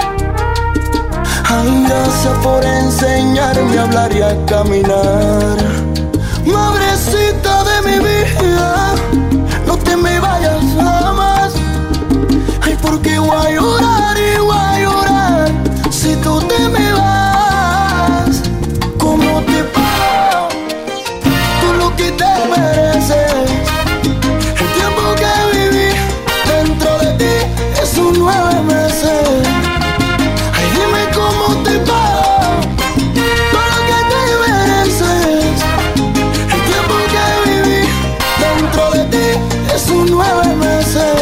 Ay, gracias por enseñarme a hablar y a caminar. Madrecita de mi vida, no te me vayas jamás. Ay, porque voy a llorar y voy a llorar si tú te me vas. ¿Cómo te pago? Tú lo que te mereces. El tiempo que viví dentro de ti es un nueve meses. Ay, dime cómo te pago todo lo que te mereces. El tiempo que viví dentro de ti es un nueve meses.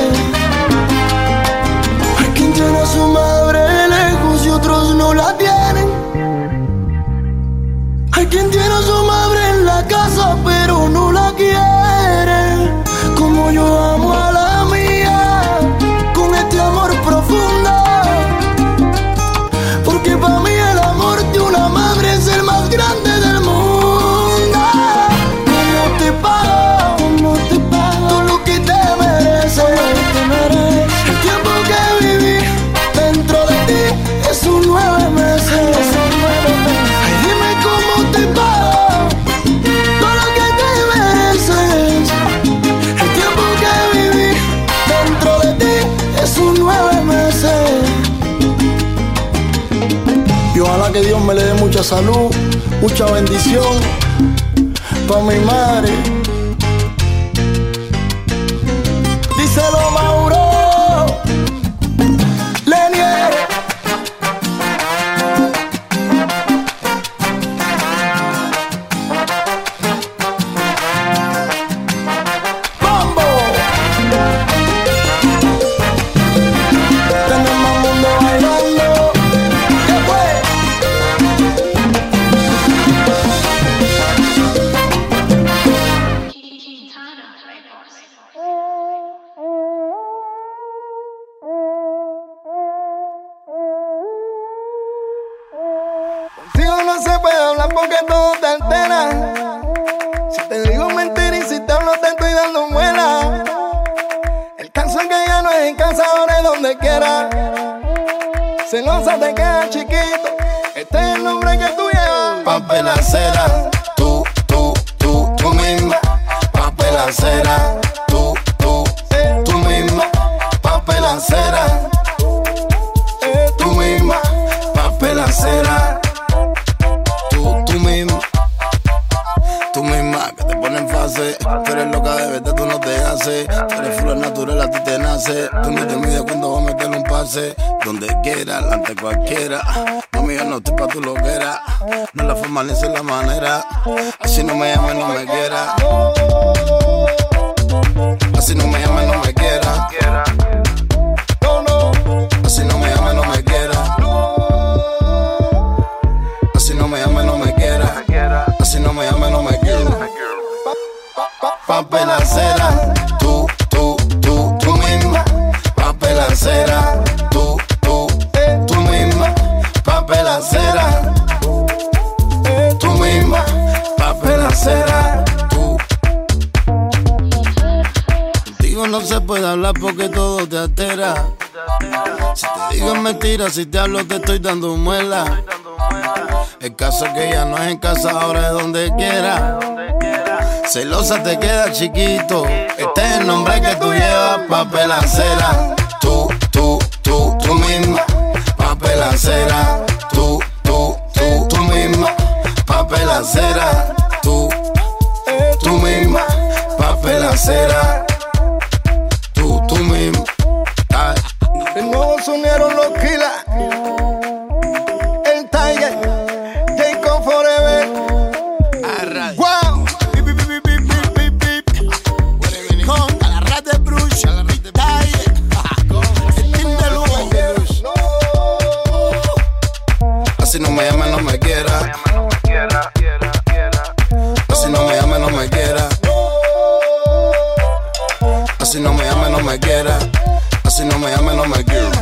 Hay quien tiene a su madre lejos y otros no la tienen. Hay quien tiene a su madre en la casa pero no la quiere. Como yo amo a la mía, con este amor profundo. Porque para mí el amor de una madre es el más grande del mundo. ¿Cómo te pago? ¿Cómo te pago? Todo lo que te mereces. El tiempo que viví dentro de ti es un nueve meses. Ay, dime cómo te pago todo lo que te mereces. El tiempo que viví dentro de ti es un nueve meses. Y ojalá que Dios me le dé mucha salud, mucha bendición para mi madre. Díselo, Mauro Lenier. Bombo. Tenemos mundo bailando. ¿Qué fue? Contigo no se puede hablar porque todo te altera. Si te digo mentira y si te hablo te estoy dando muela. El caso es que ya no es en casa, ahora es donde quiera. Celosa te queda chiquito, este es el nombre que tú llevas. Papelacera, tú, tú, tú, tú misma. Papelacera, tú, tú, tú misma. Papelacera, tú misma. Papelacera, tú, tú misma. Tú misma, que te ponen fase. Tú eres loca de verdad, tú no te haces. Tú eres flor natural, a ti te nace. Tú no te mides cuando vas a meterle un pase. Donde quiera, ante cualquiera. Mami, yo no estoy pa' tu loquera. No es la forma ni es la manera. Así no me llames, no me quiera. Así no me llames, no me quiera. Así no me llames, no me quiera. Así no me llames, no me quiera. Así no me llames, no me quiera. Papelacera, tú, tú, tú, tú misma. Papelacera, tú, tú, tú misma. Papelacera, tú misma. Papelacera, tú. Contigo no se puede hablar porque todo te altera. Si te digo es mentira, si te hablo te estoy dando muela. El caso es que ya no es en casa, ahora es donde quiera. Celosa te queda chiquito, este es el nombre que tú llevas. Papelacera, tú, tú, tú, tú misma. Papelacera, tú, tú, tú, tú misma. Papelacera, tú, tú misma. Papelacera, tú, tú misma. Ay. De nuevo se unieron los Killa, el Tiger, Jacob Forever. Wow. Con a la rat de Bruce, a la rat de Tiger, el team de lujo. Así no me llames, no me quiera. Así no me llames, no me quiera. Así no me llames, no me quiera. Así no me llames, no me quiera.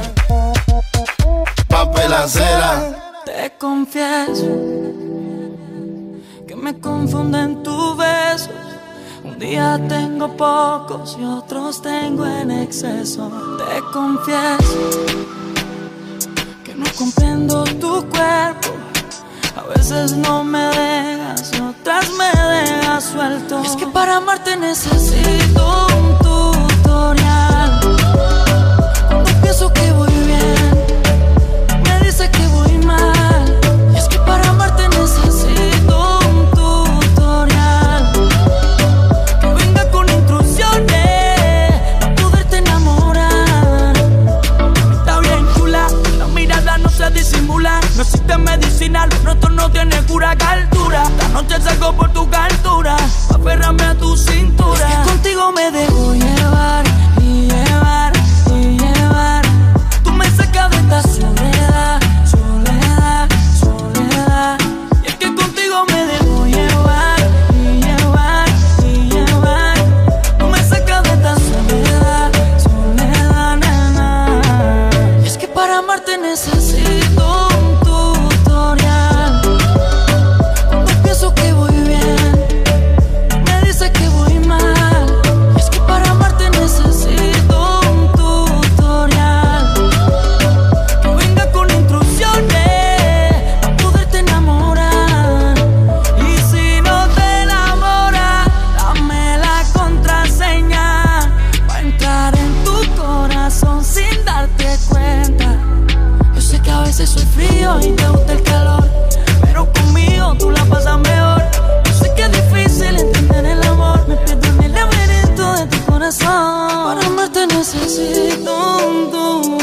Papelacera. Te confieso que me confunden tus besos Un día tengo pocos y otros tengo en exceso. Te confieso que no comprendo tu cuerpo. A veces no me dejas y otras me dejas suelto. Es que para amarte necesito un tutorial. Cuando pienso que voy bien, me dice que voy mal. Y es que para amarte necesito un tutorial. Que venga con instrucciones para poderte enamorar. Está bien chula, la mirada no se disimula. No existe medicina, lo nuestro no tiene cura, altura. Esta noche salgo por tu altura, aférrame a tu cintura. Es que contigo me dejo llevar y llevar y llevar. Tú me sacas de esta soledad, soledad, soledad. Y es que contigo me dejo llevar y llevar y llevar. Tú me sacas de esta soledad, soledad, nena. Y es que para amarte necesito un tutorial. Cuando pienso que voy bien, me dice que voy mal. Y es que para amarte necesito un tutorial. Que venga con instrucciones para poderte enamorar. Y si no te enamoras, dame la contraseña para entrar en tu corazón sin darte cuenta. Yo sé que a veces soy frío y te gusta el calor, pero conmigo tú la pasas mejor. Yo sé que es difícil entender el amor, me pierdo en el laberinto de tu corazón. Para amarte necesito un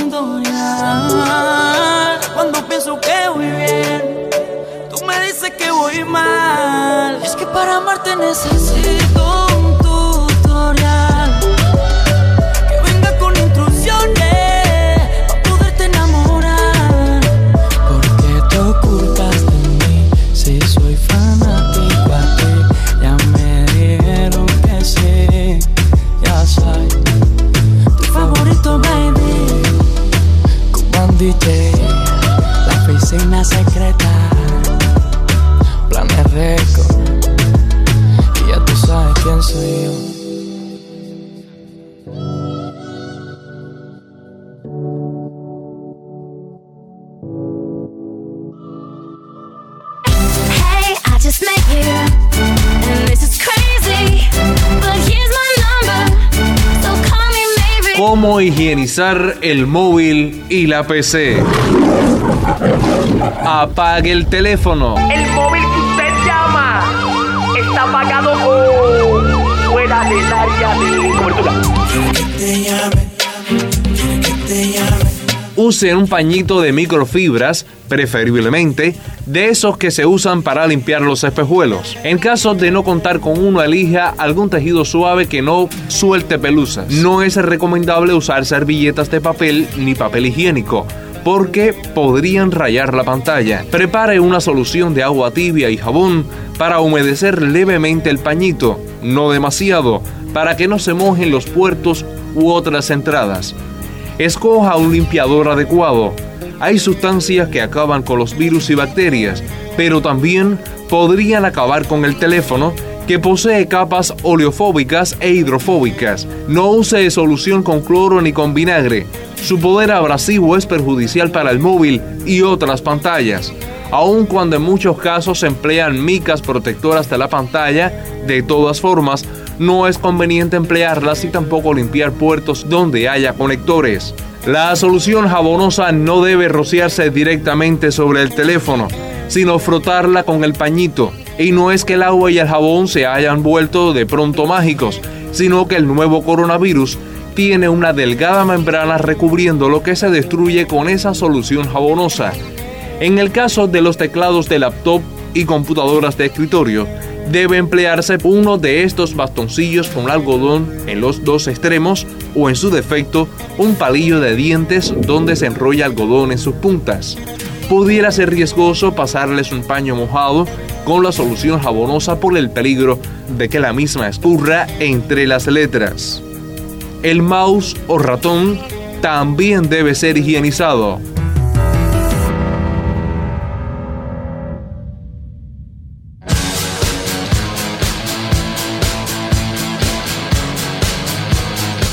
tutorial. Cuando pienso que voy bien, tú me dices que voy mal. Es que para amarte necesito un tutorial. Que venga con instrucciones para poderte enamorar. ¿Por qué te ocultas de mí si soy fanático a ti? Ya me dijeron que sí, ya soy tu favorito, baby. Cuban D J, la oficina secreta, Planes Record. Y ya tú sabes quién soy yo. Hey, I just met you, and this is crazy, but here's my number, so call me maybe. Cómo higienizar el móvil y la P C. Apague el teléfono. El móvil que usted llama está apagado o fuera del área de cobertura. Use un pañito de microfibras, preferiblemente de esos que se usan para limpiar los espejuelos. En caso de no contar con uno, elija algún tejido suave que no suelte pelusas. No es recomendable usar servilletas de papel ni papel higiénico, porque podrían rayar la pantalla. Prepare una solución de agua tibia y jabón para humedecer levemente el pañito, no demasiado, para que no se mojen los puertos u otras entradas. Escoja un limpiador adecuado. Hay sustancias que acaban con los virus y bacterias, pero también podrían acabar con el teléfono, que posee capas oleofóbicas e hidrofóbicas. No use solución con cloro ni con vinagre. Su poder abrasivo es perjudicial para el móvil y otras pantallas. Aun cuando en muchos casos se emplean micas protectoras de la pantalla, de todas formas, no es conveniente emplearlas y tampoco limpiar puertos donde haya conectores. La solución jabonosa no debe rociarse directamente sobre el teléfono, sino frotarla con el pañito. Y no es que el agua y el jabón se hayan vuelto de pronto mágicos, sino que el nuevo coronavirus tiene una delgada membrana recubriendo lo que se destruye con esa solución jabonosa. En el caso de los teclados de laptop y computadoras de escritorio, debe emplearse uno de estos bastoncillos con algodón en los dos extremos o, en su defecto, un palillo de dientes donde se enrolla algodón en sus puntas. Pudiera ser riesgoso pasarles un paño mojado con la solución jabonosa por el peligro de que la misma escurra entre las letras. El mouse o ratón también debe ser higienizado.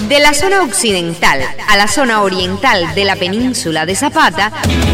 De la zona occidental a la zona oriental de la península de Zapata,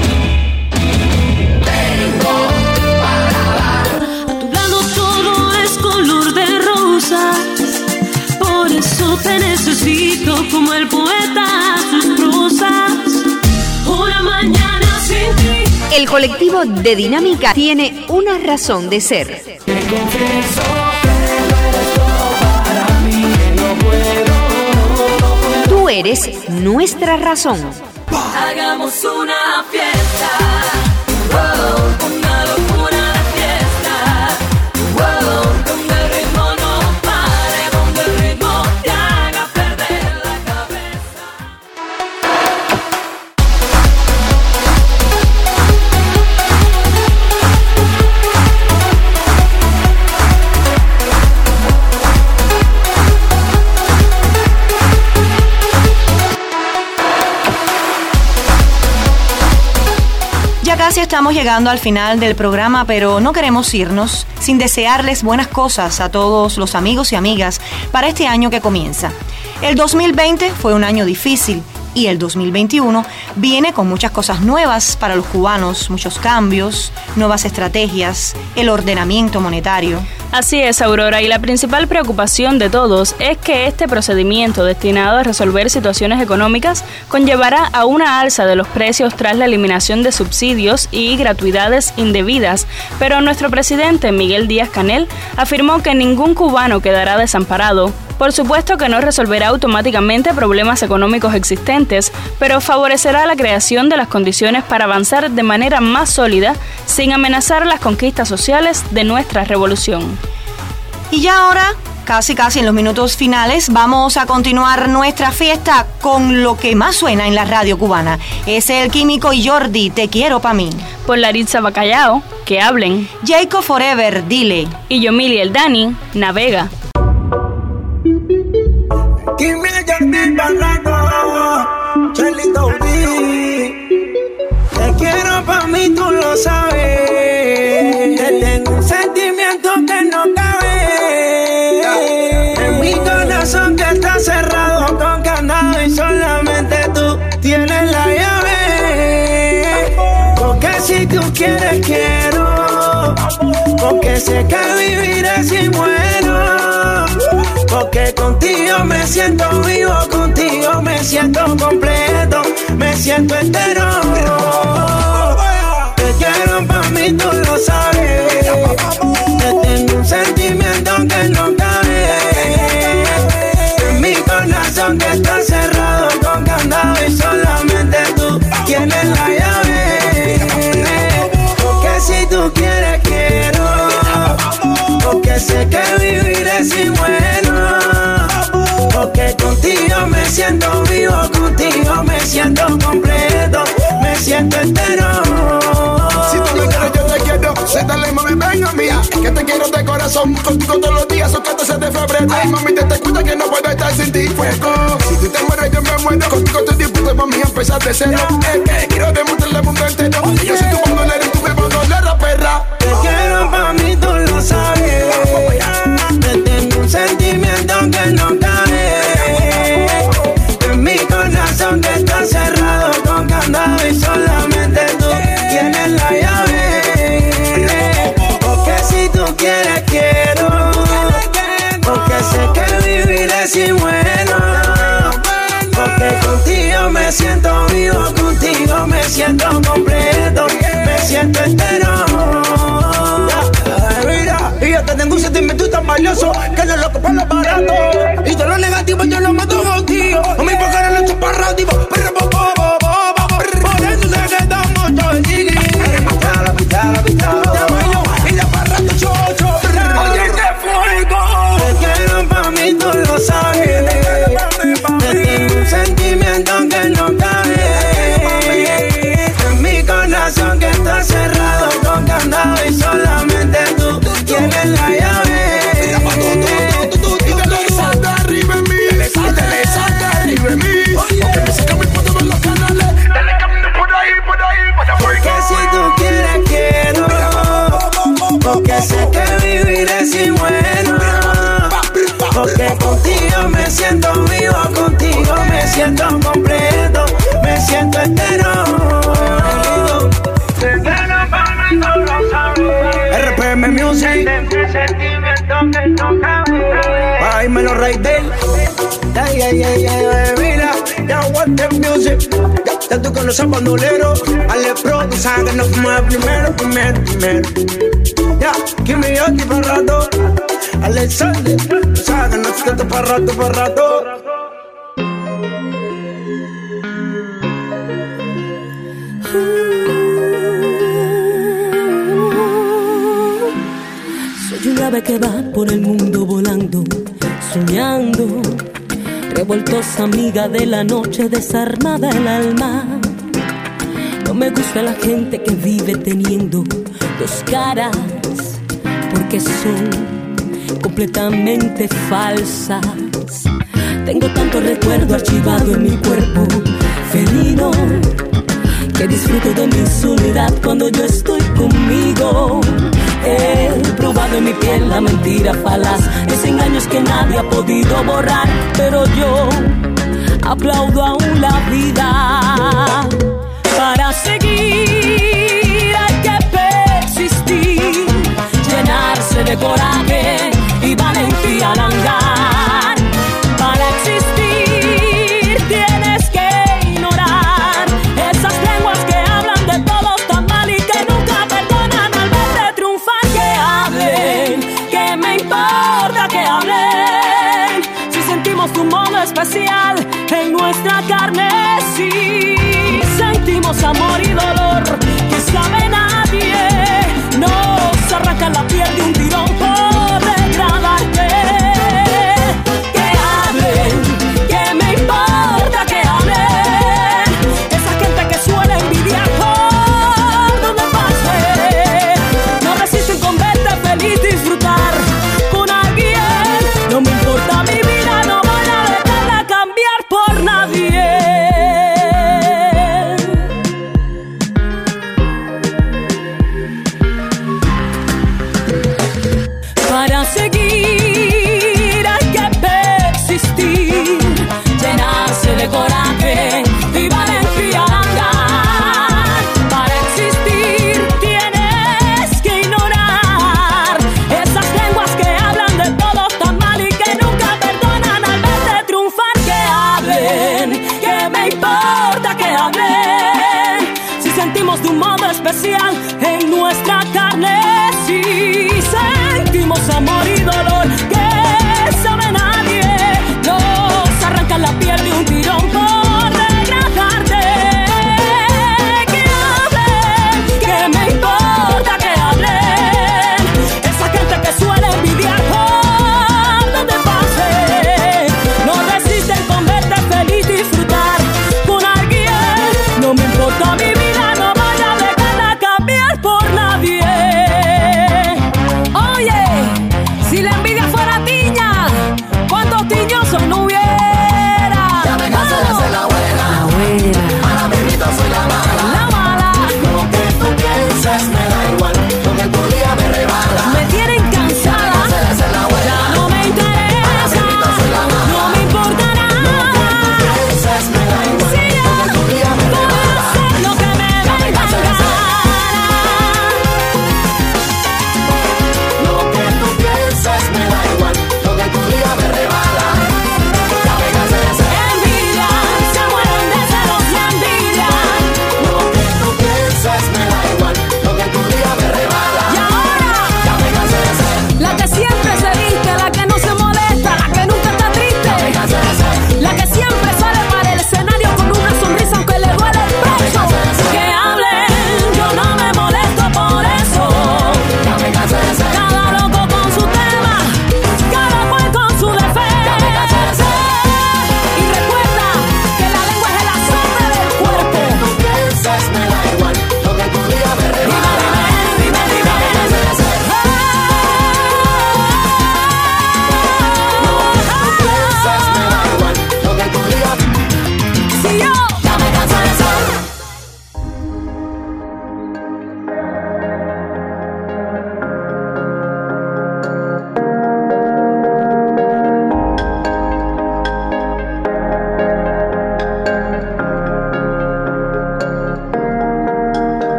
A tu lado todo es color de rosas, por eso te necesito como el poeta sus prosas. Una mañana sin ti. el colectivo de Dinámica tiene una razón de ser. Te confieso que no eres todo para mí, que no puedo, no puedo. Tú eres nuestra razón. Hagamos una fiesta, wow, una locura de fiesta, wow, donde el ritmo no pare, donde el ritmo te haga perder la cabeza. Ya casi estamos llegando al final del programa, pero no queremos irnos sin desearles buenas cosas a todos los amigos y amigas para este año que comienza. El dos mil veinte fue un año difícil y el dos mil veintiuno viene con muchas cosas nuevas para los cubanos, muchos cambios, nuevas estrategias, el ordenamiento monetario. Así es, Aurora, y la principal preocupación de todos es que este procedimiento destinado a resolver situaciones económicas conllevará a una alza de los precios tras la eliminación de subsidios y gratuidades indebidas, pero nuestro presidente Miguel Díaz-Canel afirmó que ningún cubano quedará desamparado. Por supuesto que no resolverá automáticamente problemas económicos existentes, pero favorecerá la creación de las condiciones para avanzar de manera más sólida sin amenazar las conquistas sociales de nuestra revolución. Y ya ahora, casi casi en los minutos finales, vamos a continuar nuestra fiesta con lo que más suena en la radio cubana. Es el Químico y Jordi, Te quiero pa' mí. Por Laritza Bacallao, Que hablen. Jacob Forever, Dile. Y Yomili el Dani, Navega. Dime Jordi Barraco, Charlito B. Te quiero pa' mí, tú lo sabes. Te tengo un sentimiento que no cabe en mi corazón, que está cerrado con candado y solamente tú tienes la llave. Porque si tú quieres quiero, porque sé que viviré si muero. Porque contigo me siento vivo, contigo me siento completo, me siento entero. Te quiero pa' mí, tú lo sabes. Te tengo un sentimiento que no cabe en mi corazón, que está cerrado con candado y solamente tú tienes la llave. Porque si tú quieres quiero, porque sé que viviré si muero. Porque contigo me siento vivo, contigo me siento completo, me siento entero. Si tú me quieres, yo te quiero. Se dale, mami, venga mía. Es que te quiero de corazón, contigo todos los días, son catorce de febrero. Ay, mami, te te cuenta que no puedo estar sin ti. Fuego. Si tú te mueres, yo me muero. Contigo estoy dispuesto, mami, a empezar de cero. Es que quiero demostrarle al mundo entero. Y yo soy tu bandolera y tú me bandolera, perra. Te quiero pa' mí, tú lo sabes. Te tengo un sentimiento que no cabe en mi corazón, que está cerrado con candado y solamente tú tienes la llave. Porque si tú quieres quiero, porque sé que viviré si muero. Porque contigo me siento vivo, contigo me siento completo, me siento entero. Mira, y yo te tengo un sentimiento tan valioso que lo loco por lo barato. Y todo lo negativo yo lo mato contigo. No me importa lo chuparrativo. Pero po, po, po, po, po, por eso sé que estamos todos chiqui. Pitala, pitala, pitala. Te bailo y de parrato chocho. Oye, qué fuego. Te quiero pa' mí, tú lo sabes. Te tengo un sentimiento que no cabe en mi corazón, que está cerrado con candado y solamente tú tienes la llave. siento completo, me siento entero. R P M Music, ay me lo raidé. Ay, ay, ay, ay, mira, ya what the music. Ya, ya tú conoces a bandolero, Ale Pro, tú sabes que no fuimos el primero, primero, primero. Ya, give me your tipo rato, Alexander, tú sabes que no estás para rato, para rato. Soy un ave que va por el mundo volando, soñando, revoltosa amiga de la noche, desarmada el alma. No me gusta la gente que vive teniendo dos caras, porque son completamente falsas. Tengo tanto recuerdo archivado en mi cuerpo felino, que disfruto de mi soledad cuando yo estoy conmigo. He probado en mi piel la mentira falaz, desengaños que nadie ha podido borrar, pero yo aplaudo aún la vida. Para seguir hay que persistir, llenarse de coraje y valentía al andar. Para existir tienes que ignorar esas lenguas que hablan de todos tan mal y que nunca perdonan al verte triunfar. Que hablen, que me importa que hablen, si sentimos un modo especial en nuestra carne, sí. Sentimos amor y dolor que sabe nadie, nos arranca la piel de un tirón por degradarte. Que hablen, que me importa que hablen, esa gente que suele envidiar por donde pase, no resisten con verte feliz disfrutar con alguien. No me importa mi vida, no voy a dejarla cambiar por nadie.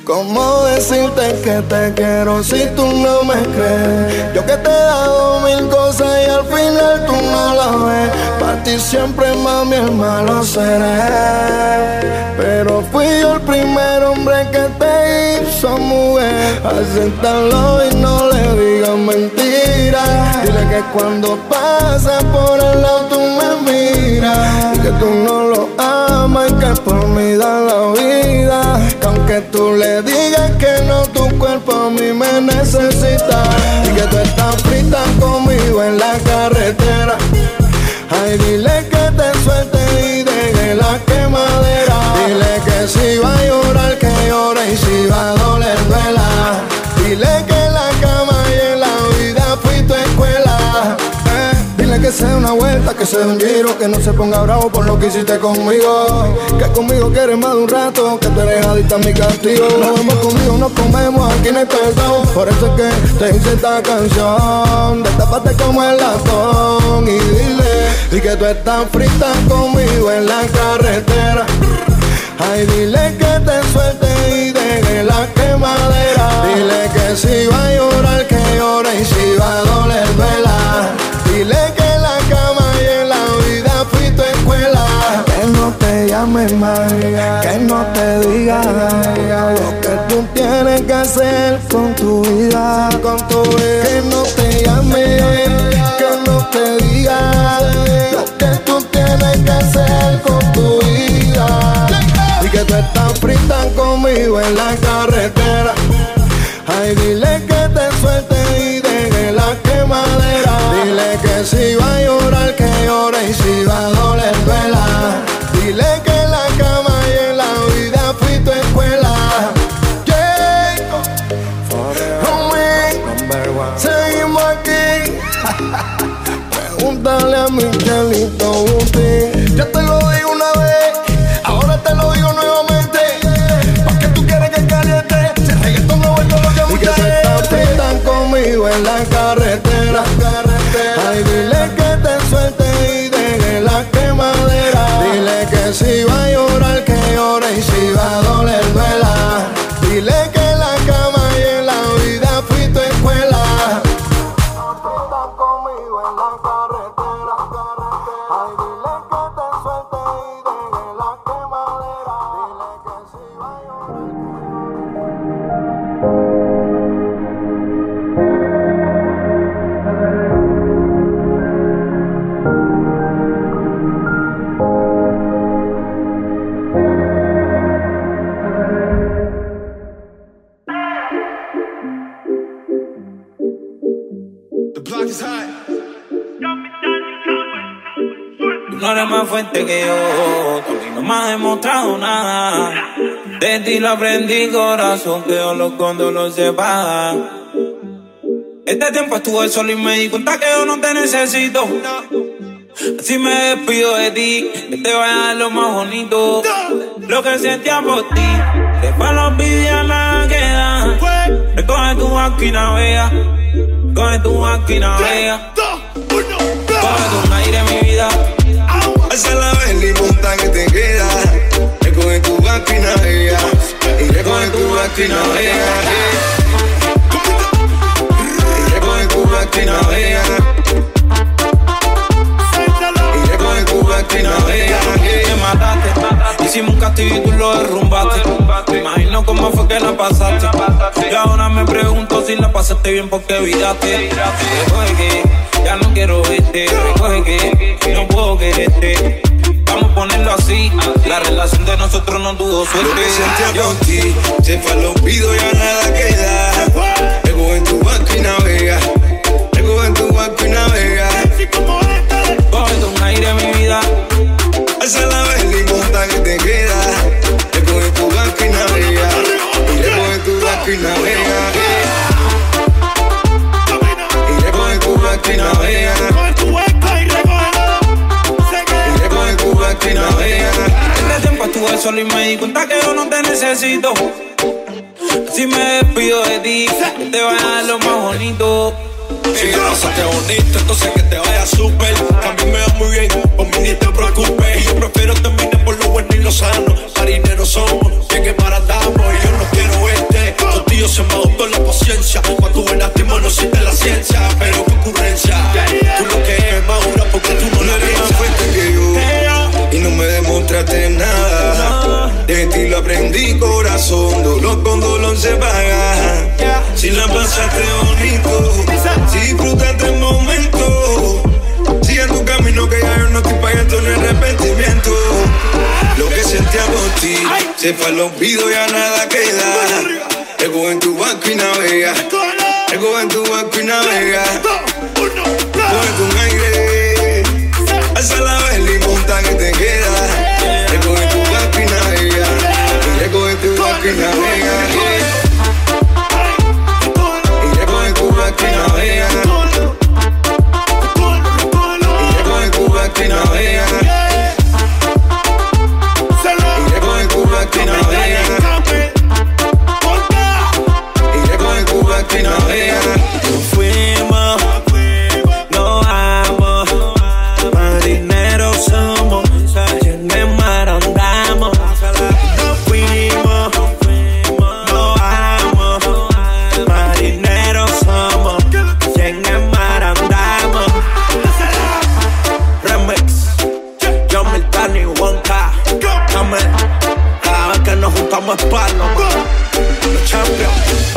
¿Cómo decirte que te quiero si tú no me crees? Yo que te he dado mil cosas y al final tú no las ves. Para ti siempre, mami, el malo seré. Pero fui yo el primer hombre que te hizo mujer. Acéptalo y no le digas mentiras. Dile que cuando pasa por el lado tú me miras y que tú no lo amas y que por mí da la vida. Que aunque tú le digas que no, tu cuerpo a mí me necesita. Y que tú estás frita conmigo en la carretera. Ay, dile que te suelte y deje la quemadera. Dile que si va a llorar, que llore, y si va a doler, duela. Dile que en la cama y en la vida fui tu escuela. eh, Dile que se dé una vuelta, que se dé un giro, que no se ponga bravo por lo que hiciste conmigo. Que conmigo quieres más de un rato, que te eres adicta a mi castigo. Nos vemos conmigo, nos comemos, aquí no hay perdón. Por eso es que te hice esta canción. Destápate como el latón y dile y que tú estás frita conmigo en la carretera. Ay, dile que te suelte y deje la quemadera. Dile que si va a llorar, que llore, y si va a doler, duela. Dile que en la cama y en la vida fui tu escuela. Que no te llames más, que no te diga lo que tú tienes que hacer con tu vida, con tu vida. Que no te llames, que no te diga lo que tú tienes que hacer con tu vida. Y que tú estás frita conmigo en la carretera. Ay, dile que te suelte y deje la quemadera. Dile que si va a llorar, que llore, y si va a doler, duela. Dile que en la cama y en la vida fui tu escuela. Yeah. Homie, seguimos aquí. Pregúntale a Michelito Buti. Ya te lo digo una vez, ahora te lo digo nuevamente. ¿Pa' qué tú quieres que caliente? Si el reggaetón no vuelve lo que me. Y que tú estás frita conmigo en la carretera. Ay, dile que te suelte y deje la quemadera. Dile que si va a llorar, que llore, y si va a doler, duela. Dile que en la cama y en la vida fui tu escuela. Frita conmigo en la carretera. Ay, dile que te suelte y deje la quemadera. Dile que si va a llorar. Tú no eres más fuerte que yo, tú a mí no me has demostrado nada. De ti lo aprendí, corazón, que yo lo cuando lo sepa. Este tiempo estuve solo y me di cuenta que yo no te necesito. Así me despido de ti, que te voy a dar lo más bonito. Lo que sentía por ti, que para los envidia nada queda. Recoge tu barco y navega, coge tu barco y navega. Coge tu aire, mi vida. Alza la vela y monta que te queda. Recoge tu barco y navega. Y recoge tu barco y navega. Y recoge tu barco y navega. Y recoge tu barco y navega. Me mataste, hicimos un castillo y tú lo derrumbaste. Me imagino cómo fue que la pasaste. Y ahora me pregunto si la pasaste bien porque viraste. Recoge que ya no quiero verte. Recoge que no puedo quererte. Vamos a ponerlo así. La relación de nosotros no tuvo suerte. Lo que sentía por ti se fue al olvido, ya nada queda. Recoge tu barco y navega. Recoge tu barco y navega. Cógete un aire, mi vida. Alza la vela y monta que te queda. Recoge tu barco y navega. Y recoge tu barco y navega. Y recoge tu barco y navega. Y recoge tu barco y navega. Este tiempo estuve solo y me di cuenta que yo no te necesito. Si me despido de ti, que te voy a dar lo más bonito. Si la pasaste bonito, entonces que te vaya súper. A mí me va muy bien, por mí ni te preocupes. Y yo prefiero terminar por lo bueno y lo sano. Marineros somos, bien que para andamos. Y yo no quiero verte, contigo se me agotó la paciencia. Cuando buenas timos no existe la ciencia. Pero qué ocurrencia, tú lo que eres madura porque tú no la eres más fuerte que yo. Y no me demostraste nada. De ti lo aprendí, corazón. Dolor con dolor se paga. Si la pasaste bonito, si disfrutaste el momento, sigue tu camino que ya yo no estoy pagando ni arrepentimiento. Lo que sentía por ti se fue al olvido, ya nada queda. Ego en tu banco y navega. Ego en tu banco y navega. Coge un aire, alza la vela y monta que te queda. Ego en tu banco y navega. Ego en tu banco y navega. Que navega, y llego en Cuba que navega, y llego en Cuba que navega, y llego en Cuba que navega. Fuimos, nos vamos, marineros somos, en el mar andamos. Fuimos, nos vamos, marineros somos. En el mar andamos. Remix, yo me Dani Wonka. Dame, cada vez que nos juntamos es palo, los champions.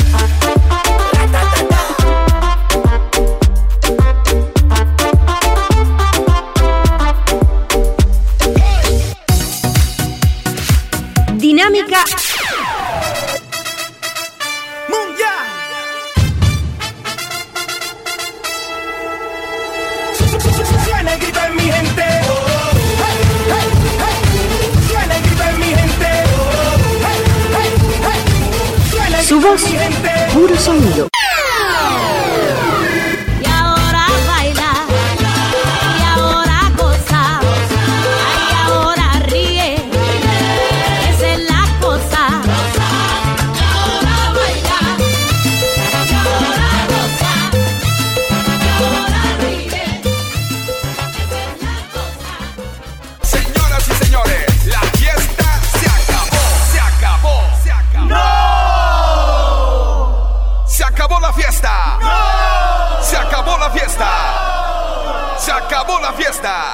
Dinámica Suena el grito en mi gente. Hey, hey, hey. Suena el grito en mi gente. Hey, hey, hey. Suena el su grito voz, en mi gente. puro sonido. Y ahora baila, y ahora goza, ay, ahora ríe, esa es la cosa. Y ahora baila, y ahora goza, y ahora ríe, esa es la cosa. Señoras y señores, la fiesta se acabó, se acabó, se acabó. ¡No! Se acabó la fiesta. ¡No! Se acabó la fiesta. Se acabó la fiesta.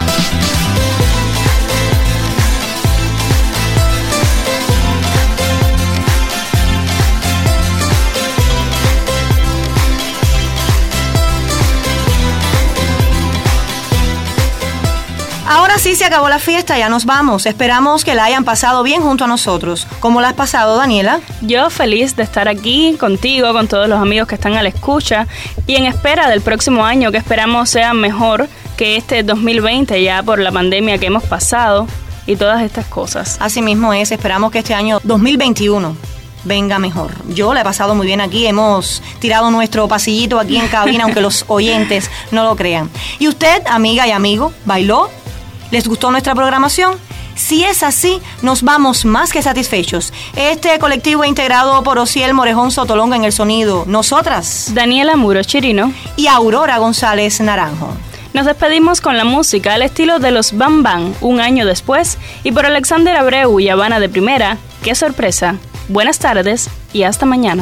Ahora sí se acabó la fiesta, ya nos vamos. Esperamos que la hayan pasado bien junto a nosotros. ¿Cómo la has pasado, Daniela? Yo feliz de estar aquí contigo, con todos los amigos que están a la escucha y en espera del próximo año que esperamos sea mejor que este dos mil veinte ya por la pandemia que hemos pasado y todas estas cosas. Así mismo es, esperamos que este año dos mil veintiuno venga mejor. Yo la he pasado muy bien aquí, hemos tirado nuestro pasillito aquí en cabina, aunque los oyentes no lo crean. ¿Y usted, amiga y amigo, bailó? ¿Les gustó nuestra programación? Si es así, nos vamos más que satisfechos. Este colectivo integrado por Osiel Morejón Sotolonga en el sonido, nosotras, Daniela Muro Chirino y Aurora González Naranjo. Nos despedimos con la música al estilo de los Bam Bam, un año después, y por Alexander Abreu y Habana de Primera. ¡Qué sorpresa! Buenas tardes y hasta mañana.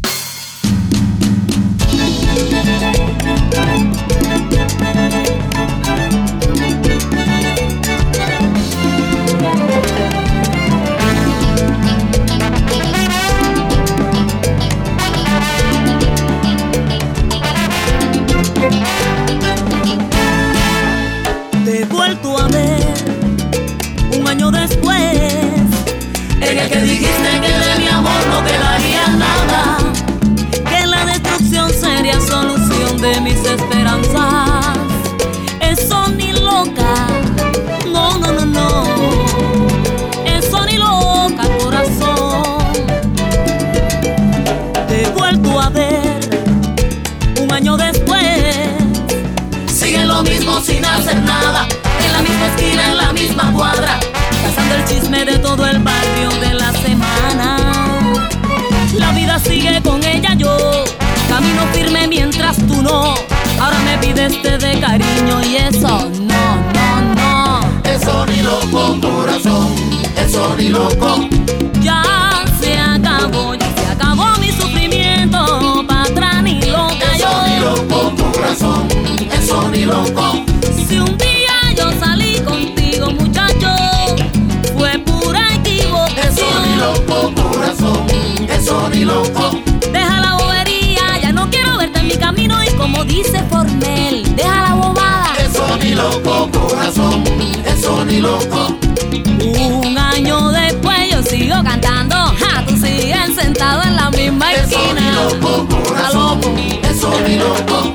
Te he vuelto a ver un año después, en el que dijiste que de mi amor no quedaría nada, que la destrucción sería solución de mis esperanzas. Eso ni loca, no, no, no, no, eso ni loca, corazón. Te he vuelto a ver un año después, sigue lo mismo sin hacer nada, en la misma esquina, en la misma cuadra, cazando el chisme de todo el barrio de la semana. La vida sigue con ella, yo camino firme mientras tú no. Ahora me pides té de cariño y eso no, no, no. Eso ni loco, corazón, eso ni loco. Ya se acabó, ya se acabó mi sufrimiento. Pa' atrás ni loca yo. Eso ni loco, corazón, eso ni loco. Si un día yo salí contigo, muchacho, fue pura equivocación. Eso ni loco, corazón, eso ni loco. Deja la bobería, ya no quiero verte en mi camino. Y como dice Formel, deja la bobada. Eso ni loco, corazón, eso ni loco. Un año después yo sigo cantando, ja, tú sigues sentado en la misma eso esquina. Eso ni loco, corazón, eso ni loco.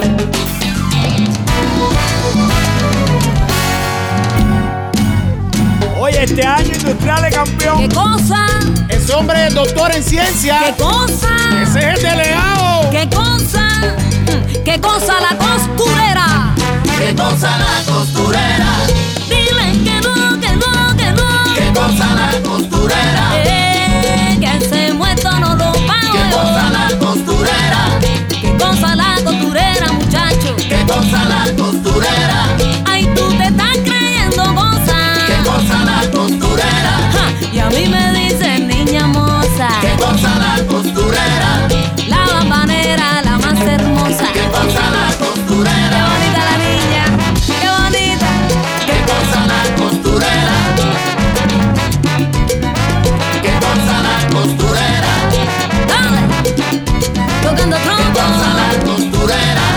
Oye, este año Industrial es campeón. ¿Qué cosa? Ese hombre es doctor en ciencia. ¿Qué cosa? Ese es el delegado. ¿Qué cosa? ¿Qué cosa la costurera? ¿Qué cosa la costurera? Dile que no, que no, que no. ¿Qué cosa la costurera? Eh, que ese muerto no lo pago. ¿Qué cosa la costurera? ¿Qué cosa la costurera, muchacho? ¿Qué cosa la costurera? Ay, tú te estás creyendo cosas. ¿Qué cosa la costurera? Ja, y a mí me dicen niña moza. ¿Qué cosa la costurera? La bambanera, la más hermosa. ¿Qué cosa la costurera? Qué bonita la niña, qué bonita. ¿Qué cosa la costurera? ¿Qué cosa la costurera? Dale, tocando trompo. ¿Qué cosa la costurera?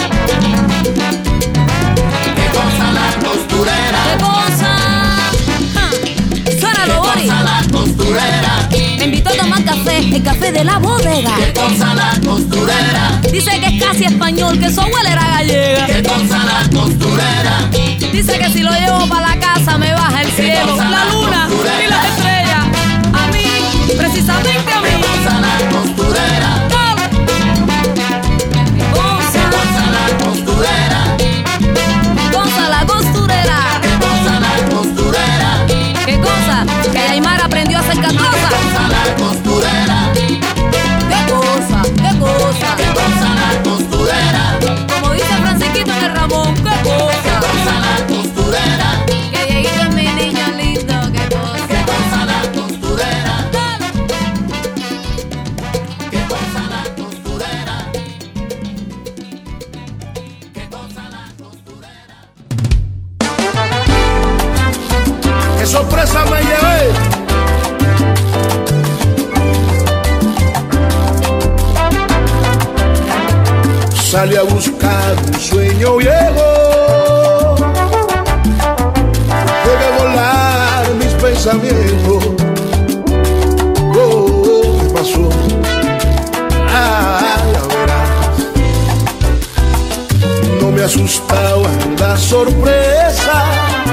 ¿Qué cosa la costurera? ¿Qué cosa? Ja, suénalo, Bori. ¿Qué cosa la costurera? Me invitó a tomar café, el café de la bodega. ¿Qué cosa la costurera? Dice que es casi español, que su abuela era gallega. ¿Qué cosa la costurera? Dice que si lo llevo para la casa me baja el cielo, la luna y las estrellas. A mí, precisamente a mí. ¿Qué cosa la costurera? Dale. ¿Qué cosa? ¿Qué cosa la costurera? ¿Qué cosa la costurera? ¿Qué cosa la costurera? ¿Qué cosa? Que Aymar aprendió a hacer ¿Qué cosas. cosa la costurera? ¿Qué cosa? ¿Qué cosa? ¿Qué cosa la costurera? Como dice Francisquito en el Ramón, ¿qué ¿Qué cosa? cosa la costurera? Que Dieguito es mi niño lindo, ¿qué cosa? ¿Qué cosa la costurera? Dale. ¿Qué cosa la costurera? ¿Qué cosa la costurera? ¡Qué sorpresa me llevé! Salí a buscar un sueño viejo, debe volar mis pensamientos. Oh, ¿qué pasó? Ah, ya verás. No me asustaban las sorpresas,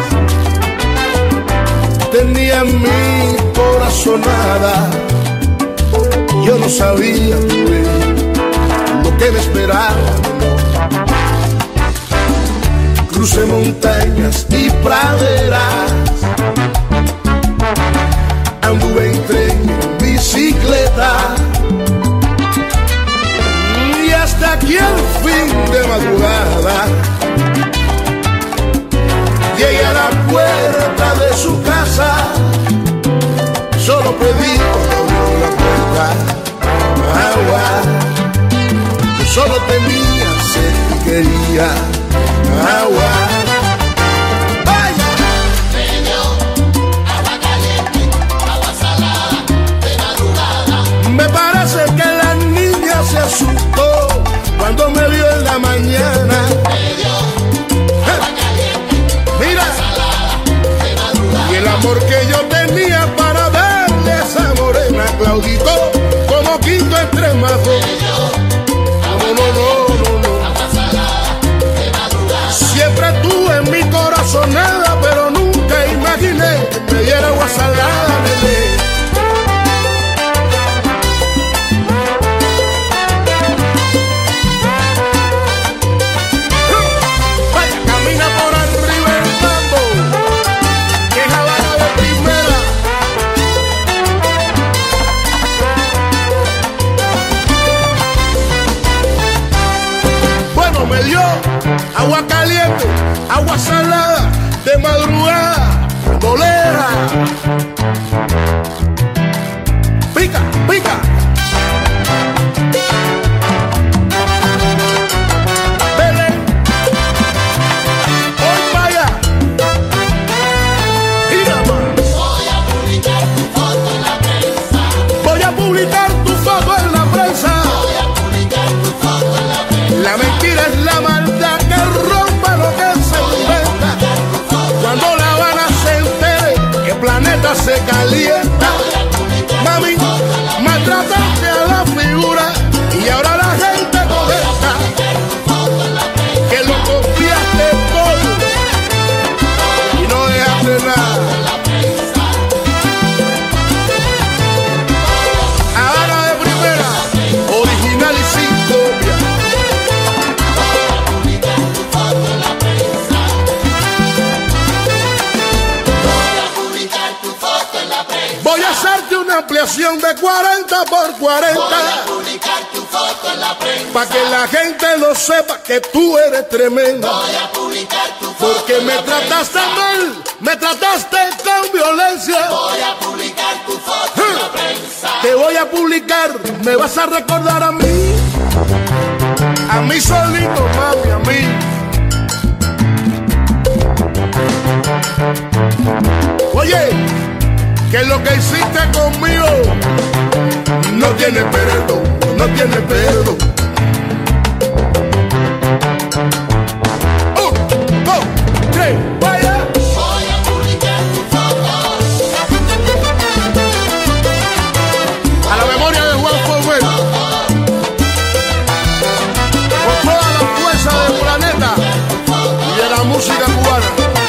tenía en mi corazón nada. Yo no sabía pues, lo que me esperaba. Crucé montañas y praderas, anduve en tren, en bicicleta, y hasta aquí al fin de madrugada llegué a la puerta de su casa. Solo pedí cuando abrió la puerta agua. Yo solo tenía sed y quería agua. Vaya. Me dio agua caliente, agua salada, de madrugada. Me parece que la niña se asustó cuando me vio en la mañana. Me dio agua caliente, Mira, agua salada, de madrugada. y el amor que yo tenía para darle a esa morena claudicó como quinto extremazo. Me dio No, no, no, no, no. agua salada, de madrugada. me dio agua caliente, agua salada, de madrugada, dolera. Pica, pica. Belén, hoy vaya. Y nada más. Voy a publicar tu foto en la prensa. Voy a publicar tu foto en la prensa. Voy a publicar tu foto en la prensa. La mentira es la maldad que rompa lo que se inventa. Cuando La Habana se entere que el planeta se calienta. Mami, maltrataste a la figura y ahora la gente comenta que lo copiaste todo y no dejaste nada. Habana de primera, original y sin copia. Voy a hacerte una ampliación de cuarenta por cuarenta. Voy a publicar tu foto en la prensa. Pa' que la gente lo sepa que tú eres tremenda. Voy a publicar tu foto. Porque me trataste mal, me trataste con violencia. Voy a publicar tu foto en la prensa. Te voy a publicar, me vas a recordar a mí. A mí solito, mami, a mí. Oye, que lo que hiciste conmigo no tiene perdón, no tiene perdón. Un, dos, tres, vaya. Voy a publicar tu foto. A la memoria de Juan Fuego, con toda la fuerza del planeta y de la música cubana.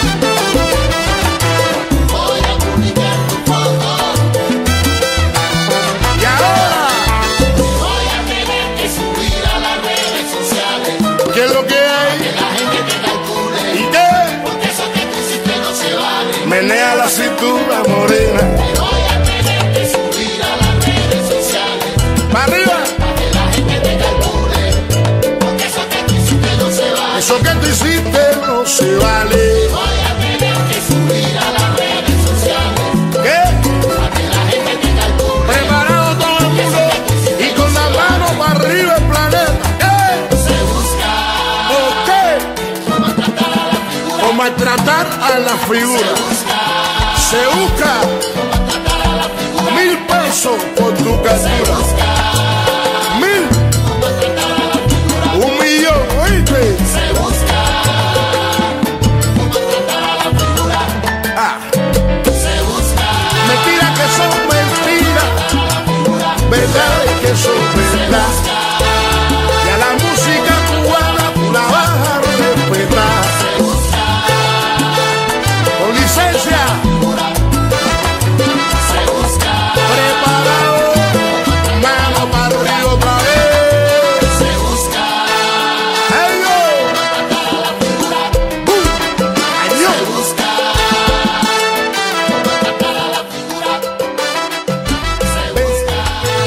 ¿Qué es lo que hay? Que la gente te calcule. ¿Y qué? Porque eso que tú hiciste no se vale. Menea la cintura morena. Te voy a tener que subir a las redes sociales. ¡Para arriba! Para que la gente te calcule. Porque eso que tú hiciste no se vale. Eso que tú hiciste no se vale. Te voy a tener que subir a las redes sociales. ¿Qué? Para que la gente te calcule. Preparado todo el mundo. Y con la mano para arriba el planeta. O maltratar a la figura. Se busca mil pesos por tu captura. Mil. Un millón, ¿oíste? Se busca maltratar a la figura. Ah. Se busca. Mentiras que son mentiras. Verdades que son verdad. Y a la música cubana tú la vas a respetar. Licencia. Se busca. Preparado. Mano para arriba otra vez. Se busca. ¡Hey, yo! ¡Bum! ¡Ay, yo! Se busca. Matar a la figura. Se busca.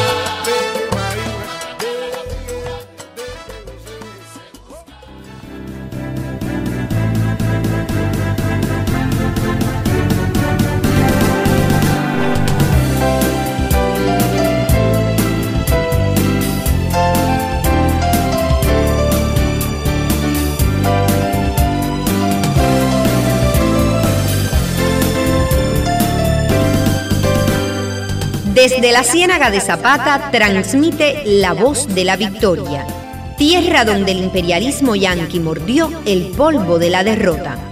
Desde la Ciénaga de Zapata transmite la voz de la victoria, tierra donde el imperialismo yanqui mordió el polvo de la derrota.